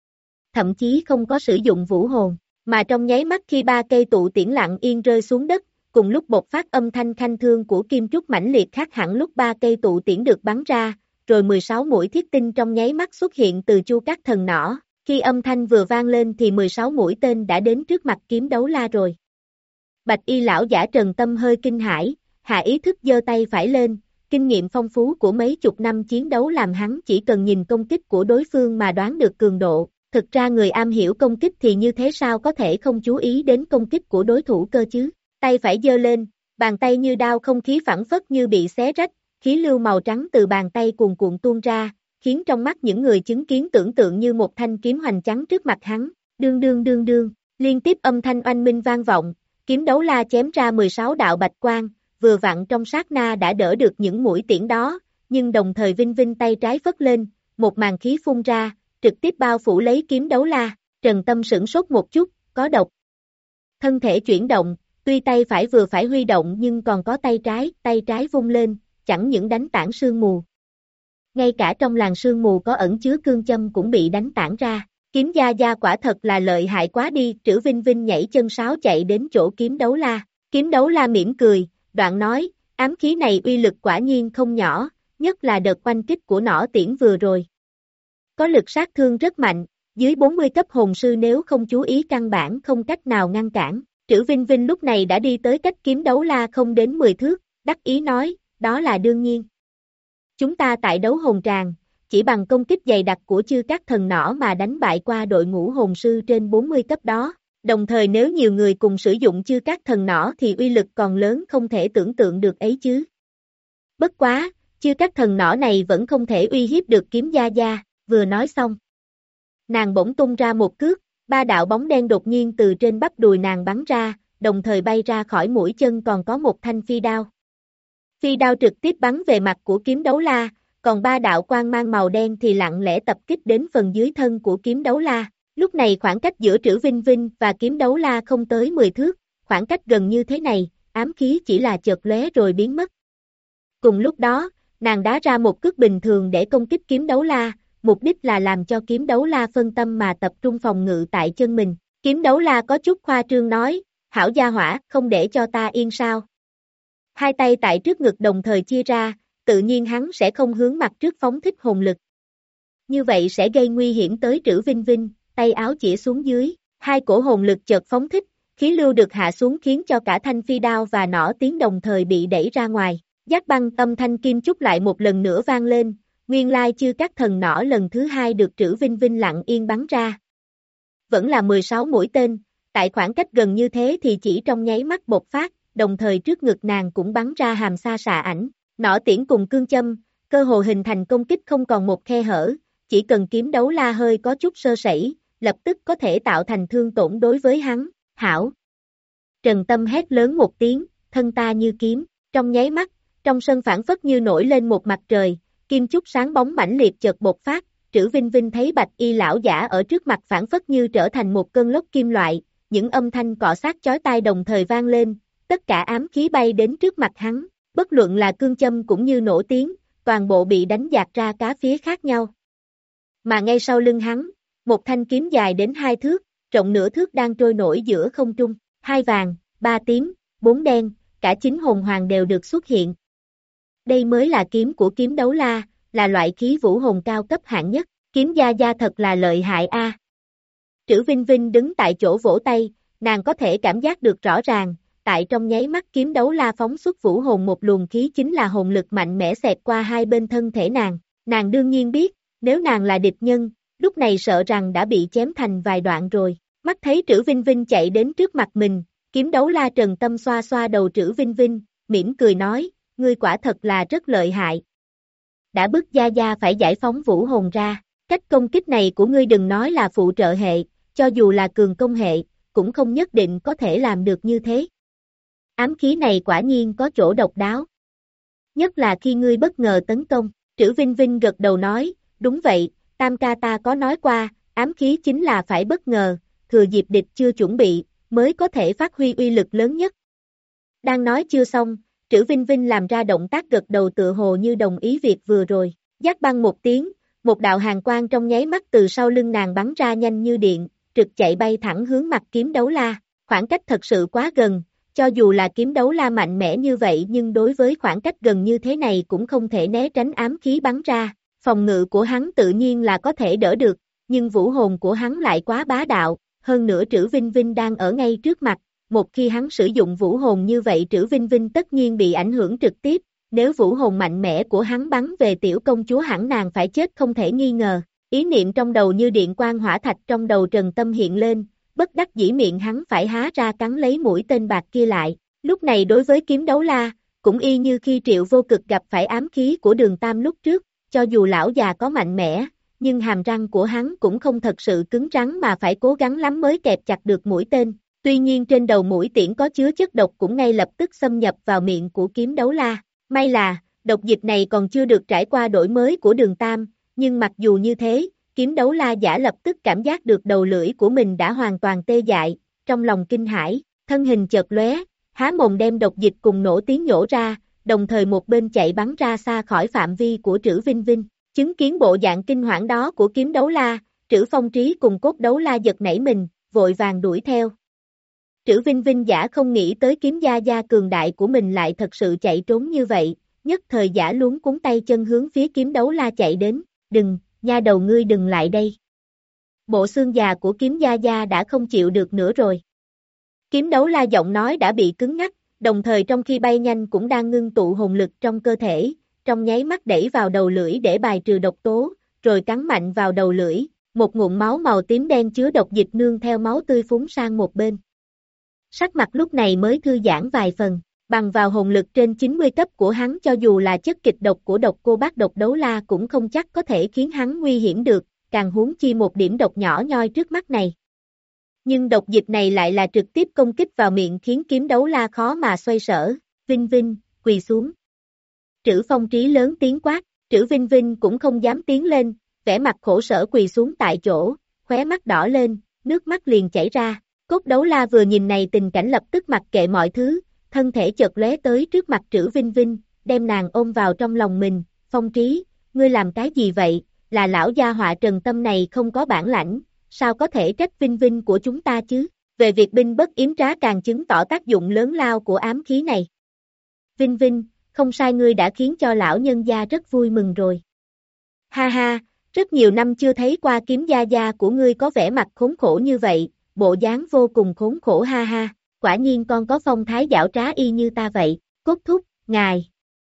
Thậm chí không có sử dụng vũ hồn, mà trong nháy mắt khi ba cây tụ tiễn lặng yên rơi xuống đất, cùng lúc bộc phát âm thanh khanh thương của kim trúc mãnh liệt khác hẳn lúc ba cây tụ tiễn được bắn ra, rồi mười sáu mũi thiết tinh trong nháy mắt xuất hiện từ chu các thần nỏ, khi âm thanh vừa vang lên thì mười sáu mũi tên đã đến trước mặt kiếm đấu la rồi. Bạch y lão giả Trần Tâm hơi kinh hãi, hạ ý thức giơ tay phải lên, kinh nghiệm phong phú của mấy chục năm chiến đấu làm hắn chỉ cần nhìn công kích của đối phương mà đoán được cường độ, thực ra người am hiểu công kích thì như thế sao có thể không chú ý đến công kích của đối thủ cơ chứ. Tay phải giơ lên, bàn tay như đao không khí phảng phất như bị xé rách, khí lưu màu trắng từ bàn tay cuồn cuộn tuôn ra, khiến trong mắt những người chứng kiến tưởng tượng như một thanh kiếm hoành trắng trước mặt hắn, đương đương đương đương, liên tiếp âm thanh oanh minh vang vọng, kiếm đấu la chém ra mười sáu đạo bạch quang, vừa vặn trong sát na đã đỡ được những mũi tiễn đó, nhưng đồng thời Vinh Vinh tay trái phất lên, một màn khí phun ra, trực tiếp bao phủ lấy kiếm đấu la, Trần Tâm sửng sốt một chút, có độc. Thân thể chuyển động, tuy tay phải vừa phải huy động nhưng còn có tay trái, tay trái vung lên, chẳng những đánh tản sương mù. Ngay cả trong làn sương mù có ẩn chứa cương châm cũng bị đánh tản ra, kiếm gia gia quả thật là lợi hại quá đi, Trữ Vinh Vinh nhảy chân sáo chạy đến chỗ kiếm đấu la, kiếm đấu la mỉm cười, đoạn nói, ám khí này uy lực quả nhiên không nhỏ, nhất là đợt oanh kích của nỏ tiễn vừa rồi. Có lực sát thương rất mạnh, dưới bốn mươi cấp hồn sư nếu không chú ý căn bản không cách nào ngăn cản. Trữ Vinh Vinh lúc này đã đi tới cách kiếm đấu la không đến mười thước, đắc ý nói, đó là đương nhiên. Chúng ta tại đấu hồn tràng, chỉ bằng công kích dày đặc của chư các thần nỏ mà đánh bại qua đội ngũ hồn sư trên bốn mươi cấp đó, đồng thời nếu nhiều người cùng sử dụng chư các thần nỏ thì uy lực còn lớn không thể tưởng tượng được ấy chứ. Bất quá, chư các thần nỏ này vẫn không thể uy hiếp được kiếm gia gia, vừa nói xong. Nàng bỗng tung ra một cước, ba đạo bóng đen đột nhiên từ trên bắp đùi nàng bắn ra, đồng thời bay ra khỏi mũi chân còn có một thanh phi đao. Phi đao trực tiếp bắn về mặt của kiếm đấu la, còn ba đạo quang mang màu đen thì lặng lẽ tập kích đến phần dưới thân của kiếm đấu la. Lúc này khoảng cách giữa Trữ Vinh Vinh và kiếm đấu la không tới mười thước, khoảng cách gần như thế này, ám khí chỉ là chợt lóe rồi biến mất. Cùng lúc đó, nàng đá ra một cước bình thường để công kích kiếm đấu la, mục đích là làm cho kiếm đấu la phân tâm mà tập trung phòng ngự tại chân mình. Kiếm đấu la có chút khoa trương nói, hảo gia hỏa, không để cho ta yên sao. Hai tay tại trước ngực đồng thời chia ra, tự nhiên hắn sẽ không hướng mặt trước phóng thích hồn lực. Như vậy sẽ gây nguy hiểm tới Trữ Vinh Vinh, tay áo chĩa xuống dưới, hai cổ hồn lực chợt phóng thích, khí lưu được hạ xuống khiến cho cả thanh phi đao và nỏ tiến đồng thời bị đẩy ra ngoài. Giác băng âm thanh kim chúc lại một lần nữa vang lên, nguyên lai chư các thần nỏ lần thứ hai được Trữ Vinh Vinh lặng yên bắn ra. Vẫn là mười sáu mũi tên, tại khoảng cách gần như thế thì chỉ trong nháy mắt bộc phát, đồng thời trước ngực nàng cũng bắn ra hàm xa xạ ảnh, nỏ tiễn cùng cương châm, cơ hồ hình thành công kích không còn một khe hở, chỉ cần kiếm đấu la hơi có chút sơ sẩy, lập tức có thể tạo thành thương tổn đối với hắn, hảo. Trần Tâm hét lớn một tiếng, thân ta như kiếm, trong nháy mắt, trong sân phảng phất như nổi lên một mặt trời, kim chúc sáng bóng mãnh liệt chợt bộc phát, Trữ Vinh Vinh thấy bạch y lão giả ở trước mặt phảng phất như trở thành một cơn lốc kim loại, những âm thanh cọ sát chói tai đồng thời vang lên, tất cả ám khí bay đến trước mặt hắn, bất luận là cương châm cũng như nổ tiếng, toàn bộ bị đánh dạt ra cá phía khác nhau. Mà ngay sau lưng hắn, một thanh kiếm dài đến hai thước, rộng nửa thước đang trôi nổi giữa không trung, hai vàng, ba tím, bốn đen, cả chín hồn hoàng đều được xuất hiện. Đây mới là kiếm của kiếm đấu la, là loại khí vũ hồn cao cấp hạng nhất, kiếm gia gia thật là lợi hại a. À. Trữ Vinh Vinh đứng tại chỗ vỗ tay, nàng có thể cảm giác được rõ ràng, tại trong nháy mắt kiếm đấu la phóng xuất vũ hồn một luồng khí chính là hồn lực mạnh mẽ xẹt qua hai bên thân thể nàng, nàng đương nhiên biết, nếu nàng là địch nhân, lúc này sợ rằng đã bị chém thành vài đoạn rồi, mắt thấy Trữ Vinh Vinh chạy đến trước mặt mình, kiếm đấu la Trần Tâm xoa xoa đầu Trữ Vinh Vinh, mỉm cười nói, ngươi quả thật là rất lợi hại. Đã bức Gia Gia phải giải phóng vũ hồn ra, cách công kích này của ngươi đừng nói là phụ trợ hệ, cho dù là cường công hệ, cũng không nhất định có thể làm được như thế. Ám khí này quả nhiên có chỗ độc đáo. Nhất là khi ngươi bất ngờ tấn công, Trữ Vinh Vinh gật đầu nói, đúng vậy, Tam ca ta có nói qua, ám khí chính là phải bất ngờ, thừa dịp địch chưa chuẩn bị, mới có thể phát huy uy lực lớn nhất. Đang nói chưa xong, Trữ Vinh Vinh làm ra động tác gật đầu tựa hồ như đồng ý việc vừa rồi, giác băng một tiếng, một đạo hàn quang trong nháy mắt từ sau lưng nàng bắn ra nhanh như điện, trực chạy bay thẳng hướng mặt kiếm đấu la, khoảng cách thật sự quá gần, cho dù là kiếm đấu la mạnh mẽ như vậy nhưng đối với khoảng cách gần như thế này cũng không thể né tránh ám khí bắn ra, phòng ngự của hắn tự nhiên là có thể đỡ được, nhưng vũ hồn của hắn lại quá bá đạo, hơn nữa Trữ Vinh Vinh đang ở ngay trước mặt, một khi hắn sử dụng vũ hồn như vậy Trữ Vinh Vinh tất nhiên bị ảnh hưởng trực tiếp, nếu vũ hồn mạnh mẽ của hắn bắn về tiểu công chúa hẳn nàng phải chết không thể nghi ngờ, ý niệm trong đầu như điện quang hỏa thạch trong đầu Trần Tâm hiện lên, bất đắc dĩ miệng hắn phải há ra cắn lấy mũi tên bạc kia lại, lúc này đối với kiếm đấu la, cũng y như khi Triệu Vô Cực gặp phải ám khí của Đường Tam lúc trước, cho dù lão già có mạnh mẽ, nhưng hàm răng của hắn cũng không thật sự cứng rắn mà phải cố gắng lắm mới kẹp chặt được mũi tên, tuy nhiên trên đầu mũi tiễn có chứa chất độc cũng ngay lập tức xâm nhập vào miệng của kiếm đấu la, may là, độc dịch này còn chưa được trải qua đổi mới của Đường Tam, nhưng mặc dù như thế, kiếm đấu la giả lập tức cảm giác được đầu lưỡi của mình đã hoàn toàn tê dại, trong lòng kinh hãi, thân hình chợt lóe, há mồm đem độc dịch cùng nổ tiếng nhổ ra, đồng thời một bên chạy bắn ra xa khỏi phạm vi của Trữ Vinh Vinh, chứng kiến bộ dạng kinh hoảng đó của kiếm đấu la, Trữ Phong Trí cùng cốt đấu la giật nảy mình, vội vàng đuổi theo. Trữ Vinh Vinh giả không nghĩ tới kiếm gia gia cường đại của mình lại thật sự chạy trốn như vậy, nhất thời giả luống cuống tay chân hướng phía kiếm đấu la chạy đến, đừng, nha đầu ngươi đừng lại đây. Bộ xương già của kiếm gia gia đã không chịu được nữa rồi. Kiếm đấu la giọng nói đã bị cứng ngắc, đồng thời trong khi bay nhanh cũng đang ngưng tụ hồn lực trong cơ thể, trong nháy mắt đẩy vào đầu lưỡi để bài trừ độc tố, rồi cắn mạnh vào đầu lưỡi, một ngụm máu màu tím đen chứa độc dịch nương theo máu tươi phúng sang một bên. Sắc mặt lúc này mới thư giãn vài phần, bằng vào hồn lực trên chín mươi cấp của hắn cho dù là chất kịch độc của độc cô bác độc đấu la cũng không chắc có thể khiến hắn nguy hiểm được, càng huống chi một điểm độc nhỏ nhoi trước mắt này. Nhưng độc dịch này lại là trực tiếp công kích vào miệng khiến kiếm đấu la khó mà xoay sở, Vinh Vinh, quỳ xuống. Trữ Phong Trí lớn tiếng quát, Trữ Vinh Vinh cũng không dám tiến lên, vẻ mặt khổ sở quỳ xuống tại chỗ, khóe mắt đỏ lên, nước mắt liền chảy ra. Cốt đấu la vừa nhìn này tình cảnh lập tức mặc kệ mọi thứ, thân thể chợt lóe tới trước mặt Trữ Vinh Vinh, đem nàng ôm vào trong lòng mình, Phong Trí, ngươi làm cái gì vậy, là lão gia họa Trần Tâm này không có bản lãnh, sao có thể trách Vinh Vinh của chúng ta chứ, về việc binh bất yếm trá càng chứng tỏ tác dụng lớn lao của ám khí này. Vinh Vinh, không sai ngươi đã khiến cho lão nhân gia rất vui mừng rồi. Ha ha, rất nhiều năm chưa thấy qua kiếm gia gia của ngươi có vẻ mặt khốn khổ như vậy, bộ dáng vô cùng khốn khổ ha ha, quả nhiên con có phong thái giảo trá y như ta vậy, cốt thúc, ngài.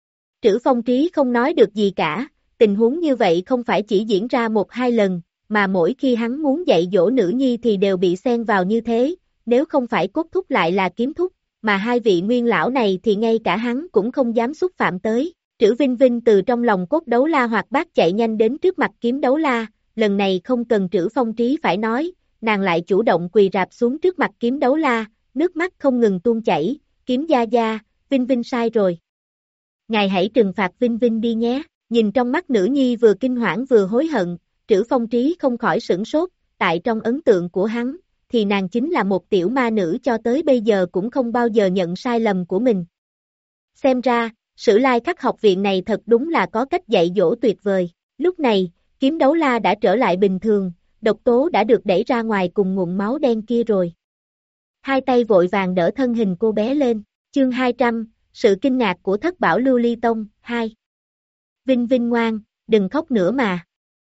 Trữ Phong Trí không nói được gì cả, tình huống như vậy không phải chỉ diễn ra một hai lần, mà mỗi khi hắn muốn dạy dỗ nữ nhi thì đều bị xen vào như thế, nếu không phải cốt thúc lại là kiếm thúc, mà hai vị nguyên lão này thì ngay cả hắn cũng không dám xúc phạm tới. Trữ Vinh Vinh từ trong lòng cốt đấu la hoạt bát chạy nhanh đến trước mặt kiếm đấu la, lần này không cần Trữ Phong Trí phải nói, nàng lại chủ động quỳ rạp xuống trước mặt kiếm đấu la, nước mắt không ngừng tuôn chảy, kiếm gia gia, Vinh Vinh sai rồi. Ngài hãy trừng phạt Vinh Vinh đi nhé, nhìn trong mắt nữ nhi vừa kinh hoảng vừa hối hận, Trữ Phong Trí không khỏi sửng sốt, tại trong ấn tượng của hắn, thì nàng chính là một tiểu ma nữ cho tới bây giờ cũng không bao giờ nhận sai lầm của mình. Xem ra, Sử Lai Khắc học viện này thật đúng là có cách dạy dỗ tuyệt vời, lúc này, kiếm đấu la đã trở lại bình thường, độc tố đã được đẩy ra ngoài cùng nguồn máu đen kia rồi. Hai tay vội vàng đỡ thân hình cô bé lên, chương hai trăm, sự kinh ngạc của thất bảo lưu ly tông, hai. Vinh Vinh ngoan, đừng khóc nữa mà.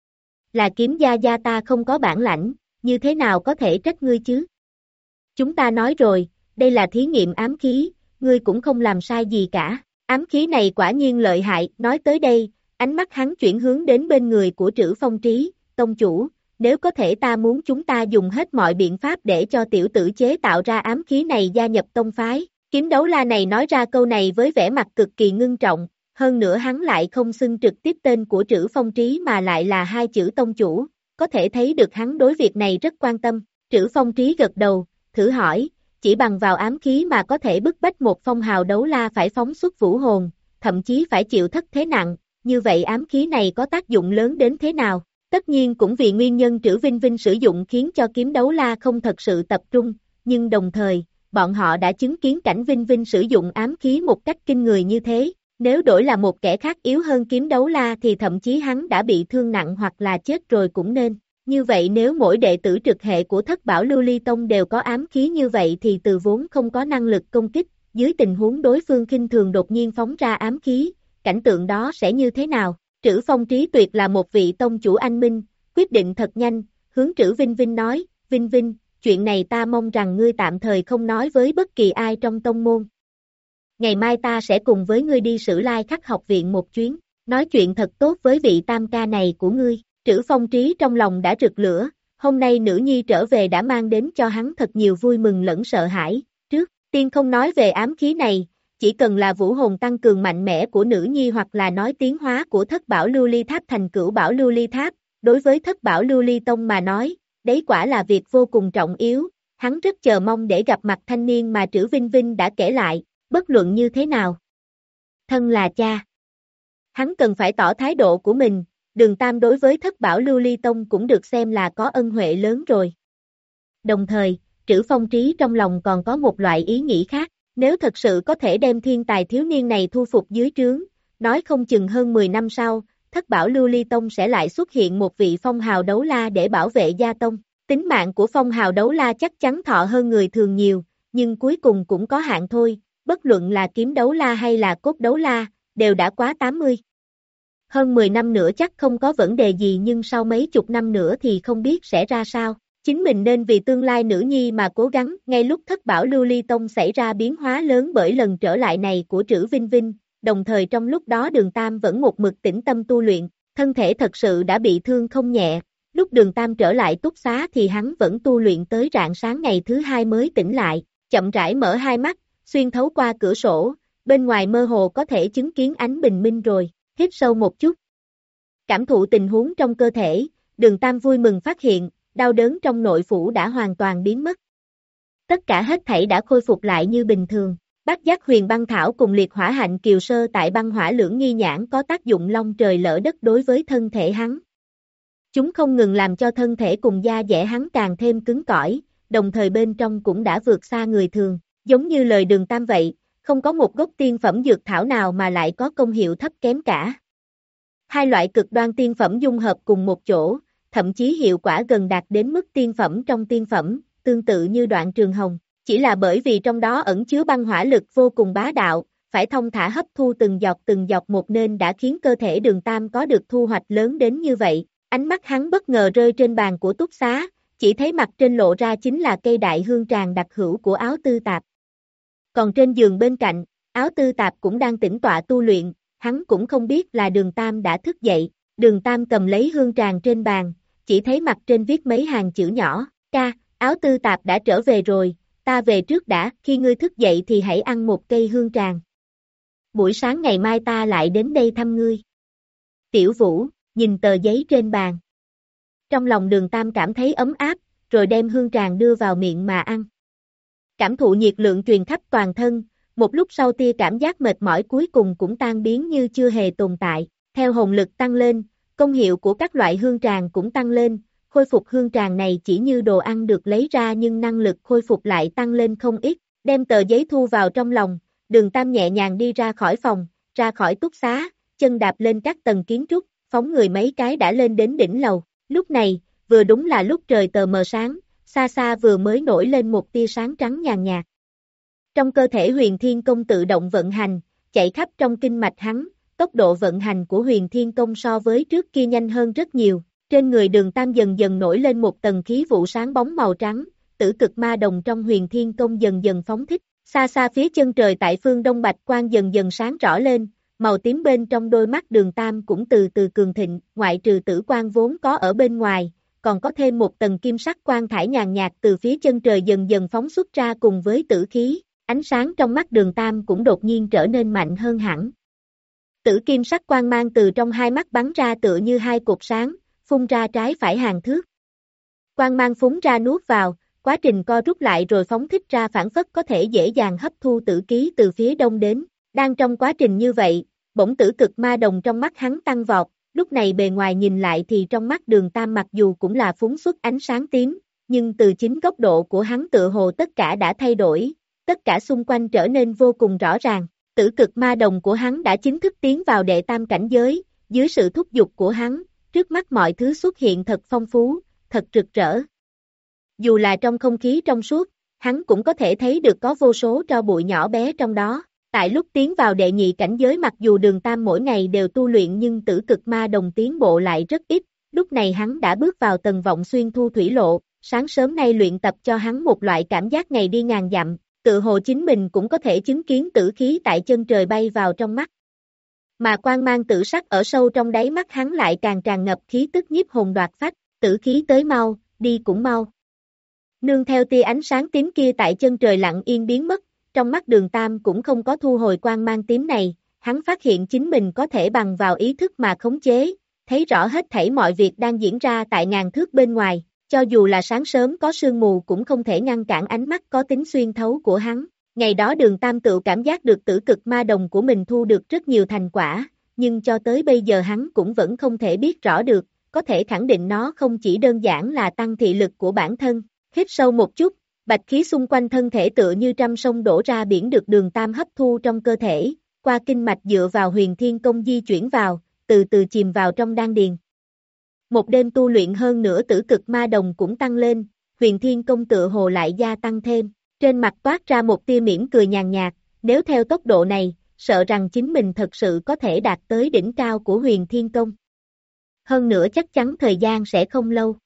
Là kiếm gia gia ta không có bản lãnh, như thế nào có thể trách ngươi chứ? Chúng ta nói rồi, đây là thí nghiệm ám khí, ngươi cũng không làm sai gì cả. Ám khí này quả nhiên lợi hại, nói tới đây, ánh mắt hắn chuyển hướng đến bên người của Trữ Phong Trí, tông chủ, nếu có thể ta muốn chúng ta dùng hết mọi biện pháp để cho tiểu tử chế tạo ra ám khí này gia nhập tông phái, Kiếm đấu la này nói ra câu này với vẻ mặt cực kỳ ngưng trọng, hơn nữa hắn lại không xưng trực tiếp tên của Trữ Phong Trí mà lại là hai chữ tông chủ, có thể thấy được hắn đối việc này rất quan tâm. Trữ Phong Trí gật đầu, thử hỏi, chỉ bằng vào ám khí mà có thể bức bách một phong hào đấu la phải phóng xuất vũ hồn, thậm chí phải chịu thất thế nặng, như vậy ám khí này có tác dụng lớn đến thế nào? Tất nhiên cũng vì nguyên nhân Trữ Vinh Vinh sử dụng khiến cho kiếm đấu la không thật sự tập trung, nhưng đồng thời, bọn họ đã chứng kiến cảnh Vinh Vinh sử dụng ám khí một cách kinh người như thế, nếu đổi là một kẻ khác yếu hơn kiếm đấu la thì thậm chí hắn đã bị thương nặng hoặc là chết rồi cũng nên. Như vậy nếu mỗi đệ tử trực hệ của Thất Bảo Lưu Ly Tông đều có ám khí như vậy thì từ vốn không có năng lực công kích, dưới tình huống đối phương khinh thường đột nhiên phóng ra ám khí, cảnh tượng đó sẽ như thế nào? Trữ Phong Trí tuyệt là một vị tông chủ anh minh, quyết định thật nhanh, hướng Trữ Vinh Vinh nói, Vinh Vinh, chuyện này ta mong rằng ngươi tạm thời không nói với bất kỳ ai trong tông môn. Ngày mai ta sẽ cùng với ngươi đi Sử Lai Khắc học viện một chuyến, nói chuyện thật tốt với vị tam ca này của ngươi. Trữ Phong Trí trong lòng đã rực lửa, hôm nay nữ nhi trở về đã mang đến cho hắn thật nhiều vui mừng lẫn sợ hãi. Trước tiên không nói về ám khí này, chỉ cần là vũ hồn tăng cường mạnh mẽ của nữ nhi hoặc là nói tiến hóa của Thất Bảo Lưu Ly Tháp thành Cửu Bảo Lưu Ly Tháp, đối với Thất Bảo Lưu Ly Tông mà nói, đấy quả là việc vô cùng trọng yếu, hắn rất chờ mong để gặp mặt thanh niên mà Trữ Vinh Vinh đã kể lại, bất luận như thế nào. Thân là cha, hắn cần phải tỏ thái độ của mình, Đường Tam đối với Thất Bảo Lưu Ly Tông cũng được xem là có ân huệ lớn rồi. Đồng thời, Trữ Phong Trí trong lòng còn có một loại ý nghĩ khác, nếu thật sự có thể đem thiên tài thiếu niên này thu phục dưới trướng, nói không chừng hơn mười năm sau, Thất Bảo Lưu Ly Tông sẽ lại xuất hiện một vị phong hào đấu la để bảo vệ gia tông. Tính mạng của phong hào đấu la chắc chắn thọ hơn người thường nhiều, nhưng cuối cùng cũng có hạn thôi, bất luận là kiếm đấu la hay là cốt đấu la, đều đã quá tám mươi. Hơn mười năm nữa chắc không có vấn đề gì nhưng sau mấy chục năm nữa thì không biết sẽ ra sao. Chính mình nên vì tương lai nữ nhi mà cố gắng. Ngay lúc Thất Bảo Lưu Ly Tông xảy ra biến hóa lớn bởi lần trở lại này của Trữ Vinh Vinh, đồng thời trong lúc đó Đường Tam vẫn một mực tĩnh tâm tu luyện, thân thể thật sự đã bị thương không nhẹ. Lúc Đường Tam trở lại túc xá thì hắn vẫn tu luyện tới rạng sáng ngày thứ hai mới tỉnh lại, chậm rãi mở hai mắt, xuyên thấu qua cửa sổ, bên ngoài mơ hồ có thể chứng kiến ánh bình minh rồi, hít sâu một chút. Cảm thụ tình huống trong cơ thể, Đường Tam vui mừng phát hiện, đau đớn trong nội phủ đã hoàn toàn biến mất. Tất cả hết thảy đã khôi phục lại như bình thường. Bát Giác Huyền Băng Thảo cùng Liệt Hỏa Hạnh Kiều Sơ tại băng hỏa lưỡng nghi nhãn có tác dụng long trời lỡ đất đối với thân thể hắn. Chúng không ngừng làm cho thân thể cùng da dẻ hắn càng thêm cứng cỏi, đồng thời bên trong cũng đã vượt xa người thường, giống như lời Đường Tam vậy, không có một gốc tiên phẩm dược thảo nào mà lại có công hiệu thấp kém cả. Hai loại cực đoan tiên phẩm dung hợp cùng một chỗ, thậm chí hiệu quả gần đạt đến mức tiên phẩm trong tiên phẩm, tương tự như Đoạn Trường Hồng, chỉ là bởi vì trong đó ẩn chứa băng hỏa lực vô cùng bá đạo, phải thông thả hấp thu từng giọt từng giọt một nên đã khiến cơ thể Đường Tam có được thu hoạch lớn đến như vậy. Ánh mắt hắn bất ngờ rơi trên bàn của túc xá, chỉ thấy mặt trên lộ ra chính là cây đại hương tràng đặc hữu của Áo Tư Tạp. Còn trên giường bên cạnh, Áo Tư Tạp cũng đang tĩnh tọa tu luyện, hắn cũng không biết là Đường Tam đã thức dậy. Đường Tam cầm lấy hương tràng trên bàn, chỉ thấy mặt trên viết mấy hàng chữ nhỏ, ca, Áo Tư Tạp đã trở về rồi, ta về trước đã, khi ngươi thức dậy thì hãy ăn một cây hương tràng. Buổi sáng ngày mai ta lại đến đây thăm ngươi. Tiểu Vũ nhìn tờ giấy trên bàn. Trong lòng Đường Tam cảm thấy ấm áp, rồi đem hương tràng đưa vào miệng mà ăn. Cảm thụ nhiệt lượng truyền khắp toàn thân, một lúc sau tia cảm giác mệt mỏi cuối cùng cũng tan biến như chưa hề tồn tại. Theo hồn lực tăng lên, công hiệu của các loại hương tràng cũng tăng lên, khôi phục hương tràng này chỉ như đồ ăn được lấy ra nhưng năng lực khôi phục lại tăng lên không ít. Đem tờ giấy thu vào trong lòng, Đường Tam nhẹ nhàng đi ra khỏi phòng, ra khỏi túc xá, chân đạp lên các tầng kiến trúc, phóng người mấy cái đã lên đến đỉnh lầu. Lúc này, vừa đúng là lúc trời tờ mờ sáng, xa xa vừa mới nổi lên một tia sáng trắng nhàn nhạt. Trong cơ thể Huyền Thiên Công tự động vận hành, chạy khắp trong kinh mạch hắn, tốc độ vận hành của Huyền Thiên Công so với trước kia nhanh hơn rất nhiều. Trên người Đường Tam dần dần nổi lên một tầng khí vụ sáng bóng màu trắng, tử cực ma đồng trong Huyền Thiên Công dần dần phóng thích. Xa xa phía chân trời tại phương đông bạch quang dần dần sáng rõ lên, màu tím bên trong đôi mắt Đường Tam cũng từ từ cường thịnh, ngoại trừ tử quang vốn có ở bên ngoài, còn có thêm một tầng kim sắc quang thải nhàn nhạt từ phía chân trời dần dần phóng xuất ra cùng với tử khí, ánh sáng trong mắt Đường Tam cũng đột nhiên trở nên mạnh hơn hẳn. Tử kim sắc quang mang từ trong hai mắt bắn ra tựa như hai cột sáng, phun ra trái phải hàng thước. Quang mang phúng ra nuốt vào, quá trình co rút lại rồi phóng thích ra phản phất có thể dễ dàng hấp thu tử khí từ phía đông đến. Đang trong quá trình như vậy, bỗng tử cực ma đồng trong mắt hắn tăng vọt, lúc này bề ngoài nhìn lại thì trong mắt Đường Tam mặc dù cũng là phúng xuất ánh sáng tím, nhưng từ chính góc độ của hắn tựa hồ tất cả đã thay đổi, tất cả xung quanh trở nên vô cùng rõ ràng. Tử cực ma đồng của hắn đã chính thức tiến vào đệ tam cảnh giới, dưới sự thúc giục của hắn, trước mắt mọi thứ xuất hiện thật phong phú, thật rực rỡ. Dù là trong không khí trong suốt, hắn cũng có thể thấy được có vô số tro bụi nhỏ bé trong đó. Tại lúc tiến vào đệ nhị cảnh giới mặc dù Đường Tam mỗi ngày đều tu luyện nhưng tử cực ma đồng tiến bộ lại rất ít, lúc này hắn đã bước vào tầng vọng xuyên thu thủy lộ, sáng sớm nay luyện tập cho hắn một loại cảm giác ngày đi ngàn dặm, tự hồ chính mình cũng có thể chứng kiến tử khí tại chân trời bay vào trong mắt. Mà quang mang tử sắc ở sâu trong đáy mắt hắn lại càng tràn ngập khí tức nhiếp hồn đoạt phách, tử khí tới mau, đi cũng mau. Nương theo tia ánh sáng tím kia tại chân trời lặng yên biến mất, trong mắt Đường Tam cũng không có thu hồi quang mang tím này, hắn phát hiện chính mình có thể bằng vào ý thức mà khống chế, thấy rõ hết thảy mọi việc đang diễn ra tại ngàn thước bên ngoài, cho dù là sáng sớm có sương mù cũng không thể ngăn cản ánh mắt có tính xuyên thấu của hắn. Ngày đó Đường Tam tự cảm giác được tử cực ma đồng của mình thu được rất nhiều thành quả, nhưng cho tới bây giờ hắn cũng vẫn không thể biết rõ được, có thể khẳng định nó không chỉ đơn giản là tăng thị lực của bản thân. Hít sâu một chút, bạch khí xung quanh thân thể tựa như trăm sông đổ ra biển được Đường Tam hấp thu trong cơ thể, qua kinh mạch dựa vào huyền thiên công di chuyển vào, từ từ chìm vào trong đan điền. Một đêm tu luyện hơn nữa tử cực ma đồng cũng tăng lên, huyền thiên công tựa hồ lại gia tăng thêm, trên mặt toát ra một tia mỉm cười nhàn nhạt, nếu theo tốc độ này, sợ rằng chính mình thật sự có thể đạt tới đỉnh cao của huyền thiên công. Hơn nữa chắc chắn thời gian sẽ không lâu.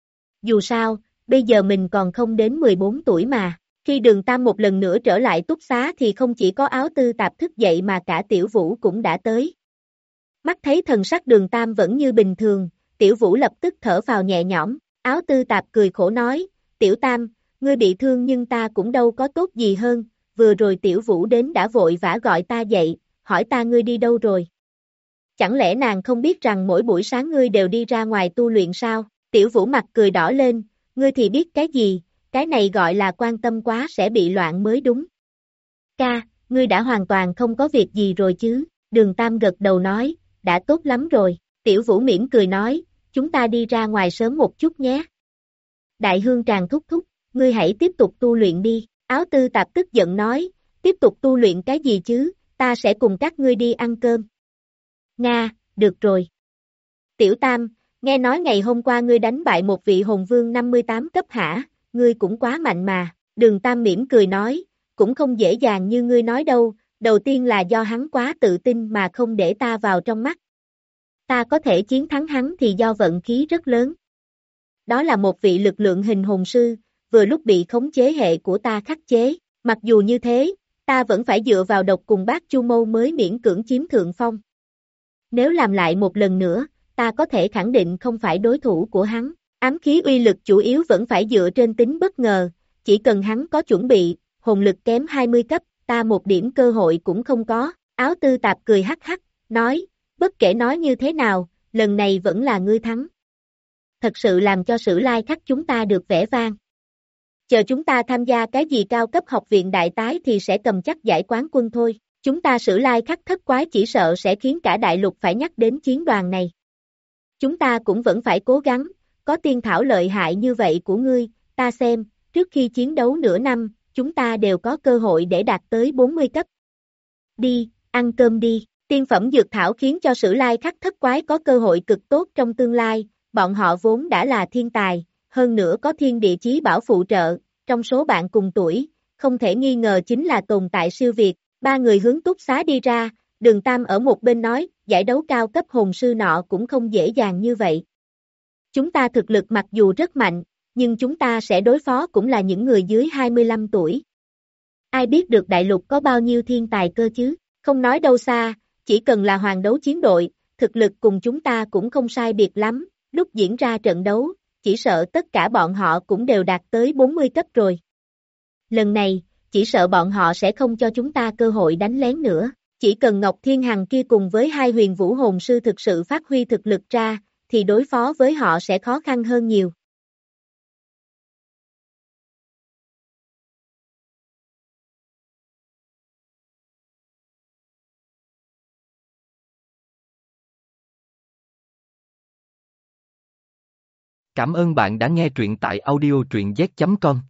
Dù sao, bây giờ mình còn không đến mười bốn tuổi mà, khi Đường Tam một lần nữa trở lại túc xá thì không chỉ có Áo Tư Tạp thức dậy mà cả Tiểu Vũ cũng đã tới. Mắt thấy thần sắc Đường Tam vẫn như bình thường, Tiểu Vũ lập tức thở phào nhẹ nhõm, Áo Tư Tạp cười khổ nói, Tiểu Tam, ngươi bị thương nhưng ta cũng đâu có tốt gì hơn, vừa rồi Tiểu Vũ đến đã vội vã gọi ta dậy, hỏi ta ngươi đi đâu rồi. Chẳng lẽ nàng không biết rằng mỗi buổi sáng ngươi đều đi ra ngoài tu luyện sao? Tiểu Vũ mặt cười đỏ lên, ngươi thì biết cái gì, cái này gọi là quan tâm quá sẽ bị loạn mới đúng. Ca, ngươi đã hoàn toàn không có việc gì rồi chứ? Đường Tam gật đầu nói, đã tốt lắm rồi. Tiểu Vũ mỉm cười nói, chúng ta đi ra ngoài sớm một chút nhé. Đại Hương Tràng thúc thúc, ngươi hãy tiếp tục tu luyện đi. Áo Tư Tạp tức giận nói, tiếp tục tu luyện cái gì chứ, ta sẽ cùng các ngươi đi ăn cơm. Nga, được rồi. Tiểu Tam, nghe nói ngày hôm qua ngươi đánh bại một vị hồn vương năm mươi tám cấp hả, ngươi cũng quá mạnh mà. Đường Tam mỉm cười nói, cũng không dễ dàng như ngươi nói đâu, đầu tiên là do hắn quá tự tin mà không để ta vào trong mắt. Ta có thể chiến thắng hắn thì do vận khí rất lớn. Đó là một vị lực lượng hình hồn sư, vừa lúc bị khống chế hệ của ta khắc chế, mặc dù như thế, ta vẫn phải dựa vào độc cùng bát chu mâu mới miễn cưỡng chiếm thượng phong. Nếu làm lại một lần nữa, ta có thể khẳng định không phải đối thủ của hắn, ám khí uy lực chủ yếu vẫn phải dựa trên tính bất ngờ, chỉ cần hắn có chuẩn bị, hồn lực kém hai mươi cấp, ta một điểm cơ hội cũng không có. Áo Tư Tạp cười hắc hắc, nói, bất kể nói như thế nào, lần này vẫn là ngươi thắng. Thật sự làm cho Sử Lai Khắc chúng ta được vẻ vang. Chờ chúng ta tham gia cái gì cao cấp học viện đại tái thì sẽ cầm chắc giải quán quân thôi. Chúng ta Sử Lai Khắc thất quái chỉ sợ sẽ khiến cả đại lục phải nhắc đến chiến đoàn này. Chúng ta cũng vẫn phải cố gắng, có tiên thảo lợi hại như vậy của ngươi, ta xem, trước khi chiến đấu nửa năm, chúng ta đều có cơ hội để đạt tới bốn mươi cấp. Đi, ăn cơm đi, tiên phẩm dược thảo khiến cho Sử Lai Khắc thất quái có cơ hội cực tốt trong tương lai, bọn họ vốn đã là thiên tài, hơn nữa có thiên địa chí bảo phụ trợ, trong số bạn cùng tuổi, không thể nghi ngờ chính là tồn tại siêu việt. Ba người hướng túc xá đi ra, Đường Tam ở một bên nói, giải đấu cao cấp hồn sư nọ cũng không dễ dàng như vậy. Chúng ta thực lực mặc dù rất mạnh, nhưng chúng ta sẽ đối phó cũng là những người dưới hai mươi lăm tuổi. Ai biết được đại lục có bao nhiêu thiên tài cơ chứ, không nói đâu xa, chỉ cần là hoàng đấu chiến đội, thực lực cùng chúng ta cũng không sai biệt lắm, lúc diễn ra trận đấu, chỉ sợ tất cả bọn họ cũng đều đạt tới bốn mươi cấp rồi. Lần này, chỉ sợ bọn họ sẽ không cho chúng ta cơ hội đánh lén nữa. Chỉ cần Ngọc Thiên Hằng kia cùng với hai huyền vũ hồn sư thực sự phát huy thực lực ra, thì đối phó với họ sẽ khó khăn hơn nhiều. Cảm ơn bạn đã nghe truyện tại audio truyện z chấm com.